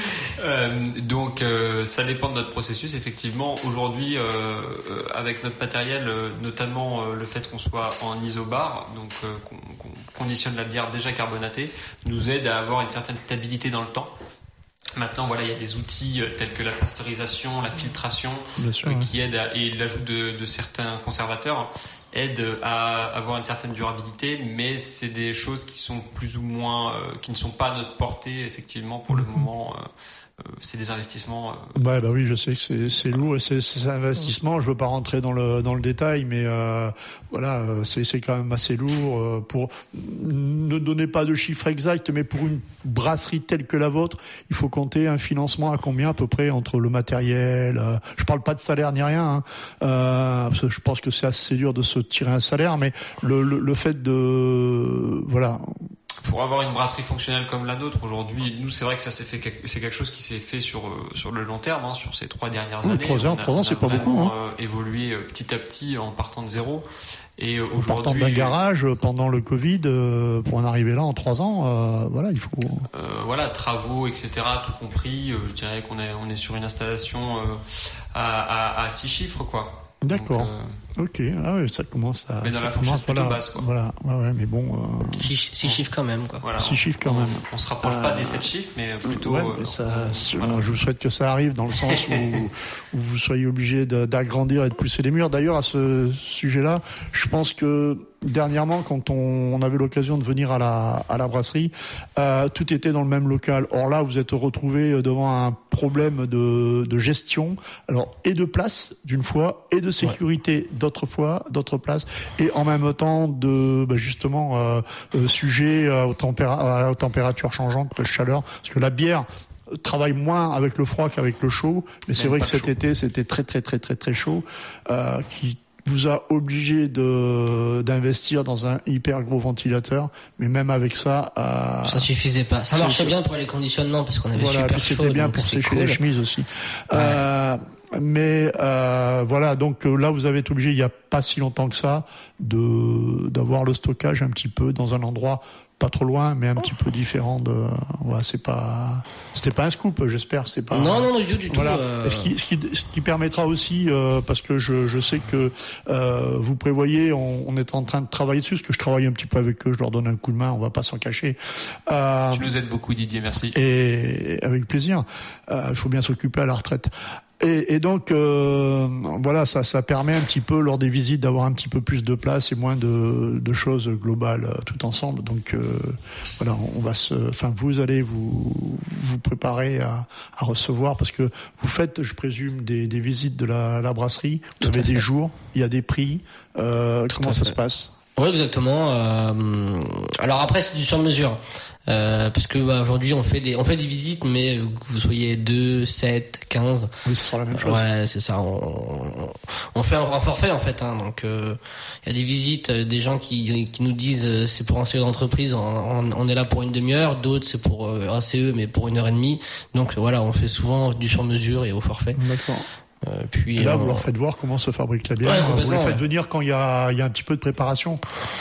Donc ça dépend de notre processus. Effectivement, aujourd'hui, avec notre matériel, notamment le fait qu'on soit en isobar, donc qu'on conditionne la bière déjà carbonatée, nous aide à avoir une certaine stabilité dans le temps. Maintenant, voilà, il y a des outils tels que la pasteurisation, la filtration, qui aident et l'ajout de certains conservateurs aide à avoir une certaine durabilité, mais c'est des choses qui sont plus ou moins, qui ne sont pas à notre portée, effectivement, pour le moment. C'est des investissements. Ouais, bah oui, je sais que c'est lourd et ces investissements. Je veux pas rentrer dans le détail, mais voilà, c'est quand même assez lourd. Pour ne donner pas de chiffres exacts, mais pour une brasserie telle que la vôtre, il faut compter un financement à combien à peu près entre le matériel. Je parle pas de salaire ni rien, parce que je pense que c'est assez dur de se tirer un salaire, mais le fait de voilà. Pour avoir une brasserie fonctionnelle comme la nôtre aujourd'hui, nous c'est vrai que c'est quelque chose qui s'est fait sur le long terme, sur ces 3 dernières années. 3 ans, c'est pas beaucoup. Évolué petit à petit en partant de zéro. Et en partant d'un garage pendant le Covid, pour en arriver là en 3 ans, voilà, il faut. Voilà, travaux, etc. Tout compris. Je dirais qu'on est sur une installation à 6 chiffres, quoi. D'accord. Ok. Ah oui, ça commence à. Mais dans la fourchette plutôt basse, quoi. Voilà. Ouais, mais bon. 6 chiffres quand même, quoi. Voilà. 6 chiffres quand même. On se rapproche pas des 7 chiffres, mais plutôt. Ouais, voilà. Je vous souhaite que ça arrive dans le sens où vous soyez obligé d'agrandir et de pousser les murs. D'ailleurs, à ce sujet-là, je pense que dernièrement, quand on avait l'occasion de venir à la brasserie, tout était dans le même local. Or là, vous êtes retrouvé devant un problème de gestion, alors et de place d'une fois, et de sécurité d'autres places, et en même temps de justement sujet aux températures changeantes, de chaleur, parce que la bière travaille moins avec le froid qu'avec le chaud, mais c'est vrai que cet été c'était très très très très très chaud, qui vous a obligé d'investir dans un hyper gros ventilateur, mais même avec ça, ça suffisait pas. Ça marchait bien pour les conditionnements parce qu'on avait super chaud. C'était bien pour sécher les chemises aussi. Ouais. Mais voilà, donc là vous avez été obligé, il y a pas si longtemps que ça, d'avoir le stockage un petit peu dans un endroit pas trop loin, mais un petit peu différent de. Ouais, c'était pas un scoop, j'espère. C'est pas. Non, du tout. Voilà. Ce qui permettra aussi, parce que je sais que vous prévoyez, on est en train de travailler dessus, parce que je travaille un petit peu avec eux, je leur donne un coup de main, on va pas s'en cacher. Tu nous aides beaucoup, Didier, merci. Et avec plaisir. Il faut bien s'occuper à la retraite. Et donc voilà, ça permet un petit peu lors des visites d'avoir un petit peu plus de place et moins de choses globales tout ensemble. Donc voilà, vous allez vous préparer à recevoir, parce que vous faites, je présume, des visites de la brasserie. Vous avez des jours, il y a des prix. Comment ça se passe? Oui, exactement. Alors après, c'est du sur-mesure. Parce que aujourd'hui on fait des visites, mais que vous soyez 2, 7, 15. Oui, ce sera la même chose. Ouais, c'est ça. On fait un forfait en fait. Donc il y a des visites, des gens qui nous disent c'est pour un CE d'entreprise, on est là pour une demi-heure. D'autres c'est pour un CE mais pour 1h30. Donc voilà, on fait souvent du sur-mesure et au forfait. D'accord. Puis et là, vous leur faites voir comment se fabrique la bière. Ouais, vous les faites venir quand il y a un petit peu de préparation.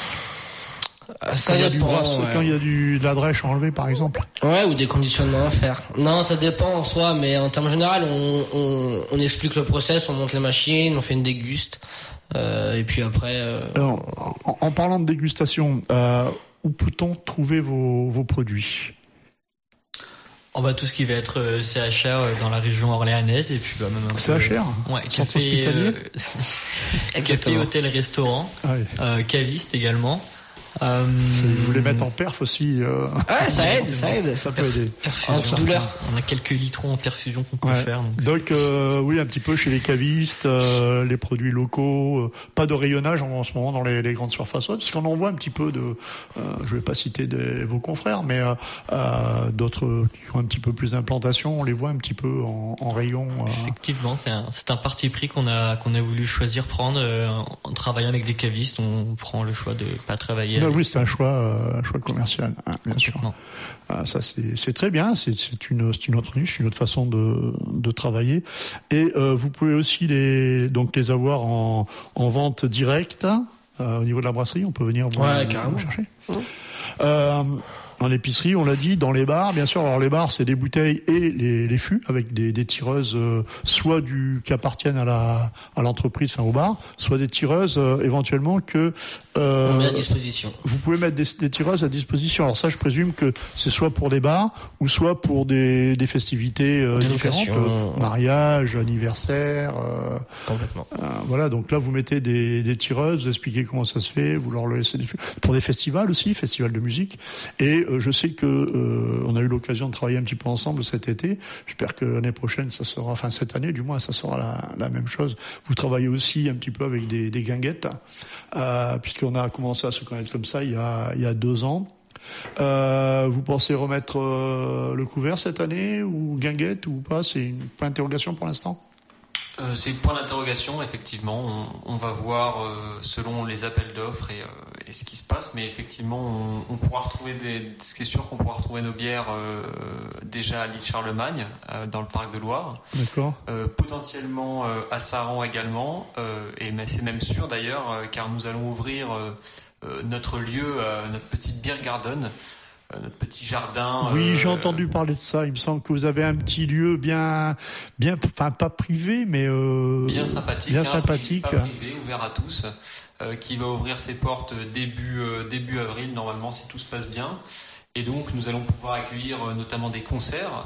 Ça dépend. Quand il y a de la drèche à enlever, par exemple. Ouais, ou des conditionnements à faire. Non, ça dépend en soi, mais en termes général, on explique le process, on monte les machines, on fait une déguste, et puis après. Alors, en parlant de dégustation, où peut-on trouver vos produits? Tout ce qui va être CHR dans la région orléanaise, et puis même un CHR. Ouais, café, café, hôtel, restaurant, caviste également. Vous voulez mettre en perf aussi. Ouais, ça aide. Ça peut aider. Antidouleur. On a quelques litrons en perfusion qu'on peut faire. Donc oui, un petit peu chez les cavistes, les produits locaux, pas de rayonnage en ce moment dans les grandes surfaces, parce qu'on en voit un petit peu je vais pas citer vos confrères, mais d'autres qui ont un petit peu plus d'implantation, on les voit un petit peu en rayon. Effectivement, c'est un parti pris qu'on a voulu choisir prendre en travaillant avec des cavistes. On prend le choix de pas travailler. Oui, c'est un choix commercial, bien sûr. Ça c'est très bien, c'est une autre niche, une autre façon de travailler. Et vous pouvez aussi les avoir en vente directe au niveau de la brasserie. On peut venir vous chercher. En épicerie, on l'a dit, dans les bars, bien sûr. Alors les bars, c'est des bouteilles et les fûts avec des tireuses, soit qui appartiennent à l'entreprise, enfin au bar, soit des tireuses éventuellement que on met à disposition. Vous pouvez mettre des tireuses à disposition. Alors ça, je présume que c'est soit pour des bars ou soit pour des festivités différentes, mariage, anniversaire. Complètement. Voilà, donc là, vous mettez des tireuses, vous expliquez comment ça se fait, vous leur laissez des fûts. Pour des festivals aussi, festivals de musique. Et je sais que on a eu l'occasion de travailler un petit peu ensemble cet été. J'espère que l'année prochaine, ça sera, enfin cette année, du moins, ça sera la même chose. Vous travaillez aussi un petit peu avec des guinguettes, puisqu'on a commencé à se connaître comme ça il y a 2 ans. Vous pensez remettre le couvert cette année ou guinguette ou pas? C'est une point d'interrogation pour l'instant. C'est le point d'interrogation, effectivement. On va voir selon les appels d'offres et ce qui se passe, mais effectivement, on pourra retrouver ce qui est sûr qu'on pourra retrouver nos bières déjà à l'île Charlemagne, dans le parc de Loire. D'accord. Potentiellement à Saran également, mais c'est même sûr d'ailleurs, car nous allons ouvrir notre lieu, notre petite beer garden. Notre petit jardin. Oui, j'ai entendu parler de ça. Il me semble que vous avez un petit lieu bien, enfin pas privé, mais bien sympathique, pas privé, ouvert à tous, qui va ouvrir ses portes début avril normalement si tout se passe bien. Et donc nous allons pouvoir accueillir notamment des concerts,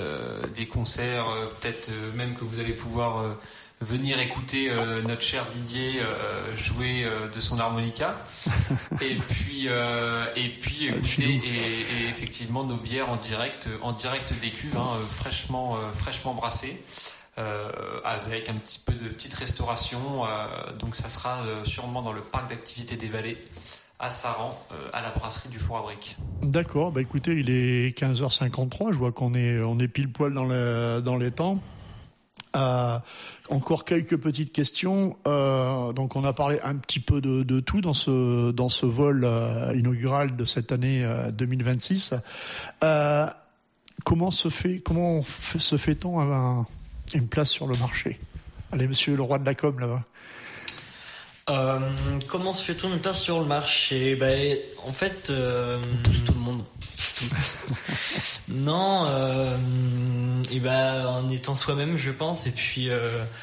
peut-être même que vous allez pouvoir venir écouter notre cher Didier jouer de son harmonica et puis écouter et effectivement nos bières en direct des cuves, fraîchement brassées, avec un petit peu de petite restauration, donc ça sera sûrement dans le parc d'activités des Vallées à Saran, à la brasserie du Four à Briques. D'accord, bah écoutez, il est 15h53, je vois qu'on est pile poil dans les temps. Encore quelques petites questions. Donc on a parlé un petit peu de tout dans ce vol inaugural de cette année 2026. Comment se fait-on une place sur le marché? Allez, monsieur le roi de la com là-bas. Comment se fait-on une place sur le marché? En fait, tout le monde. Non, en étant soi-même, je pense. Et puis,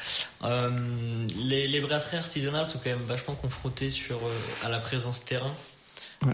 les brasseries artisanales sont quand même vachement confrontées à la présence terrain. Ouais.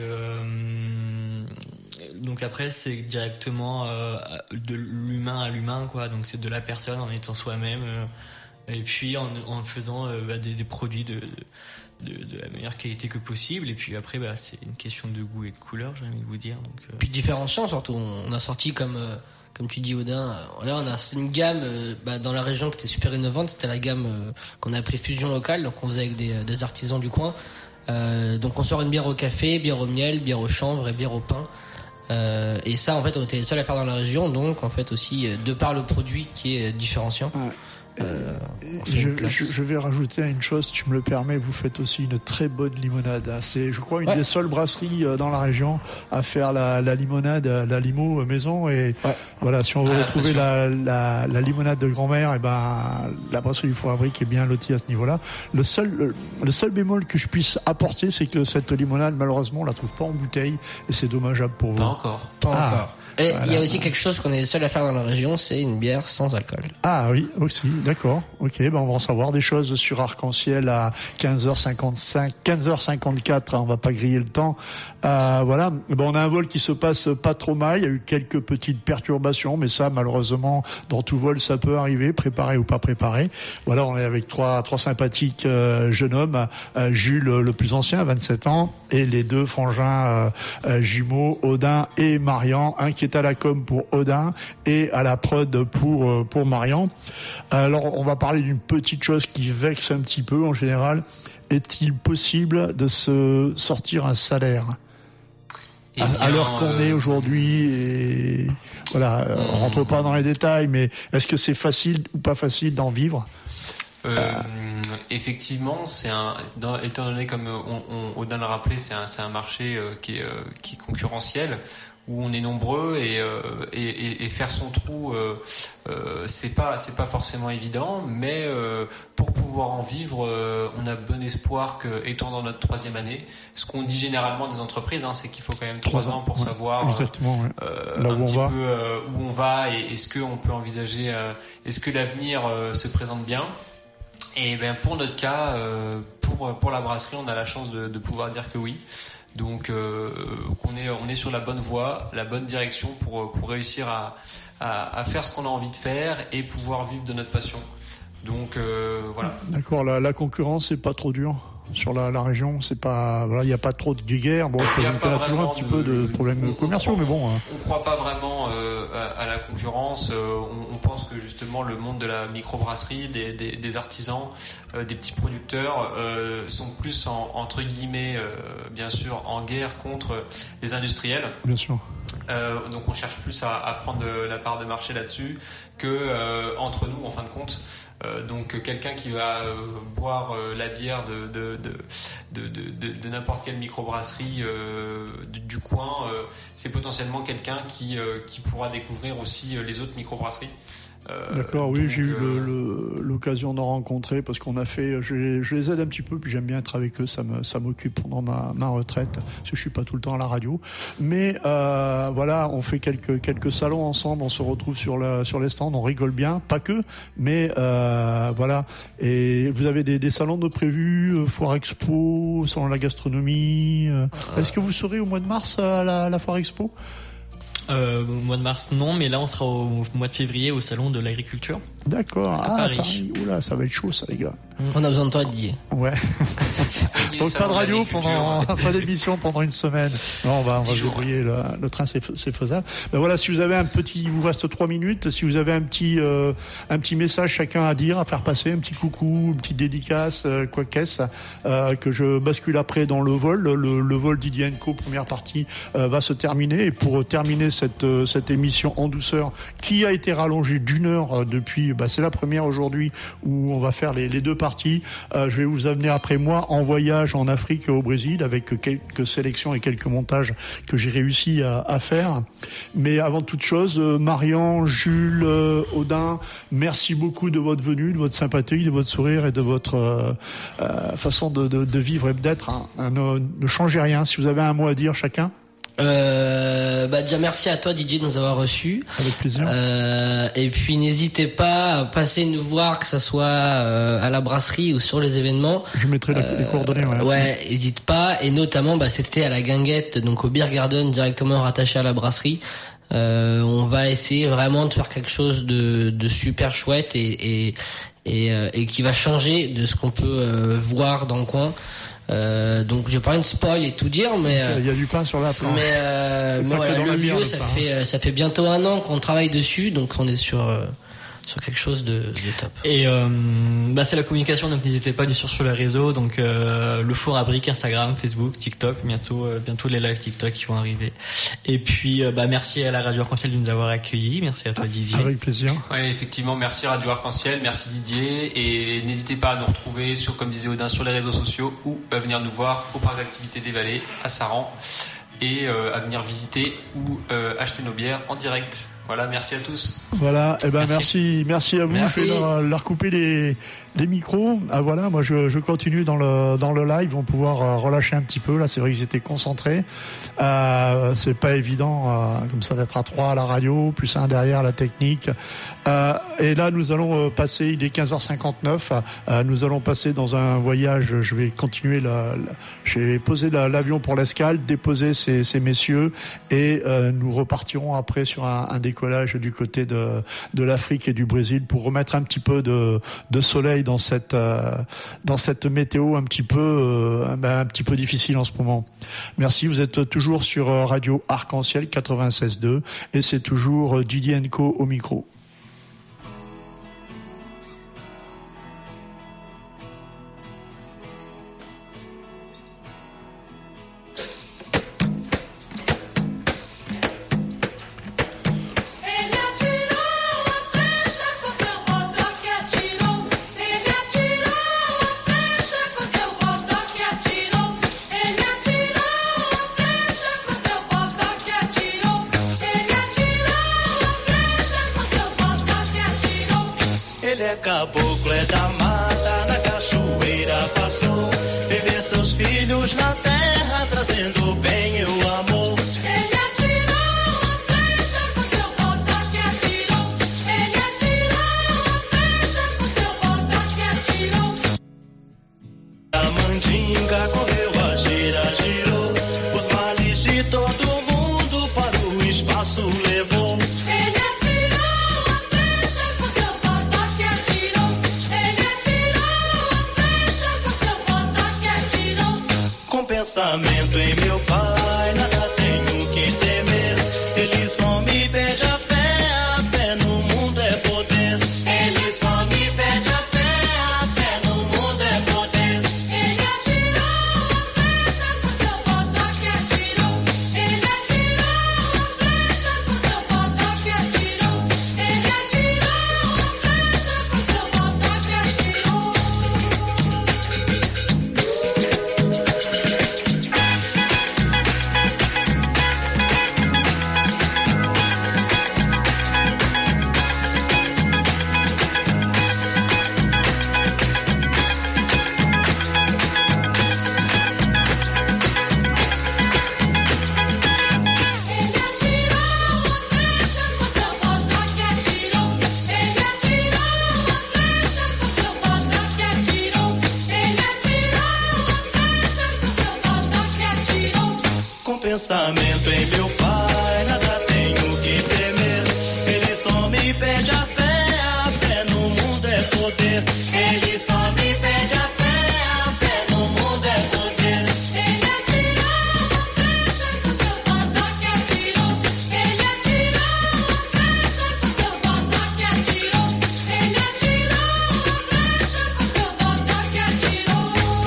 Donc après, c'est directement de l'humain à l'humain, quoi. Donc c'est de la personne en étant soi-même. Et puis en faisant des produits de la meilleure qualité que possible. Et puis après, c'est une question de goût et de couleur, j'ai envie de vous dire. Donc, puis différenciant surtout. On a sorti comme tu dis, Odin. Là, on a une gamme dans la région qui était super innovante. C'était la gamme qu'on a appelée Fusion Locale. Donc on faisait avec des artisans du coin. Donc on sort une bière au café, bière au miel, bière au chanvre et bière au pain. Et ça, en fait, on était les seuls à faire dans la région. Donc en fait aussi, de par le produit qui est différenciant. Ouais. Je vais rajouter une chose, si tu me le permets, vous faites aussi une très bonne limonade. C'est, je crois, une des seules brasseries dans la région à faire la limonade, la limo maison. Et voilà, si on veut retrouver la limonade de grand-mère, la brasserie du Four à Briques est bien lotie à ce niveau-là. Le seul bémol que je puisse apporter, c'est que cette limonade, malheureusement, on la trouve pas en bouteille et c'est dommageable pour vous. Pas encore. Et il y a aussi quelque chose qu'on est les seuls à faire dans la région, c'est une bière sans alcool. Ah oui, aussi, d'accord. Ok, on va en savoir des choses sur Arc-en-Ciel à 15h54, on va pas griller le temps. Voilà, on a un vol qui se passe pas trop mal, il y a eu quelques petites perturbations, mais ça, malheureusement, dans tout vol, ça peut arriver, préparé ou pas préparé. Voilà, on est avec trois sympathiques jeunes hommes, Jules le plus ancien, 27 ans, et les 2 frangins jumeaux, Odin et Marian, un qui est à la com pour Odin et à la prod pour Marian. Alors on va parler d'une petite chose qui vexe un petit peu en général. Est-il possible de se sortir un salaire à l'heure qu'on est aujourd'hui? Et voilà, on rentre pas dans les détails, mais est-ce que c'est facile ou pas facile d'en vivre? Effectivement, étant donné, comme Odin l'a rappelé, c'est un marché qui est concurrentiel, où on est nombreux et faire son trou, c'est pas forcément évident, mais pour pouvoir en vivre, on a bon espoir que, étant dans notre 3e année, ce qu'on dit généralement des entreprises, c'est qu'il faut quand même 3 ans pour savoir là où un on petit va. peu où on va et est-ce qu'on peut envisager, est-ce que l'avenir se présente bien. Et ben pour notre cas, pour la brasserie, on a la chance de pouvoir dire que oui. Donc on est sur la bonne voie, la bonne direction pour réussir à faire ce qu'on a envie de faire et pouvoir vivre de notre passion. Donc voilà. D'accord, la concurrence c'est pas trop dur sur la région, c'est pas, voilà, il n'y a pas trop de guéguerre. Bon, il y a toujours un petit peu de problèmes commerciaux, mais bon. On croit pas vraiment à la concurrence. On pense que justement le monde de la microbrasserie, des artisans, des petits producteurs sont plus entre guillemets, bien sûr, en guerre contre les industriels. Bien sûr. Donc on cherche plus à prendre la part de marché là-dessus que entre nous, en fin de compte. Donc quelqu'un qui va boire la bière de n'importe quelle microbrasserie du coin, c'est potentiellement quelqu'un qui pourra découvrir aussi les autres microbrasseries. D'accord, oui, j'ai eu l'occasion d'en rencontrer parce qu'on a fait, je les aide un petit peu, puis j'aime bien être avec eux, ça m'occupe pendant ma retraite, parce que je suis pas tout le temps à la radio. Mais voilà, on fait quelques salons ensemble, on se retrouve sur les stands, on rigole bien, pas que, mais voilà. Et vous avez des salons de prévus, Foire Expo, salon de la gastronomie. Est-ce que vous serez au mois de mars à la Foire Expo? Au mois de mars, non, mais là, on sera au mois de février au salon de l'agriculture. D'accord. À Paris. Oula, ça va être chaud, ça, les gars. On a besoin de toi, Didier. Ouais. Donc, pas de radio pas d'émission pendant une semaine. Non, on va se débrouiller. Le train, c'est faisable. Ben voilà, si vous avez il vous reste 3 minutes. Si vous avez un petit message chacun à dire, à faire passer, un petit coucou, une petite dédicace, quoi qu'est-ce, que je bascule après dans le vol. Le vol Didier & Co, première partie, va se terminer. Et pour terminer cette émission en douceur, qui a été rallongée d'1 heure depuis, c'est la première aujourd'hui où on va faire les 2 parties. Je vais vous amener après moi en voyage en Afrique et au Brésil avec quelques sélections et quelques montages que j'ai réussi à faire. Mais avant toute chose, Marian, Jules, Audin, merci beaucoup de votre venue, de votre sympathie, de votre sourire et de votre façon de vivre et d'être. Ne changez rien. Si vous avez un mot à dire chacun. Déjà merci à toi Didier de nous avoir reçus. Avec plaisir. Et puis n'hésitez pas à passer nous voir, que ça soit à la brasserie ou sur les événements. Je mettrai les coordonnées. Ouais, n'hésite pas. Et notamment c'était à la Guinguette, donc au Beer Garden, directement rattaché à la brasserie. On va essayer vraiment de faire quelque chose de super chouette et qui va changer de ce qu'on peut voir dans le coin. Donc je vais pas une spoil et tout dire, mais il y a du pain sur la planche. Mais voilà, le lieu, ça fait bientôt 1 an qu'on travaille dessus, donc on est sur quelque chose de top. Et c'est la communication, donc n'hésitez pas bien sûr sur les réseaux, donc le four à briques, Instagram, Facebook, TikTok, bientôt les lives TikTok qui vont arriver. Et puis merci à la Radio Arc-en-Ciel de nous avoir accueillis, merci à toi Didier. Avec plaisir. Ouais, effectivement, merci Radio Arc-en-Ciel, merci Didier, et n'hésitez pas à nous retrouver comme disait Audin, sur les réseaux sociaux ou à venir nous voir au parc d'activité des Vallées à Saran et à venir visiter ou acheter nos bières en direct. Voilà, merci à tous. Voilà, merci à vous. Merci. Je vais leur couper les micros. Ah voilà, moi je continue dans le live. On va pouvoir relâcher un petit peu. Là, c'est vrai qu'ils étaient concentrés. C'est pas évident comme ça d'être à 3 à la radio, plus 1 derrière la technique. Et là, nous allons passer. Il est 15h59. Nous allons passer dans un voyage. Je vais continuer j'ai posé l'avion pour l'escale, déposer ces messieurs, et nous repartirons après sur un décollage du côté de l'Afrique et du Brésil pour remettre un petit peu de soleil dans cette météo un petit peu difficile en ce moment. Merci, vous êtes toujours sur Radio Arc-en-Ciel 96.2 et c'est toujours Didier & Co au micro. Atirou luz na terra, trazendo o bem e o amor. Ele atirou a flecha com seu bota que atirou. Ele atirou a flecha com seu bota que atirou. A mandinga correu, a gira girou. Os males de todo mundo para o espaço levou. Ele atirou a flecha com seu bota que atirou. Ele atirou a flecha com seu bota que atirou. Com pensamento em meu pai, nada tenho que temer. Ele só me pede a fé no mundo é poder. Ele só me pede a fé no mundo é poder. Ele atirou a flecha com seu bota que atirou. Ele atirou a flecha com seu bota que atirou. Ele atirou a flecha com seu bota que atirou. Ele atirou a flecha com seu bota que atirou. Ele atirou a flecha com seu bota que atirou. Ele atirou a flecha com seu bota que atirou. Com pensamento em meu pai, nada tenho que temer. Ele só me pede a fé no mundo é poder. Ele só me pede a fé no mundo é poder. Ele atirou a flecha com seu bota que atirou. Ele atirou a flecha com seu bota que atirou. Ele atirou a flecha com seu bota que atirou.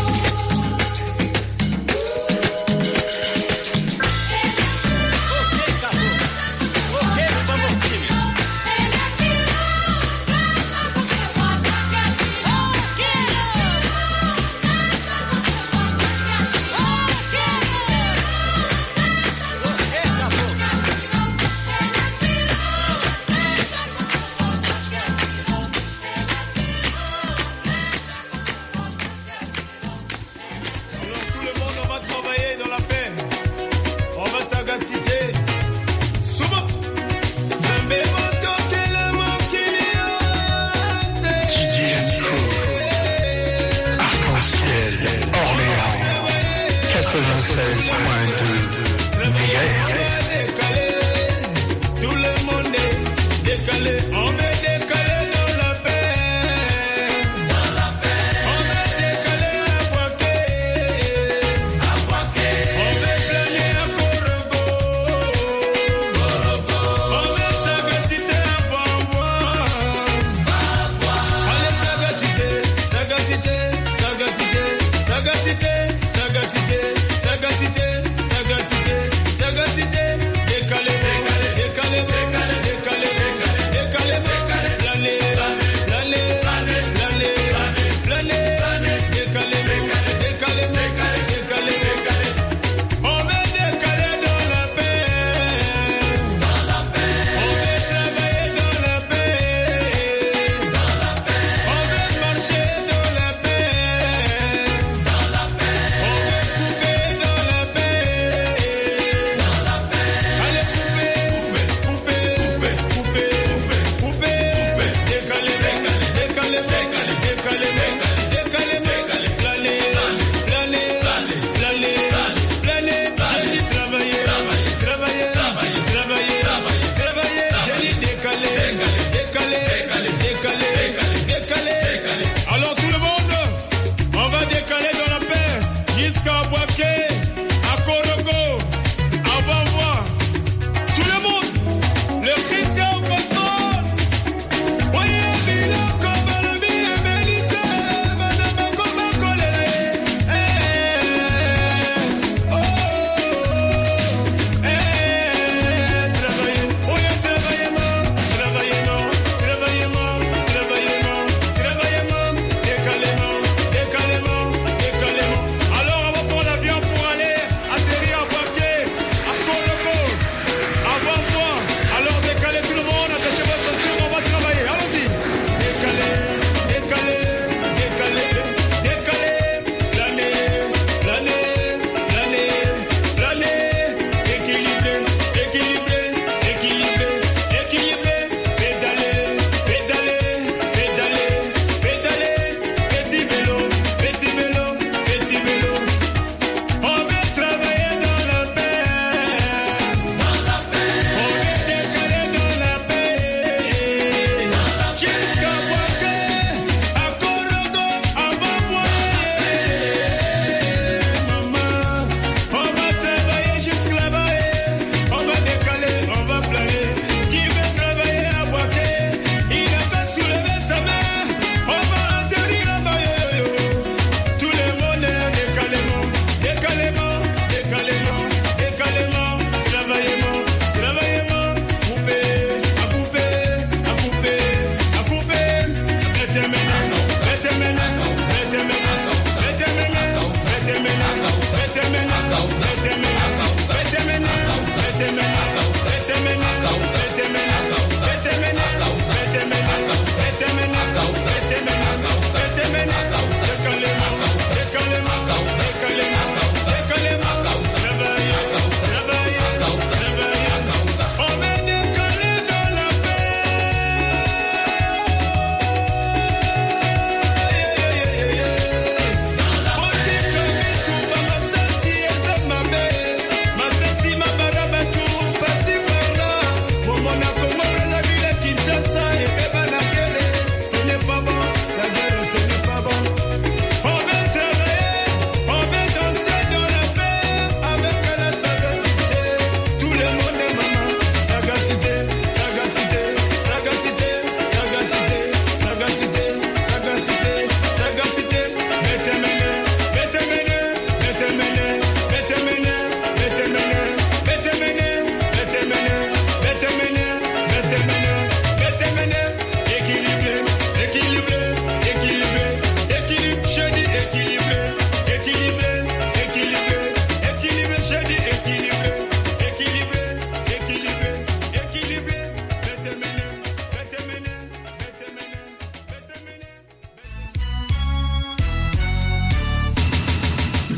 Tout le monde, on va travailler dans la paix. On va s'agaciter. Souvent. Arc-en-ciel, Orléans, 96.2 MHz. Tout le monde est décalé. On veut décaler dans la paix. Dans la paix. On veut décaler à Boaké. À Boaké. On veut planer à Korogo. Korogo. On veut s'agaciter à Bamboa. Bamboa. Allez s'agaciter, s'agaciter, s'agaciter, s'agaciter, s'agaciter, s'agaciter, s'agaciter, s'agaciter, décaler.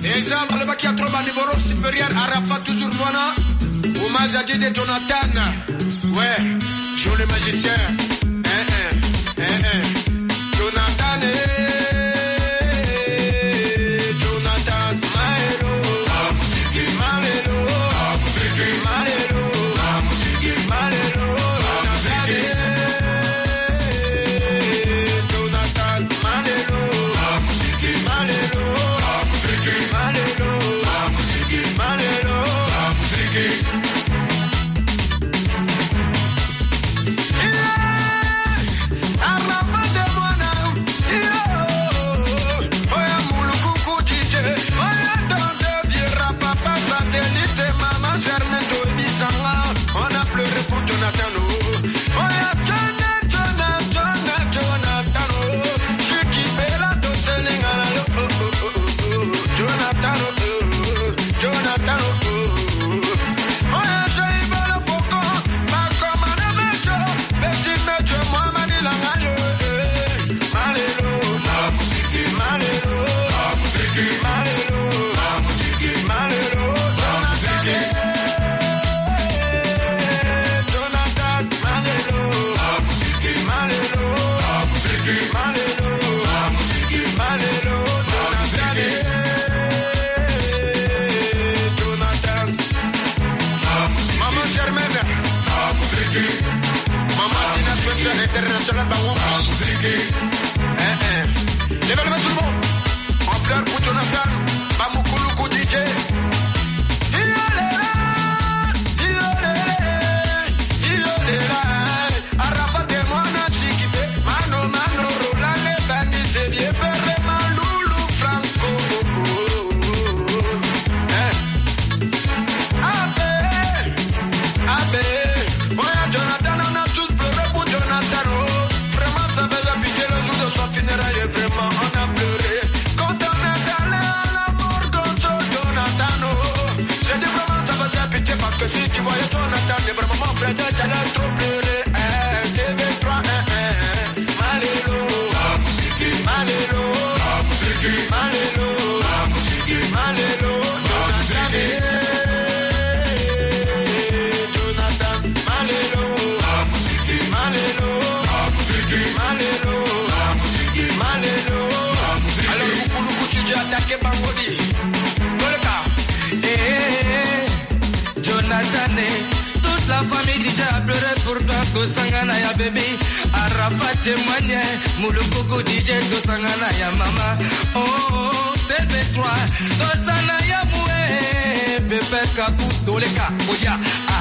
Exemple, le bac à trop mal niveau supérieur, Arafat toujours Moana. Hommage à Didier Jonathan. Ouais, joue le magicien. Jonathan, Jonathan, Maelo, Maelo, Maelo, Maelo, Jonathan, Maelo, Maelo, Maelo, international Bawon. Levez-le tout le monde. En pleure pour Jonathan. Bamoukoulou DJ. Arafat et moi na chiquité. Mano, rola les bandits. C'est bien perlé, Maloulou, Franco. Abbé. Ouais, Jonathan, on a tous pleuré pour Jonathan. Vraiment, ça fait la pitié le jour de son funérailles. Vraiment, on a pleuré. Quand on est allé à la mort de Jonathan. J'ai dit vraiment, ça faisait la pitié parce que si tu voyais Jonathan, c'est vraiment mon frère, t'allais trop pleurer. TV3, Malélo. Malélo. Malélo. Malélo. Jonathan. Malélo. Malélo. Malélo. Alors, Moukoulou, tu as attaqué Bangodi. Dans le cas. Jonathan, toute la famille déjà a pleuré pour toi, Kosangana ya bébé. Arafat témoigne, Moulokoko DJ, Kosangana ya mama. Oh, TV3, Kosana ya moué. Pepe Kakou, Doleka, Odia.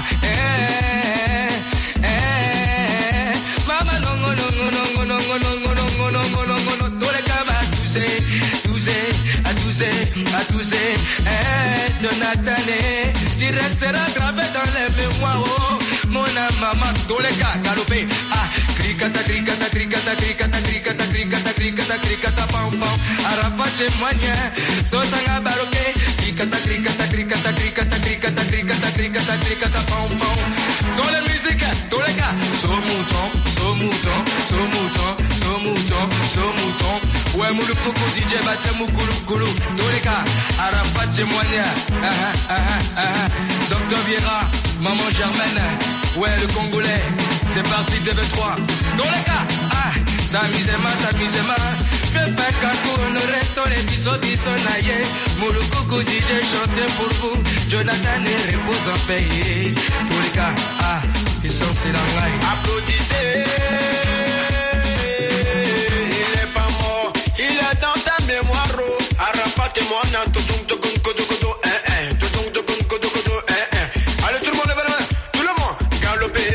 Mama, non, Doleka va tousser. Jonathan, tu resteras gravé dans les mémoires. Oh, mon maman, Doleka, galopé. Cricata, pam, pam. Arafat témoigne, Tosanga baroqué. Cricata, pam, pam. Dans la musique, Doleka, so mouton. Ouais, Moulokoko DJ, Batia Moukoulou. Doleka, Arafat témoigne. Docteur Viera, Maman Germaine. Ouais, le Congolais, c'est parti TV3. Doleka, s'amusez-moi. Pepe Kakou, Noreto, les bisous, naïe. Moulokoko DJ, chantez pour vous. Jonathan et repose en paix. Doleka, ils sont c'est la raille. Applaudissez. Il est pas mort, il est dans ta mémoire. Arafat et moi, nan, allez, tout le monde, levez la main. Tout le monde, galopez.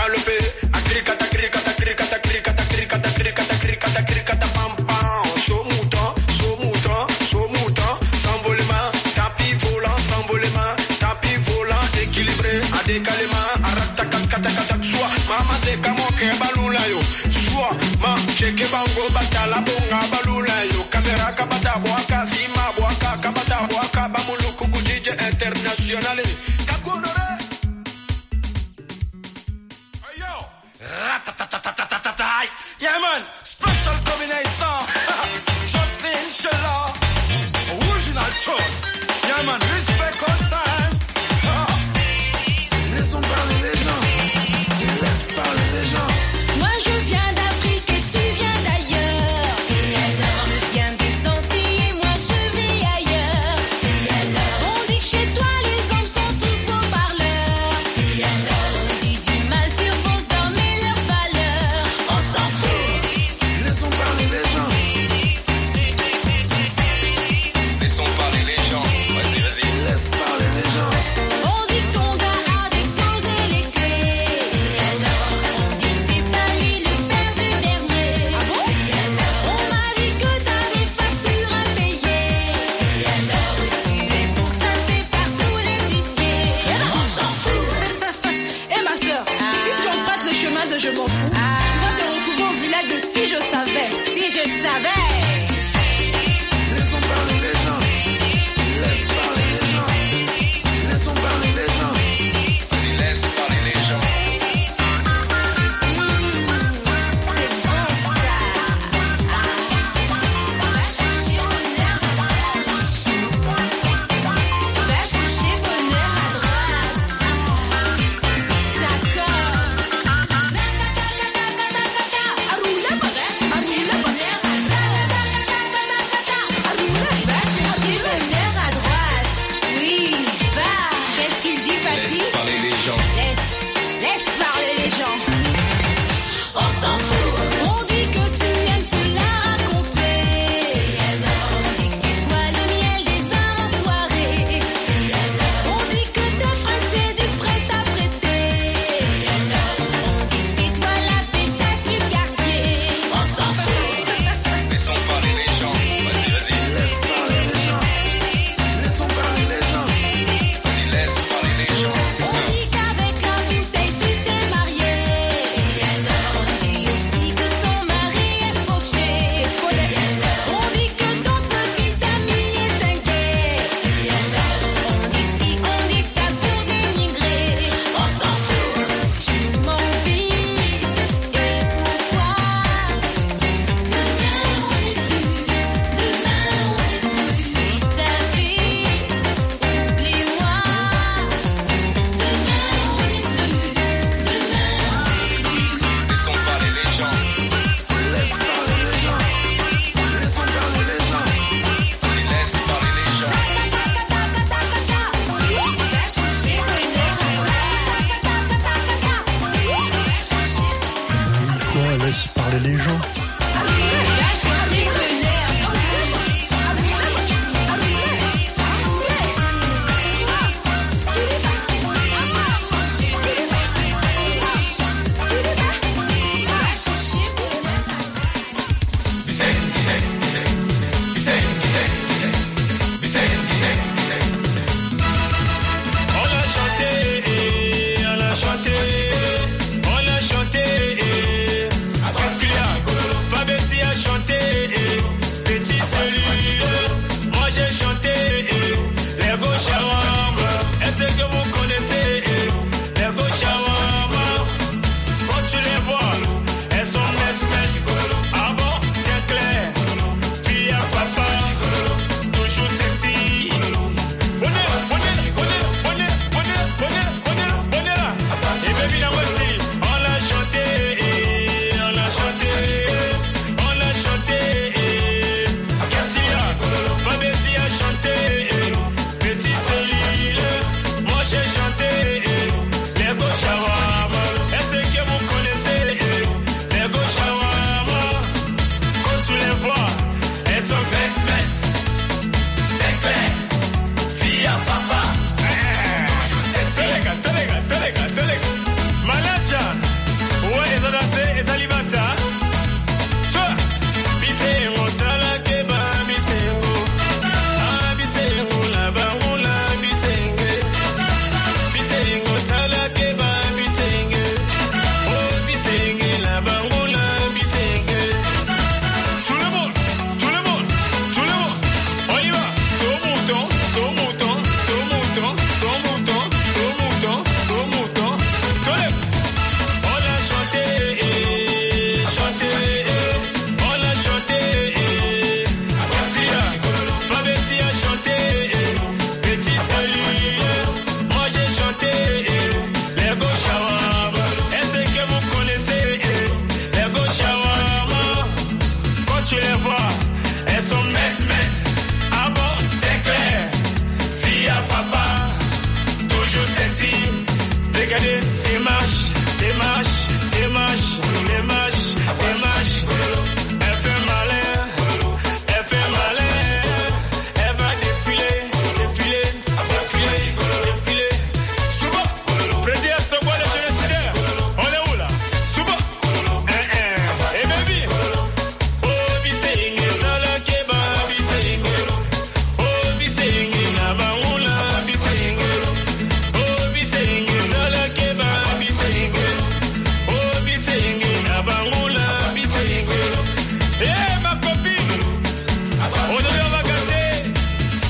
Cricata, pam, pam. So mouton. S'envolement, tapis volant, équilibré, à décalement, aratakat, soit, maman, c'est comme on balula yo. Soit, ma, cheke bango, batala, bonga, balula yo. Caméra, kabata, boaka, sima, boaka, kabata, boaka, Bamouloukou, DJ international. Kakounore. Yo. Ratatatatatatai. Yeah, man. Special combination. Justin Sheller. Original tune.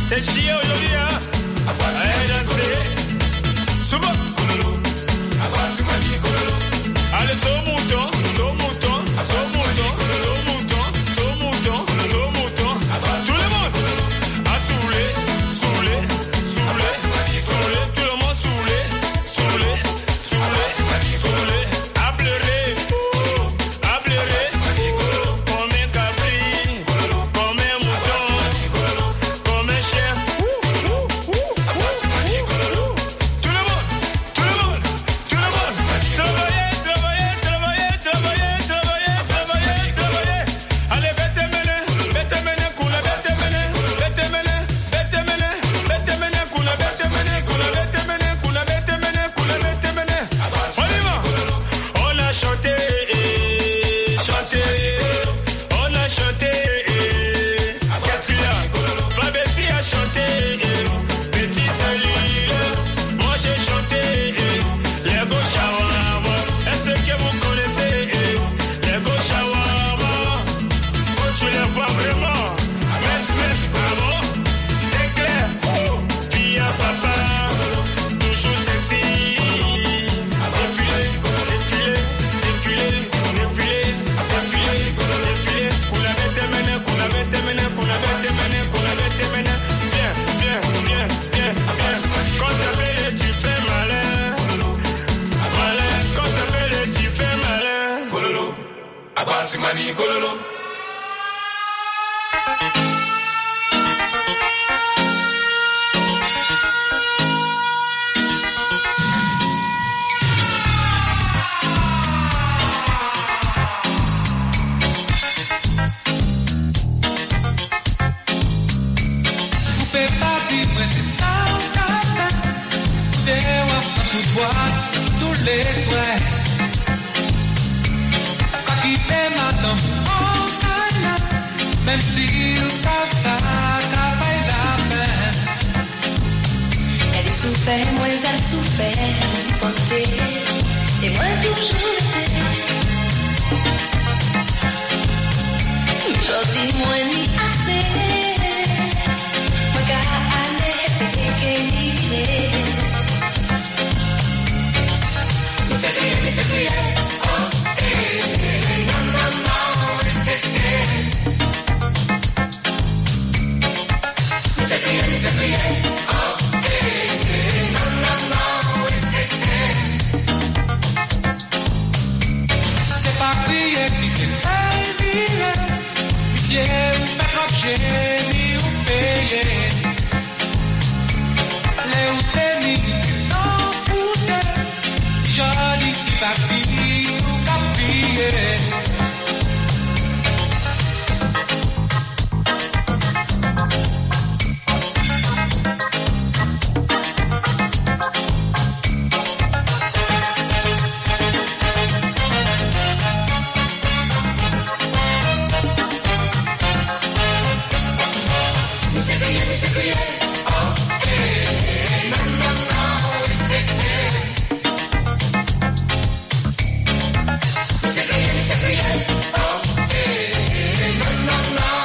C'est chiant aujourd'hui, hein. Allez, danser. Suba. Allez, saut mouton, saut mouton, saut mouton, saut mouton, saut mouton, saut mouton. Sous le monde. À souler, souler, souler, souler. Tout le monde souler, souler, souler, souler. À pleurer, à pleurer. Comme un cabri, comme un mouton, comme un chef. Tout le monde, tout le monde, tout le monde. Travailler, travailler, travailler, travailler, travailler, travailler, travailler. Allez, bête mene, kuna bête mene, bête mene, bête mene, bête mene, kuna bête mene, kuna bête mene, kuna bête mene, kuna bête mene. On y va. On a chanté, chanté, on a chanté. Qu'est-ce qu'il y a? Fabetty a chanté, Petit Salil. Moi j'ai chanté, les Gauchawarma. Est-ce que vous connaissez les Gauchawarma? Quand tu les vois vraiment, mess, bravo. C'est clair, Pia Papa, toujours sexy. Défilé, défilé, défilé, défilé, défilé, défilé. Kuna bête mene, kuna bête mene, kuna bête mene, kuna bête mene. Viens, viens, viens, viens, viens. Quand t'appelles, tu fais malin. Malin, quand t'appelles, tu fais malin. Gololo, Abasimani, gololo. Vous faites partie, moi c'est ça, dès toute boîte, tous les soirs. Quand il fait madame, on canne, même si ça travaille la main. Elle est souffert, moi elle souffert, porté, et moi toujours été. Aujourd'hui, moi ni assez. Moi qu'à aller, et qu'elle c'est crié, oh, non, non, non, c'est crié, oh, non, non, non, c'est pas crier qui te fait vivre. Monsieur, vous faites trop génie, vous payez. Les ou tennis, qui s'en foutent. Joli qui partit, ou caprier. c'est crié, oh, non, non, non, c'est crié, oh, non, non, non,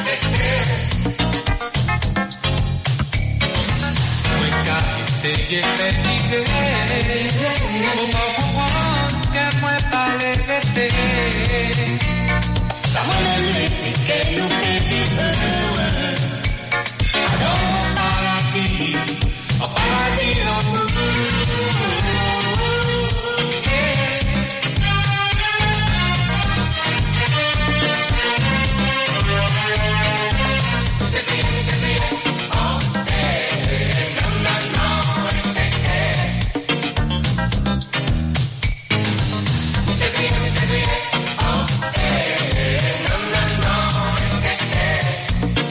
oui, car essayer de vivre, faut pas comprendre que moi pas les rester. Ça moi-même, c'est que nous fait vivre heureux. Dans mon paradis, au paradis d'amour. C'est crié, oh, non, non, non, c'est crié, oh, non, non, non,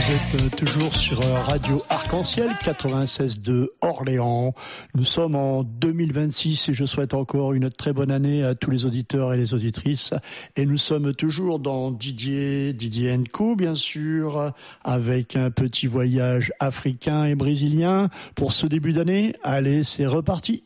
Vous êtes toujours sur Radio Arc-en-Ciel 96.2 Orléans. Nous sommes en 2026 et je souhaite encore une très bonne année à tous les auditeurs et les auditrices. Et nous sommes toujours dans Didier & Co, bien sûr, avec un petit voyage africain et brésilien pour ce début d'année. Allez, c'est reparti.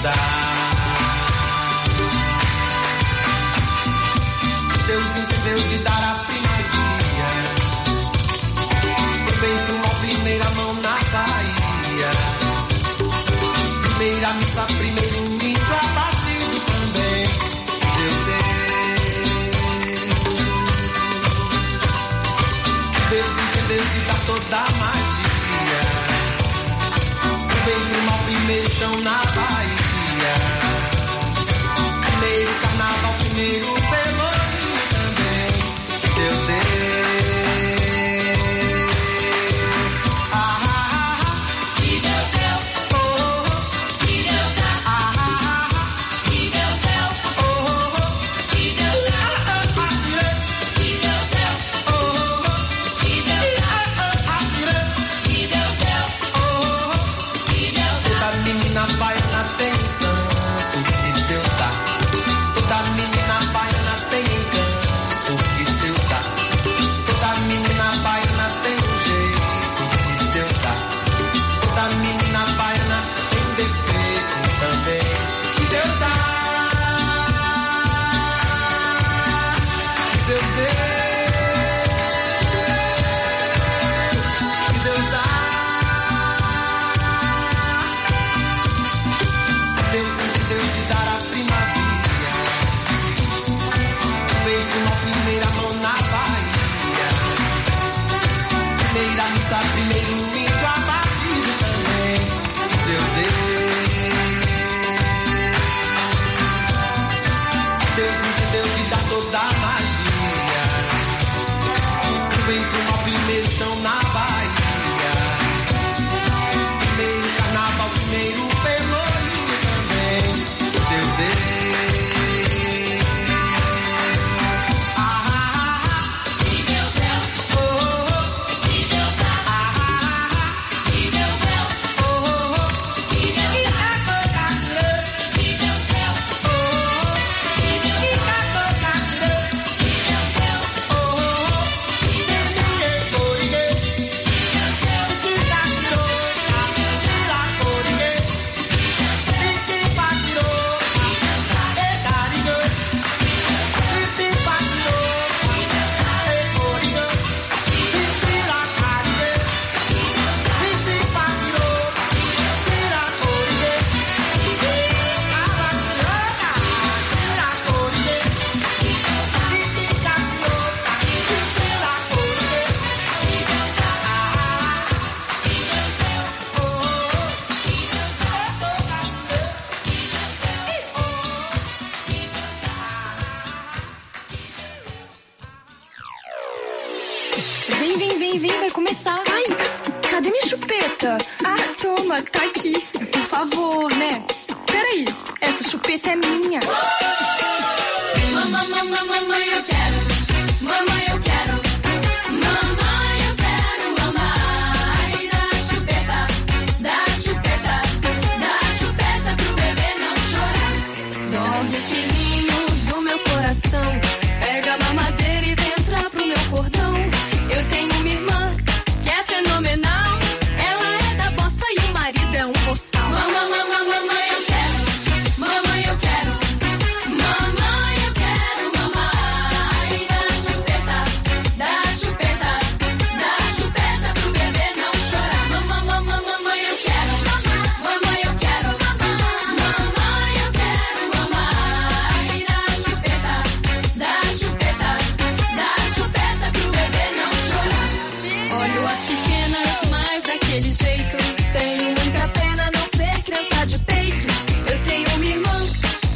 dá. Deus entendeu de dar a primazia. Do bem pro mal, primeira mão na Bahia. Primeira missa, primeiro mito abatido também. Deus entendeu de dar toda a magia. Do bem pro mal, primeiro chão na Bahia. Primeiro carnaval, primeiro pelourinho também. Deus Que Deus deu, que Deus dá, que Deus deu, que Deus dá, que Deus deu, que Deus dá, que Deus deu, que Deus dá. Toda menina baiana tem um santo que Deus dá. Toda menina baiana tem encanto que Deus dá. Toda menina baiana tem um jeito que Deus dá. Toda menina baiana tem defeito também que Deus dá. Que Deus deu. Que Deus dá. Deus entendeu de dar a primazia. Veio uma primeira mão na Bahia. Primeira missa, primeiro mito abatido também. Deus entendeu de dar toda a magia. Veio uma primeiro chão na Bahia. Primeiro carnaval, primeiro pelourinho também. Deus Que Deus deu, que Deus dá, que Deus deu, que Deus dá, que Deus deu, que Deus dá, que Deus deu, que Deus Vem, vai começar. Ai, cadê minha chupeta? Ah, toma, tá aqui. Por favor, né? Peraí, essa chupeta é minha. Mamãe, eu quero. Mamãe, eu quero. Mamãe, eu quero. Mamãe, dá chupeta. Dá chupeta. Dá chupeta pro bebê não chorar. Dorme, filhinho do meu coração. Pega a mamadeira e vem entrar pro meu cordão. Eu tenho uma irmã que é fenomenal. Ela é da bossa e o marido é um boçal. Mamãe, eu quero. Mamãe, eu quero. Mamãe, eu quero. Mamãe, dá chupeta. Dá chupeta. Dá chupeta pro bebê não chorar. Mamãe, eu quero. Mamãe, eu quero. Mamãe, eu quero. Mamãe, dá chupeta. Dá chupeta. Dá chupeta pro bebê não chorar. Olho as pequenas, mas daquele jeito. Tenho muita pena não ser criança de peito. Eu tenho uma irmã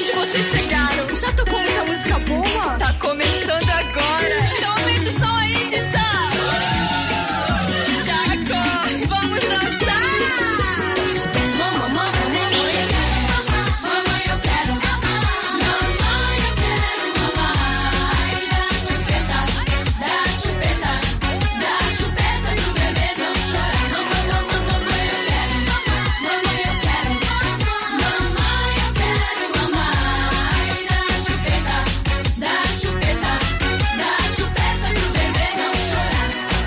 finalmente vocês chegaram. Já tocou muita música boa? Tá começando agora. Então aumenta o som aí, Tita. D'accord, vamos dançar. Mamãe, eu quero. Mamãe, eu quero. Mamãe, dá chupeta pro bebê não chorar. Mamãe, eu quero. Mamãe, eu quero. Mamãe, eu quero. Mamãe, dá chupeta pro bebê não chorar.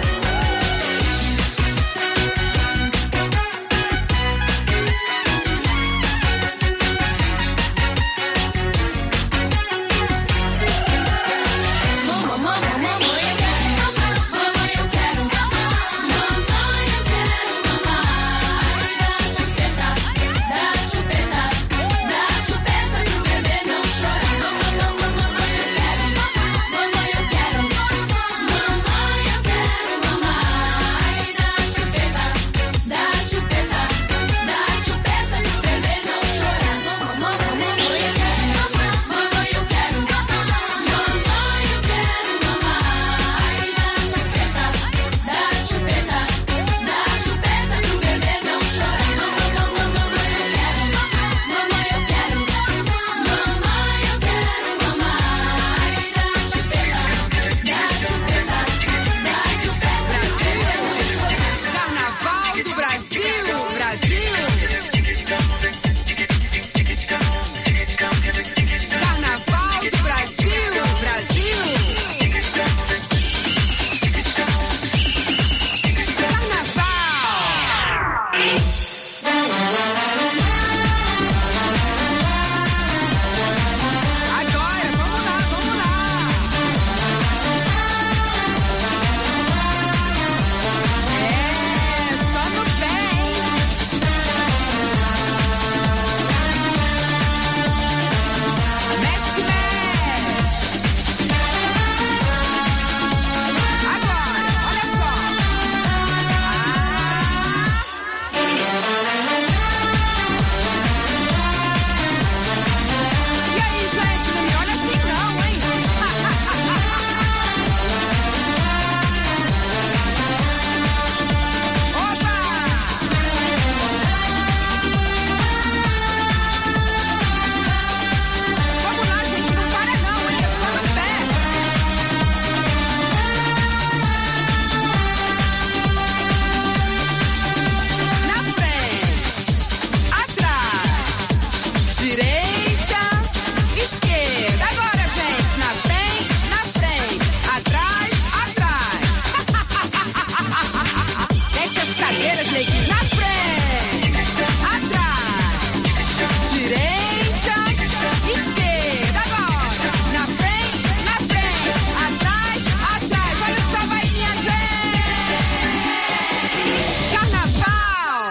Mamãe, eu quero. Mamãe, eu quero. Mamãe, dá chupeta pro bebê não chorar. Mamãe, eu quero. Mamãe, eu quero. Mamãe, eu quero. Mamãe, dá chupeta pro bebê não chorar. Mamãe, eu quero. Mamãe, eu quero. Mamãe, eu quero. Mamãe, dá chupeta pro bebê não chorar. Mamãe, eu quero. Mamãe, eu quero. Mamãe, eu quero. Mamãe, dá chupeta Carnaval do Brasil, Carnaval do Brasil, Agora, vamos lá. Só no pé, mexe que mexe. Agora, olha só. E aí, gente, não me olha assim não, hein? Opa! Vamos lá, gente, não para não, hein? É só no pé. Na frente, atrás, direita, esquerda. Agora, gente, na frente, atrás. Deixa as cadeiras, neguinho. Na frente, atrás, direita, esquerda. Agora, na frente, atrás. Olha só, vai minha gente. Carnaval.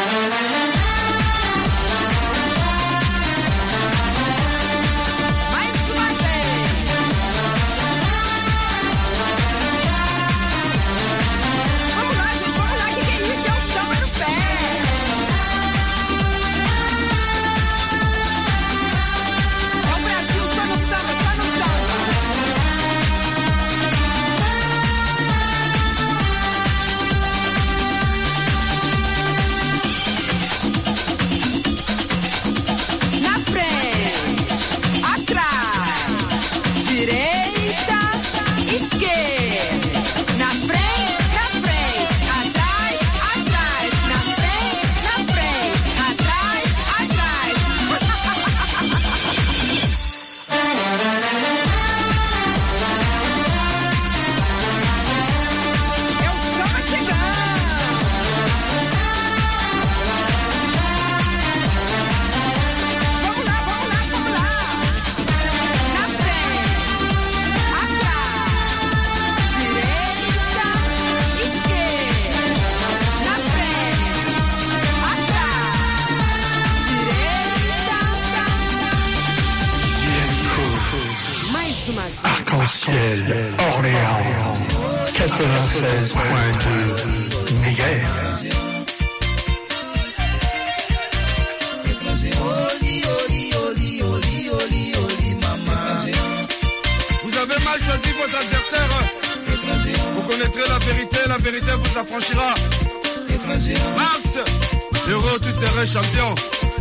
Mais uma vez. Vamos lá, gente, vamos lá. Que é isso? É o samba no pé. É o Brasil só no samba, Na frente, atrás, direita, esquerda. Na frente, atrás. Na frente, atrás. É o samba chegando. Vamos lá. Na frente, atrás, direita, esquerda. Na frente, atrás, direita. Mais uma vez. Arc-en-ciel, Orléans, 96.2 MHz. Oli, oli, oli, oli, votre adversaire. Vous connaîtrez la vérité vous affranchira. Max, héros, tu serais champion.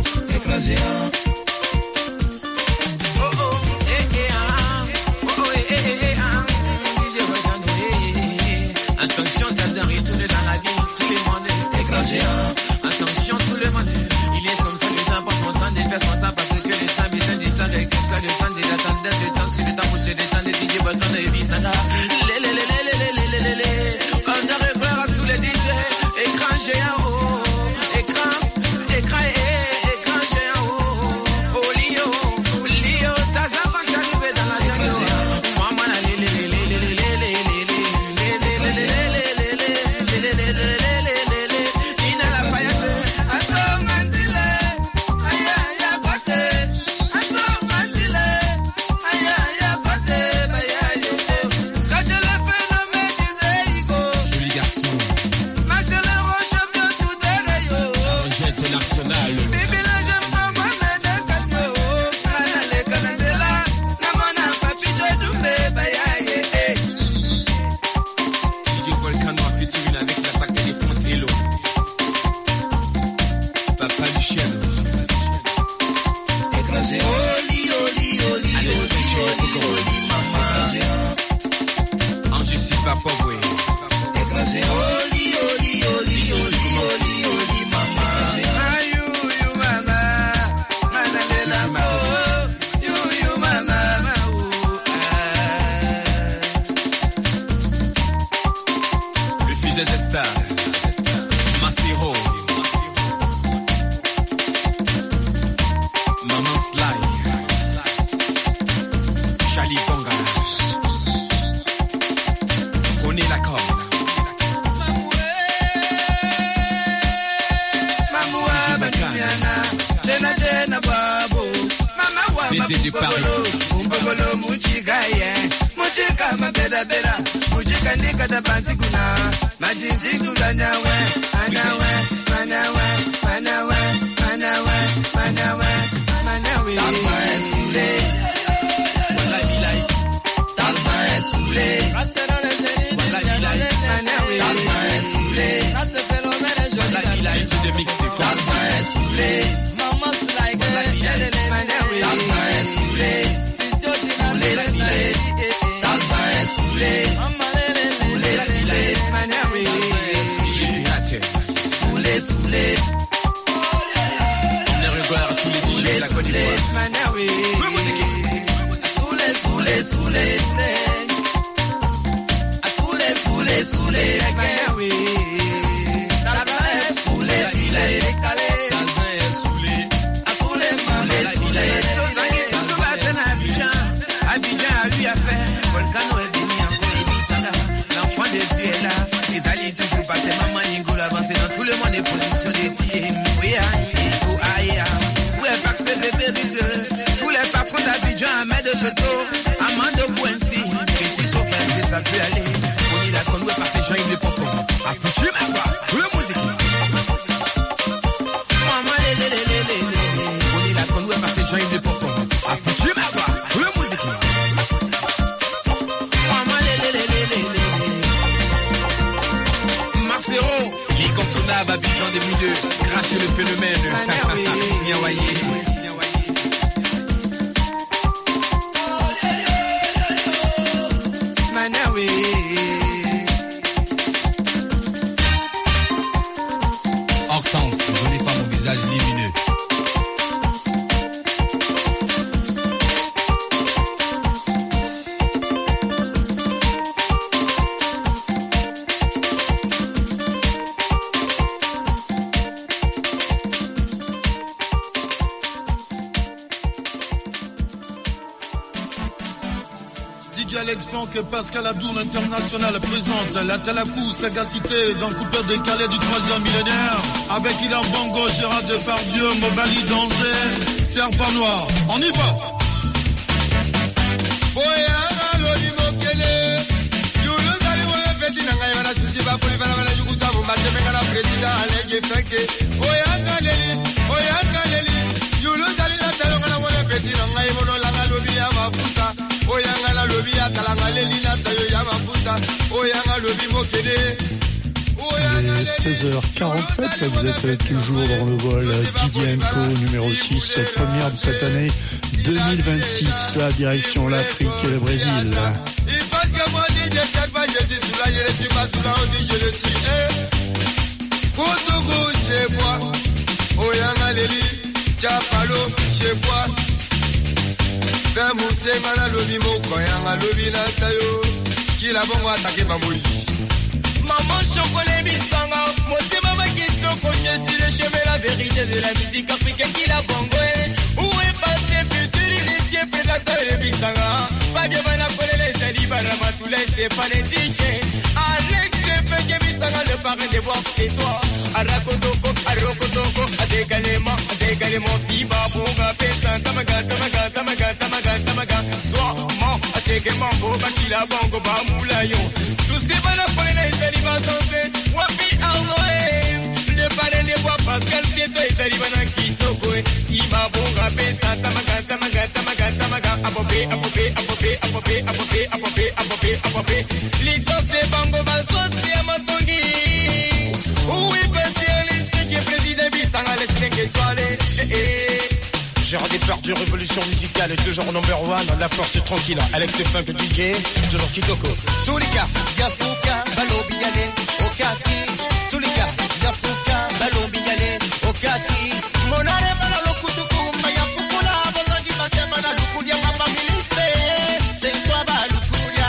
Attention, Tazari, tout est dans la vie, tout le monde est écrasé. Attention, tout le monde, il est comme ça, le temps passe son temps, dépasse son temps, parce que le temps besoin du temps, avec ça, le temps, des attentes, le temps, c'est le temps, pour se détendre, des DJ, bâton, des bissaga. On a repère à tous les DJ, écran géant, écran géant, oh, Lio, Taza, quand c'est arrivé dans la jungle, maman, Pascal Abdoul International présente la Talakou Sagacité dans Coupeur décalé du 3e millénaire avec Ilan Bongo, Gérard Depardieu, Mobali Danger, Serpent Noir. On y va! lobi atalanga lelina tayo ya mafuta oyanga lobi mokede. Il est 16h47, vous êtes toujours dans le vol Didier & Co numéro 6, première de cette année 2026, à direction l'Afrique et le Brésil. Et parce que moi Didier chaque fois je suis sous la je suis pas sous la on dit je le suis. Kotogo chez moi, oyanga leli, chapalo chez moi. Ben moussenga na lobi moko yanga lobi na tayo, kila bongo attaqué mamoli. Maman chocolat bisanga, motema makitsoko, je suis le chemin, la vérité de la musique africaine qui l'a bongoué. Où est passé futur initié, prédateur et bisanga. Fabien Manapole, les Alibana, Matoula, Stéphane et DJ. Alex Feke bisanga, le parrain des bois, c'est toi. Arakotoko, Arokotoko, Adegalema, si babonga, Pesa, Tamaga, Tamaga, Tamaga, Tamaga, Tamaga. Soit, man, Ateke Mambo, Bakila Bongo, Bamoulayon. Souci Manapole, les Alibana, Wapi Arnoé. Le parrain des bois, Pascal, c'est toi, les Alibana, Kitoko. Si babonga, Pesa, Tamaga, Tamaga, Tamaga, Tamaga. Apopé, apopé, apopé, apopé, apopé, apopé, apopé, apopé. Licence Bango, Basosi, Amatongi. Oui, spécialiste qui est président Bissanga, les 5 étoiles. Gérard des perdus, révolution musicale, toujours number one, la force est tranquille. Alex et Funk DJ, toujours Kitoko. Tulika, Yafuka, Balobiale, Okati. Tulika, Yafuka, Balobiale, Okati. Monare Malalo Kutuku, Mayafukula, Bozagi Batemana, Lukulia, Mama Milise. C'est toi, Balukulia.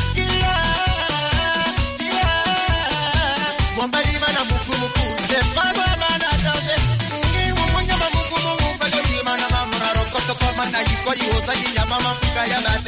Wambali Mana Mukumuku, c'est pas moi, Mana Danger. Wanyama Mukumuku, Bagagi Mana Mamura, Rokotoko, Mana Yikoyi, Ozagi, Yamama Fuka, Yabate.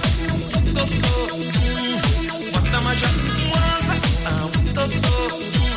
Toto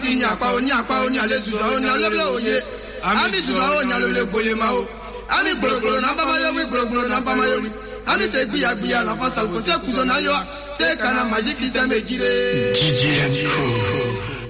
mi nyapa onya le suza onya le oye. Ami suza onya le boye mao. Ami gboro na bama yo wi gboro na bama yo wi. Ami se gbiya la fa salfo se kuzo na yo. Se kana magic system ejire. DJ and Co.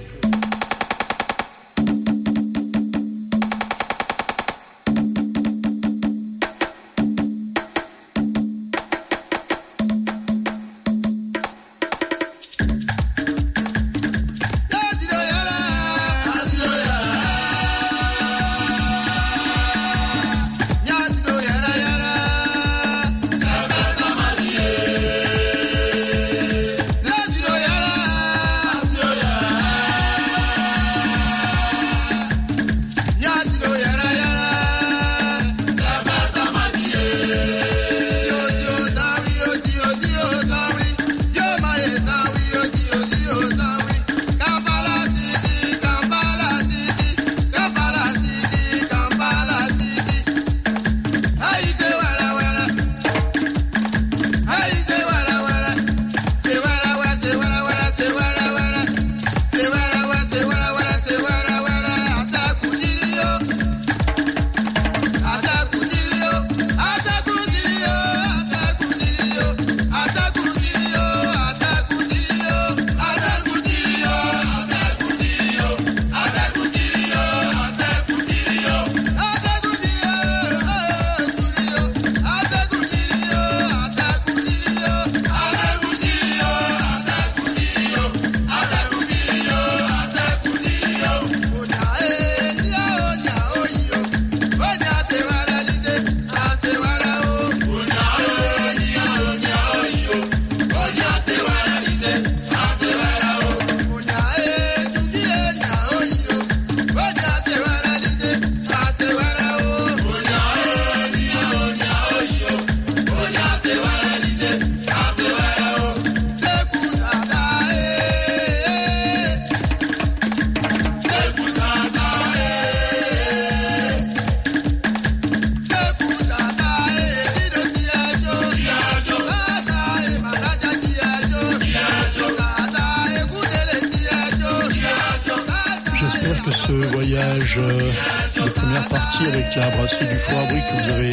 Ce voyage de première partie avec la brasserie du Four à Briques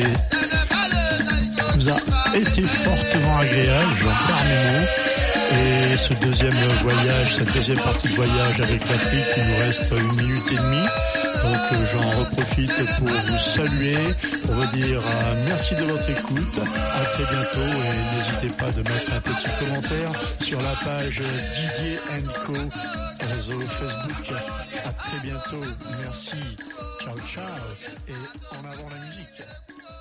vous a été fortement agréable, j'en perds mes mots. Et ce deuxième voyage, cette deuxième partie de voyage avec l'Afrique, il nous reste 1 minute et demie. Donc j'en reprofite pour vous saluer, pour vous dire merci de votre écoute, à très bientôt et n'hésitez pas de mettre un petit commentaire sur la page Didier & Co sur Facebook. À très bientôt, merci, ciao ciao et en avant la musique.